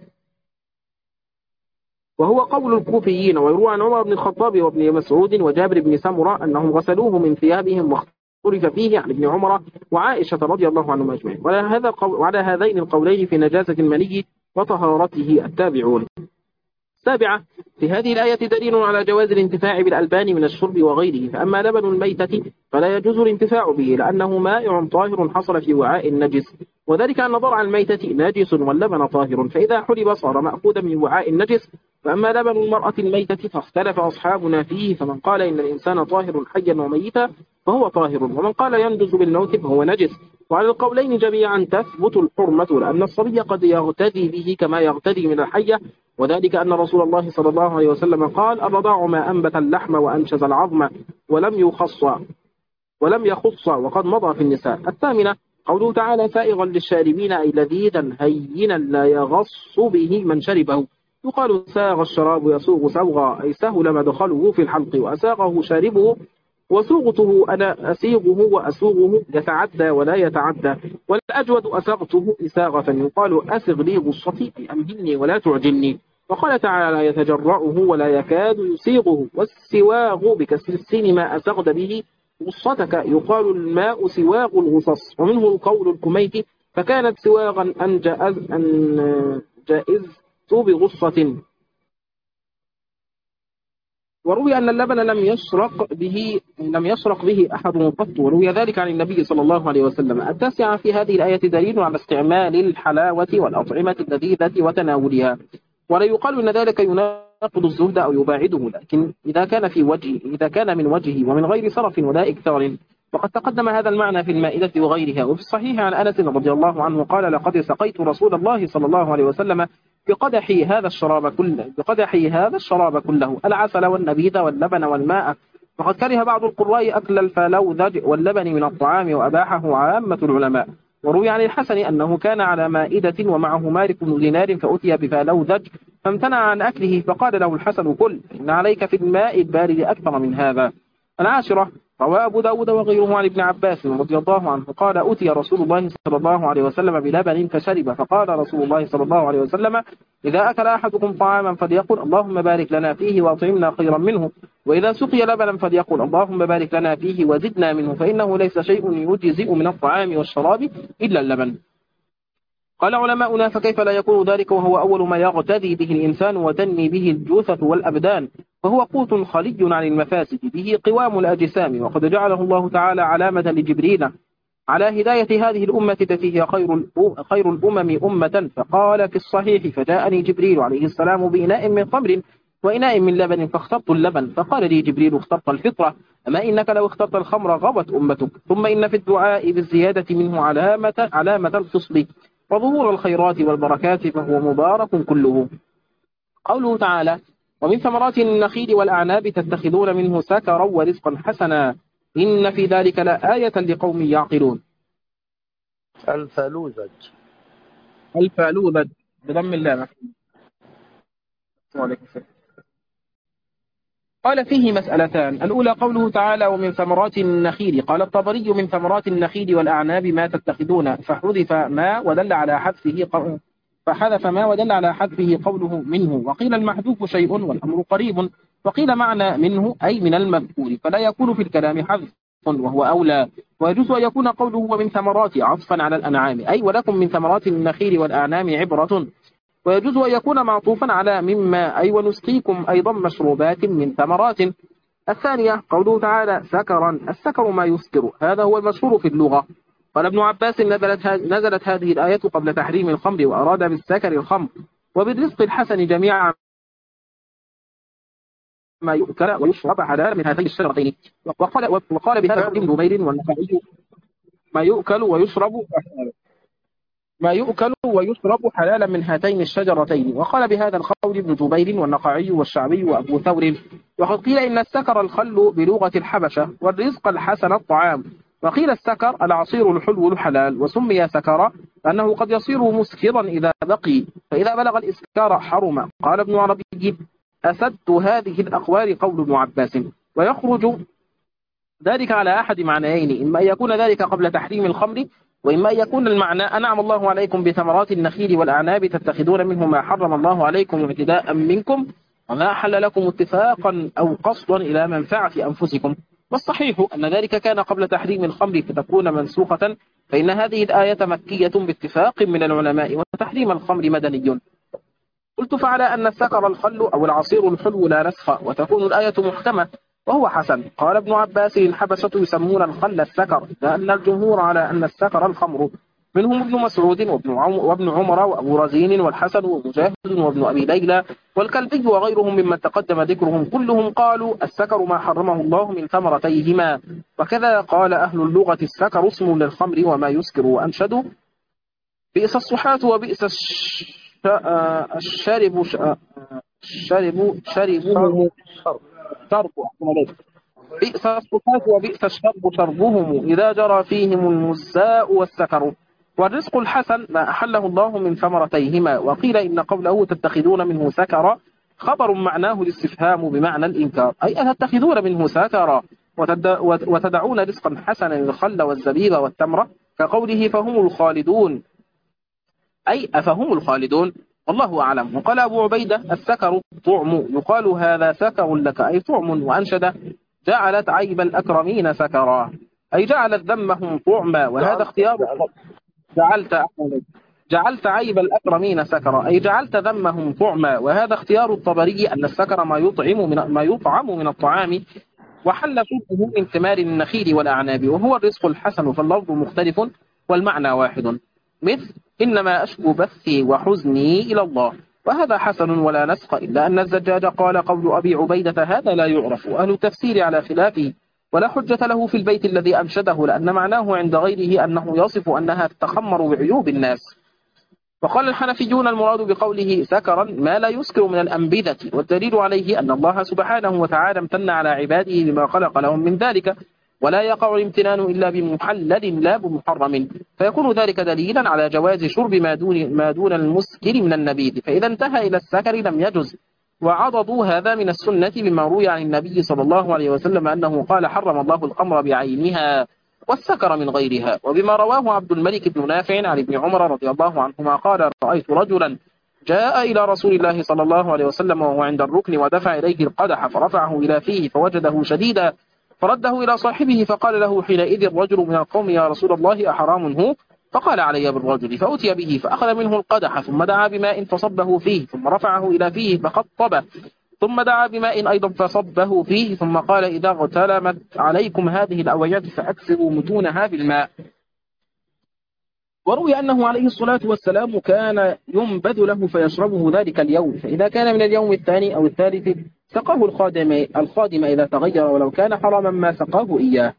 وهو قول الكوفيين. ويروى عن عمر بن الخطاب وابن مسعود وجابر بن سمرة أنهم غسلوه من ثيابهم، واختلف فيه عن ابن عمر وعائشة رضي الله عنهم أجمعين. وعلى هذين القولين في نجاسة المني وطهارته التابعون. سابعة: في هذه الآية دليل على جواز الانتفاع بالألبان من الشرب وغيره. فأما لبن الميتة فلا يجوز الانتفاع به لأنه مائع طاهر حصل في وعاء النجس، وذلك أن ضرع الميتة نجس واللبن طاهر، فإذا حلب صار مأخوذا من وعاء النجس. فأما لبن المرأة الميتة فاختلف أصحابنا فيه، فمن قال إن الإنسان طاهر حيا وميتا فهو طاهر، ومن قال ينجز بالموت فهو نجس. وعلى القولين جميعا تثبت الحرمة، لأن الصبي قد يغتدي به كما يغتدي من الحية، وذلك أن رسول الله صلى الله عليه وسلم قال: الرضاع ما أنبت اللحم وأنشز العظم ولم يخص وقد مضى في النساء. الثامنة: قوله تعالى: سائغا للشاربين، أي لذيذا هينا لا يغص به من شربه. يقال: ساغ الشراب يسوغ سوغا، أي سهل مدخله في الحلق، وأساغه شاربه. وسوغته أنا أسيغه وأسوغه يتعدى ولا يتعدى. والأجود أسغته إساغة. يقال: أسغ لي غصتي، أي أمهلني ولا تعجلني. وقال تعالى: يتجرعه ولا يكاد يسيغه. والسواغ بكسر السين ما أسغت به غصتك. يقال: الماء سواغ الغصص. ومنه القول الكميتي: فكانت سواغا أن جائزت بغصة. وروي أن اللبن لم يشرق به أحد قط، وروي ذلك عن النبي صلى الله عليه وسلم. التاسعة: في هذه الآية دليل على استعمال الحلاوة والأطعمة اللذيذة وتناولها، ولا يقال إن ذلك يناقض الزهد أو يباعده، لكن إذا كان من وجهه ومن غير صرف ولا إكثار. وقد تقدم هذا المعنى في المائدة وغيرها. وفي الصحيح عن أنس رضي الله عنه قال: لقد سقيت رسول الله صلى الله عليه وسلم بقدحي هذا الشراب كله، العسل والنبيذ واللبن والماء. وقد كره بعض القراء أكل الفلوذج واللبن من الطعام، وأباحه عامة العلماء. وروي عن الحسن أنه كان على مائدة ومعه مالك بن دينار فأتي بفلوذج فامتنع عن أكله، فقال له الحسن: كل، إن عليك في الماء البارد أكثر من هذا. العاشرة: روى أبو داود وغيره عن ابن عباس رضي الله عنه قال: أتي رسول الله صلى الله عليه وسلم بلبن فشرب، فقال رسول الله صلى الله عليه وسلم: إذا أكل أحدكم طعاما فليقل: اللهم بارك لنا فيه وأطعمنا خيرا منه، وإذا سقي لبنا فليقل: اللهم بارك لنا فيه وزدنا منه، فإنه ليس شيء يجزئ من الطعام والشراب إلا اللبن. قال علماؤنا: فكيف لا يكون ذلك وهو أول ما يغتدي به الإنسان وتنمي به الجوثة والأبدان، فهو قوت خلي عن المفاسد، به قوام الأجسام، وقد جعله الله تعالى علامة لجبريل على هداية هذه الأمة التي هي خير الأمم أمة. فقال في الصحيح: فجاءني جبريل عليه السلام بإناء من خمر وإناء من لبن فاخترت اللبن، فقال لي جبريل: اخترت الفطرة، أما إنك لو اخترت الخمر غبت أمتك. ثم إن في الدعاء بالزيادة منه علامة الفصل وظهور الخيرات والبركات، فهو مبارك كله. قوله تعالى: ومن ثمرات النخيل والأعناب تتخذون منه سكرا ورزقا حسنا، إن في ذلك لآية لقوم يعقلون. الفلوذج بضم اللام. قال فيه مسألتان: الأولى قوله تعالى: ومن ثمرات النخيل. قال الطبري: من ثمرات النخيل والأعناب ما تتخذون، فحذف ما ودل على حذفه قوله منه، وقيل المحذوف شيء والأمر قريب، وقيل معنى منه أي من المذكور، فلا يكون في الكلام حذف وهو أولى. ويجوز أن يكون قوله ومن ثمرات عطفا على الأنعام، أي ولكم من ثمرات النخيل والأعنام عبرة. ويجوز أن يكون معطوفا على مما، أي ونسقيكم أيضا مشروبات من ثمرات. الثانية قوله تعالى سكرا، السكر ما يسكر، هذا هو المشهور في اللغة. قال ابن عباس نزلت هذه الآية قبل تحريم الخمر، وأراد بالسكر الخمر، وبالرزق الحسن جميعا ما يؤكل ويشرب حلالا من هاتين الشجرتين. وقال بهذا ابن جبير والنخعي ما يؤكل ويشرب حلالا من هاتين الشجرتين. وقال بهذا القول ابن جبير والنخعي والشعبي وأبو ثور. وقد قيل إن السكر الخل بلغة الحبشة، والرزق الحسن الطعام. وقيل السكر العصير الحلو الحلال، وسمي سكر لأنه قد يصير مسكرا إذا بقي، فإذا بلغ الإسكار حرم. قال ابن عربي أسد هذه الأقوال قول ابن عباس. ويخرج ذلك على أحد معنيين، إما أن يكون ذلك قبل تحريم الخمر، وإما أن يكون المعنى أنعم الله عليكم بثمرات النخيل والأعناب تتخذون منه ما حرم الله عليكم اعتداء منكم، وما أحل لكم اتفاقا أو قصدا إلى منفعة أنفسكم. والصحيح أن ذلك كان قبل تحريم الخمر فتكون منسوخة، فإن هذه الآية مكية باتفاق من العلماء، وتحريم الخمر مدني. قلت فعلى أن السكر الخل أو العصير الحلو لا نسخ، وتكون الآية محكمة، وهو حسن. قال ابن عباس الحبشة يسمون الخل السكر، لأن الجمهور على أن السكر الخمر، منهم ابن مسعود وابن عمر وأبو رزين والحسن ومجاهد وابن أبي ليلى والكلبي وغيرهم ممن تقدم ذكرهم، كلهم قالوا السكر ما حرمه الله من ثمرتيهما. وكذا قال أهل اللغة السكر اسم للخمر وما يسكر. وأنشدوا بئس الصحاة وبئس الشارب بئس الصفاة وبئس الشرب شربهم، إذا جرى فيهم المزاء والسكر. والرزق الحسن ما أحله الله من ثمرتيهما. وقيل إن قوله تتخذون منه سكرا خبر معناه الاستفهام بمعنى الإنكار، أي أتتخذون منه سكرا وتدعون رزقا حسنا الخل والزبيب والتمرة، كقوله فهم الخالدون، أي أفهم الخالدون، والله أعلم. وقال أبو عبيدة السكر طعم، يقال هذا سكر لك، أي طعم. وأنشد جعلت عيب الأكرمين سكرا، أي جعلت ذمهم طعما، وهذا اختيار جعلت عيب الأكرمين سكرا، أي جعلت ذمهم طعما، وهذا اختيار الطبري أن السكر ما يطعم من الطعام، وحل فيه من ثمار النخيل والأعناب، وهو الرزق الحسن، فاللفظ مختلف والمعنى واحد، مثل إنما أشكو بثي وحزني إلى الله، وهذا حسن ولا نسخ، إلا أن الزجاج قال قول أبي عبيدة هذا لا يعرف، أهل التفسير على خلافه، ولا حجة له في البيت الذي أنشده، لأن معناه عند غيره أنه يصف أنها تتخمر بعيوب الناس. وقال الحنفيون المراد بقوله سكرا ما لا يسكر من الأنبذة، والدليل عليه أن الله سبحانه وتعالى امتن على عباده بما خلق لهم من ذلك، ولا يقع الامتنان إلا بمحلل لا بمحرم، فيكون ذلك دليلا على جواز شرب ما دون المسكر من النبيذ، فإذا انتهى إلى السكر لم يجز. وعضدوا هذا من السنة مما روي عن النبي صلى الله عليه وسلم أنه قال حرم الله الخمر بعينها والسكر من غيرها، وبما رواه عبد الملك بن نافع عن ابن عمر رضي الله عنهما قال رأيت رجلا جاء إلى رسول الله صلى الله عليه وسلم وهو عند الركن، ودفع إليه القدح فرفعه إلى فيه فوجده شديدا، فرده إلى صاحبه فقال له حينئذ الرجل من القوم يا رسول الله أحرام هو؟ فقال علي بالرجل، فأتي به فأخذ منه القدح، ثم دعا بماء فصبه فيه، ثم رفعه إلى فيه فخطبه، ثم دعا بماء أيضا فصبه فيه، ثم قال إذا اغتلمت عليكم هذه الأوعية فأكسروا متونها بالماء. وروي أنه عليه الصلاة والسلام كان ينبذ له فيشربه ذلك اليوم، فإذا كان من اليوم الثاني أو الثالث سقاه الخادم إذا تغير، ولو كان حراما ما سقاه إياه.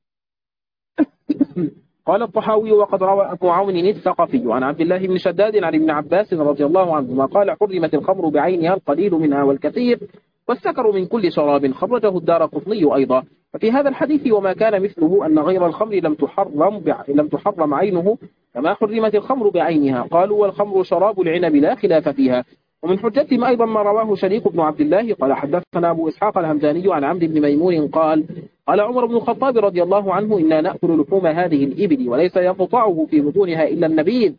قال الطحاوي وقد روى أبو عون الثقفي عن عبد الله بن شداد عن ابن عباس رضي الله عنهما قال حرمت الخمر بعينها القليل منها والكثير، والسكر من كل شراب، خرجه الدارقطني أيضا. ففي هذا الحديث وما كان مثله أن غير الخمر لم تحرم عينه كما حرمت الخمر بعينها. قالوا والخمر شراب العنب لا خلاف فيها. ومن حجتهم أيضا ما رواه شريك بن عبد الله قال حدثنا أبو إسحاق الهمداني عن عمرو بن ميمون قال قال عمر بن الخطاب رضي الله عنه إنا نأكل لحوم هذه الإبل وليس يقطعه في بطونها إلا النبيذ.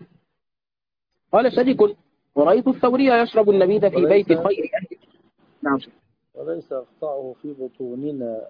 قال شريك ورأيت الثوري يشرب النبيذ في بيت خير أهله. نعم. وليس يقطعه في بطوننا.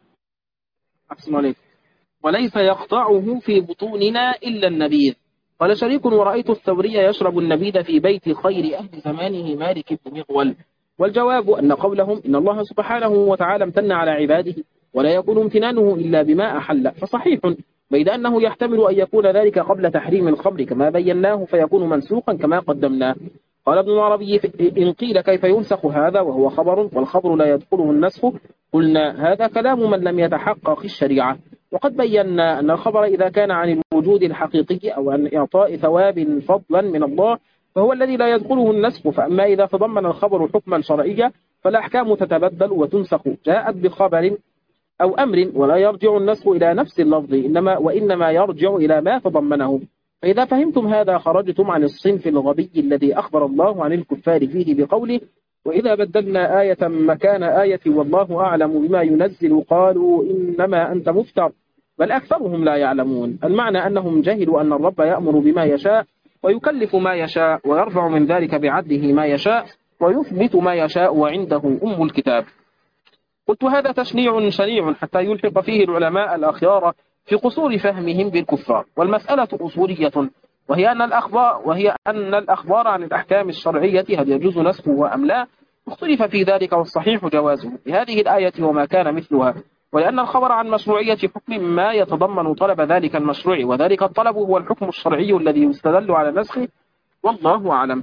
أحسن عليك. وليس يقطعه في بطوننا إلا النبيذ. قال شريك ورأيت الثوري يشرب النبيذ في بيت خير أهل زمانه مالك بن مغول. والجواب أن قولهم إن الله سبحانه وتعالى امتن على عباده ولا يكون امتنانه إلا بما أحل فصحيح، بيد أنه يحتمل أن يكون ذلك قبل تحريم الخمر كما بيناه فيكون منسوخا كما قدمناه. قال ابن العربي إن قيل كيف ينسخ هذا وهو خبر والخبر لا يدخله النسخ، قلنا هذا كلام من لم يتحقق الشريعة. وقد بينا أن الخبر إذا كان عن الوجود الحقيقي أو عن إعطاء ثواب فضلا من الله فهو الذي لا يدخله النسخ. فأما إذا تضمن الخبر حكما شرعيا فالأحكام تتبدل وتنسخ، جاءت بخبر أو أمر ولا يرجع النسخ إلى نفس اللفظ وإنما يرجع إلى ما تضمنه. فإذا فهمتم هذا خرجتم عن الصنف الغبي الذي أخبر الله عن الكفار فيه بقوله وإذا بدلنا آية مكان آية والله أعلم بما ينزل قالوا إنما أنت مفتر بل أكثرهم لا يعلمون. المعنى أنهم جهلوا أن الرب يأمر بما يشاء ويكلف ما يشاء ويرفع من ذلك بعده ما يشاء ويثبت ما يشاء وعنده أم الكتاب. قلت هذا تشنيع شنيع حتى يلحق فيه العلماء الأخيار في قصور فهمهم بالكفار. والمسألة أصولية وهي أن الأخبار عن الأحكام الشرعية هل يجوز نسخه أم لا، اختلف في ذلك والصحيح جوازه بهذه الآية وما كان مثلها، ولأن الخبر عن مشروعية حكم ما يتضمن طلب ذلك المشروع وذلك الطلب هو الحكم الشرعي الذي يستدل على نسخه والله أعلم.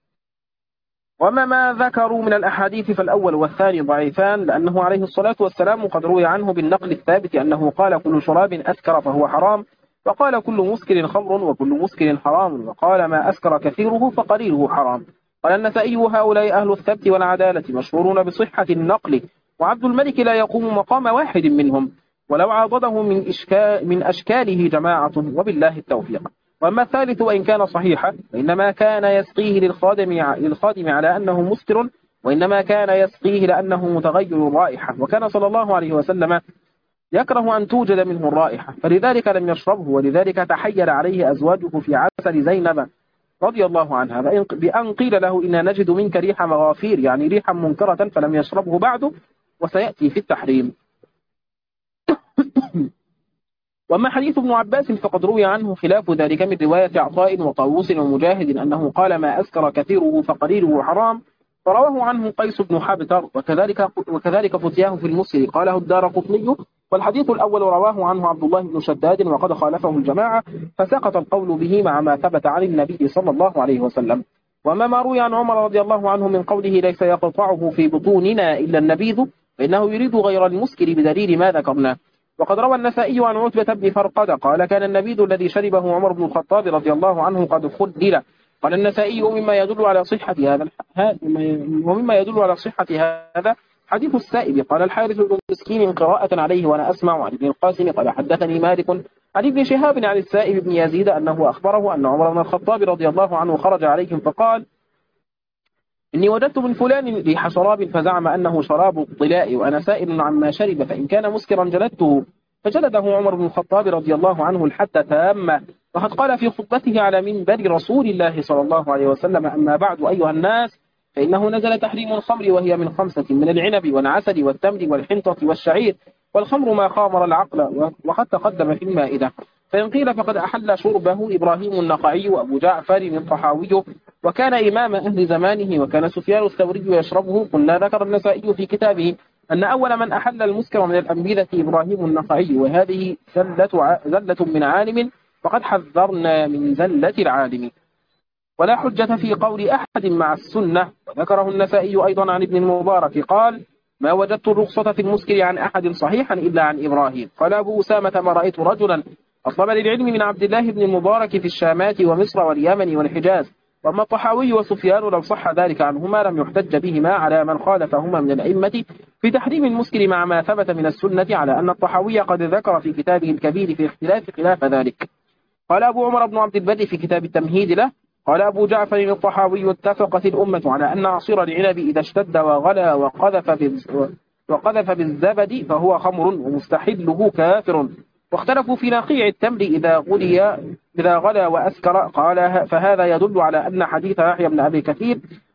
وما ما ذكروا من الأحاديث فالأول والثاني ضعيفان، لأنه عليه الصلاة والسلام قد روي عنه بالنقل الثابت أنه قال كل شراب أسكر فهو حرام، وقال كل مسكر خمر وكل مسكر حرام، وقال ما أسكر كثيره فقليله حرام. قال النسائي هؤلاء أهل الثبت والعدالة مشهورون بصحة النقل، وعبد الملك لا يقوم مقام واحد منهم ولو عاضده من أشكاله جماعة وبالله التوفيق. وأما الثالث وإن كان صحيحا فإنما كان يسقيه للخادم على أنه مسكر، وإنما كان يسقيه لأنه متغير الرائحة، وكان صلى الله عليه وسلم يكره أن توجد منه الرائحة فلذلك لم يشربه، ولذلك تحيل عليه أزواجه في عسل زينب رضي الله عنها بأن قيل له إنا نجد منك ريح مغافير يعني ريحا منكرة فلم يشربه بعد، وسيأتي في التحريم. وأما حديث ابن عباس فقد روي عنه خلاف ذلك من رواية عطاء وطاووس ومجاهد أنه قال ما أسكر كثيره فقليله حرام، فرواه عنه قيس بن حبتر وكذلك فتياه في المسر قاله الدارقطني. والحديث الأول رواه عنه عبد الله بن شداد وقد خالفه الجماعة فسقط القول به مع ما ثبت عن النبي صلى الله عليه وسلم. وأما ما روي عن عمر رضي الله عنه من قوله ليس يقطعه في بطوننا إلا النبيذ فإنه يريد غير المسكر بدليل ما ذكرناه. وقد روى النسائي عن عتبة بن فرقد قال كان النبيذ الذي شربه عمر بن الخطاب رضي الله عنه قد خدل. قال النسائي ومما يدل على صحة هذا حديث السائب. قال الحارث بن مسكين قراءة عليه وأنا أسمع عن ابن القاسم قال حدثني مالك عن ابن شهاب عن السائب بن يزيد أنه أخبره أن عمر بن الخطاب رضي الله عنه خرج عليهم فقال إني وجدت من فلان ريح شراب فزعم أنه شراب الطلاء وأنا سائل عما شرب فإن كان مسكرا جلدته، فجلده عمر بن الخطاب رضي الله عنه الحد تامة. وقد قال في خطبته على منبر رسول الله صلى الله عليه وسلم أما بعد أيها الناس فإنه نزل تحريم الخمر وهي من 5 من العنب والعسل والتمر والحنطة والشعير، والخمر ما خامر العقل وقد تقدم في المائدة. فإن قيل فقد أحل شربه إبراهيم النخعي وأبو جعفر الطحاوي وكان إمام أهل زمانه وكان سفيان الثوري يشربه. قلنا ذكر النسائي في كتابه أن أول من أحل المسكر من الأنبذة إبراهيم النخعي، وهذه زلة من عالم وقد حذرنا من زلة العالم. ولا حجة في قول أحد مع السنة. وذكره النسائي أيضا عن ابن المبارك قال ما وجدت الرخصة في المسكر عن أحد صحيحا إلا عن إبراهيم. قال أبو أسامة ما رأيت رجلا أطلب للعلم من عبد الله بن المبارك في الشامات ومصر واليمن والحجاز. وأما الطحاوي وسفيان لو صح ذلك عنهما لم يحتج بهما على من خالفهما من الأئمة في تحريم المسكر مع ما ثبت من السنة، على أن الطحاوي قد ذكر في كتابه الكبير في اختلاف خلاف ذلك. قال أبو عمر بن عبد البر في كتاب التمهيد له قال أبو جعفر الطحاوي اتفقت الأمة على أن عصير العنب إذا اشتد وغلى وقذف بالزبد فهو خمر ومستحله كافر. واختلفوا في نقيع التمر إذا غلى وأسكر. قال فهذا يدل على أن حديث يحيى بن أبي كثير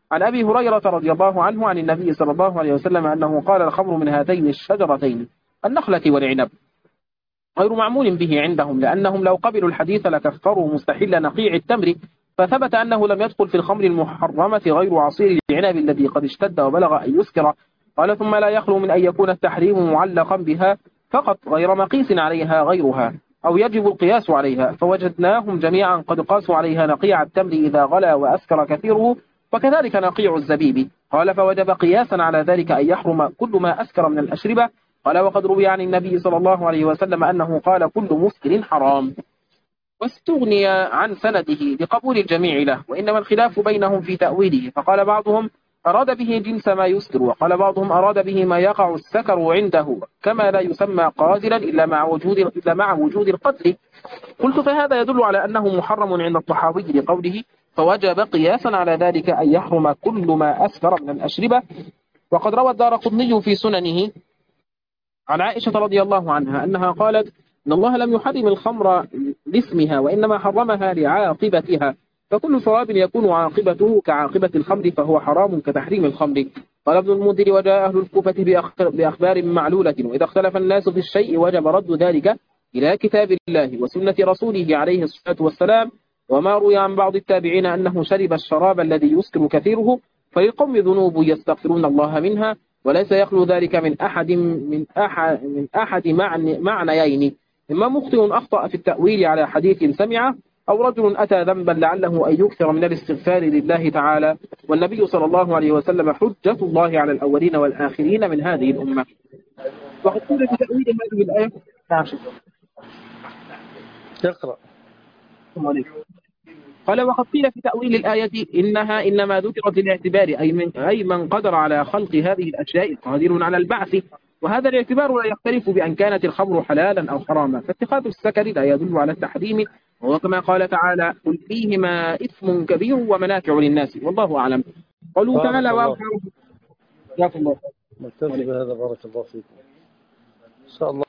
عن أبي هريرة رضي الله عنه عن النبي صلى الله عليه وسلم أنه قال: الخمر من هاتين الشجرتين النخلة والعنب غير معمول به عندهم، لأنهم لو قبلوا الحديث لكفروا مستحل نقيع التمر، فثبت أنه لم يدخل في الخمر المحرمة غير عصير العنب الذي قد اشتد وبلغ أن يسكر. قال: ثم لا يخلو من أن يكون التحريم معلقا بها فقط غير مقيس عليها غيرها، أو يجب القياس عليها، فوجدناهم جميعا قد قاسوا عليها نقيع التمر إذا غلا وأسكر كثيره، وكذلك نقيع الزبيب. قال: فوجب قياسا على ذلك أن يحرم كل ما أسكر من الأشربة. قال: وقد روي عن النبي صلى الله عليه وسلم أنه قال: كل مسكر حرام. واستغني عن سنده لقبول الجميع له، وإنما الخلاف بينهم في تأويله، فقال بعضهم: أراد به جنس ما يسكر، وقال بعضهم: أراد به ما يقع السكر عنده، كما لا يسمى قادرا إلا مع وجود القدر. قلت: فهذا يدل على أنه محرم عند الطحاوي لقوله: فوجب قياسا على ذلك أن يحرم كل ما أسكر من الأشربة. وقد روى الدارقطني في سننه عن عائشة رضي الله عنها أنها قالت: إن الله لم يحرم الخمر لاسمها، وإنما حرمها لعاقبتها، فكل صواب يكون عاقبته كعاقبة الخمر فهو حرام كتحريم الخمر. قال ابن المنذر: وجاء أهل الكوفة بأخبار معلولة، وإذا اختلف الناس في الشيء وجب رد ذلك إلى كتاب الله وسنة رسوله عليه الصلاة والسلام. وما روي عن بعض التابعين أنه شرب الشراب الذي يسكر كثيره، فللقوم ذنوب يستغفرون الله منها، وليس يخلو ذلك من أحد معنيين: إما مخطئ أخطأ في التأويل على حديث سمعه، أو رجل أتى ذنبا لعله أن يكثر من الاستغفار لله تعالى، والنبي صلى الله عليه وسلم حجة الله على الأولين والآخرين من هذه الأمة. وقد قيل في تأويل هذه الآية. نعم شكرا. يقرأ. قال: وقد قيل في تأويل الآية إنها إنما ذكرت للاعتبار، أي من قدر على خلق هذه الأشياء قادر على البعث، وهذا الاعتبار لا يختلف بأن كانت الخمر حلالا أو حراما، فاتخاذ السكر لا يدل على التحريم، وهو كما قال تعالى: قل فيهما إثم كبير ومنافع للناس، والله أعلم. قالوا تعالى: نكتفي بهذا، بارك الله فيكم إن شاء الله.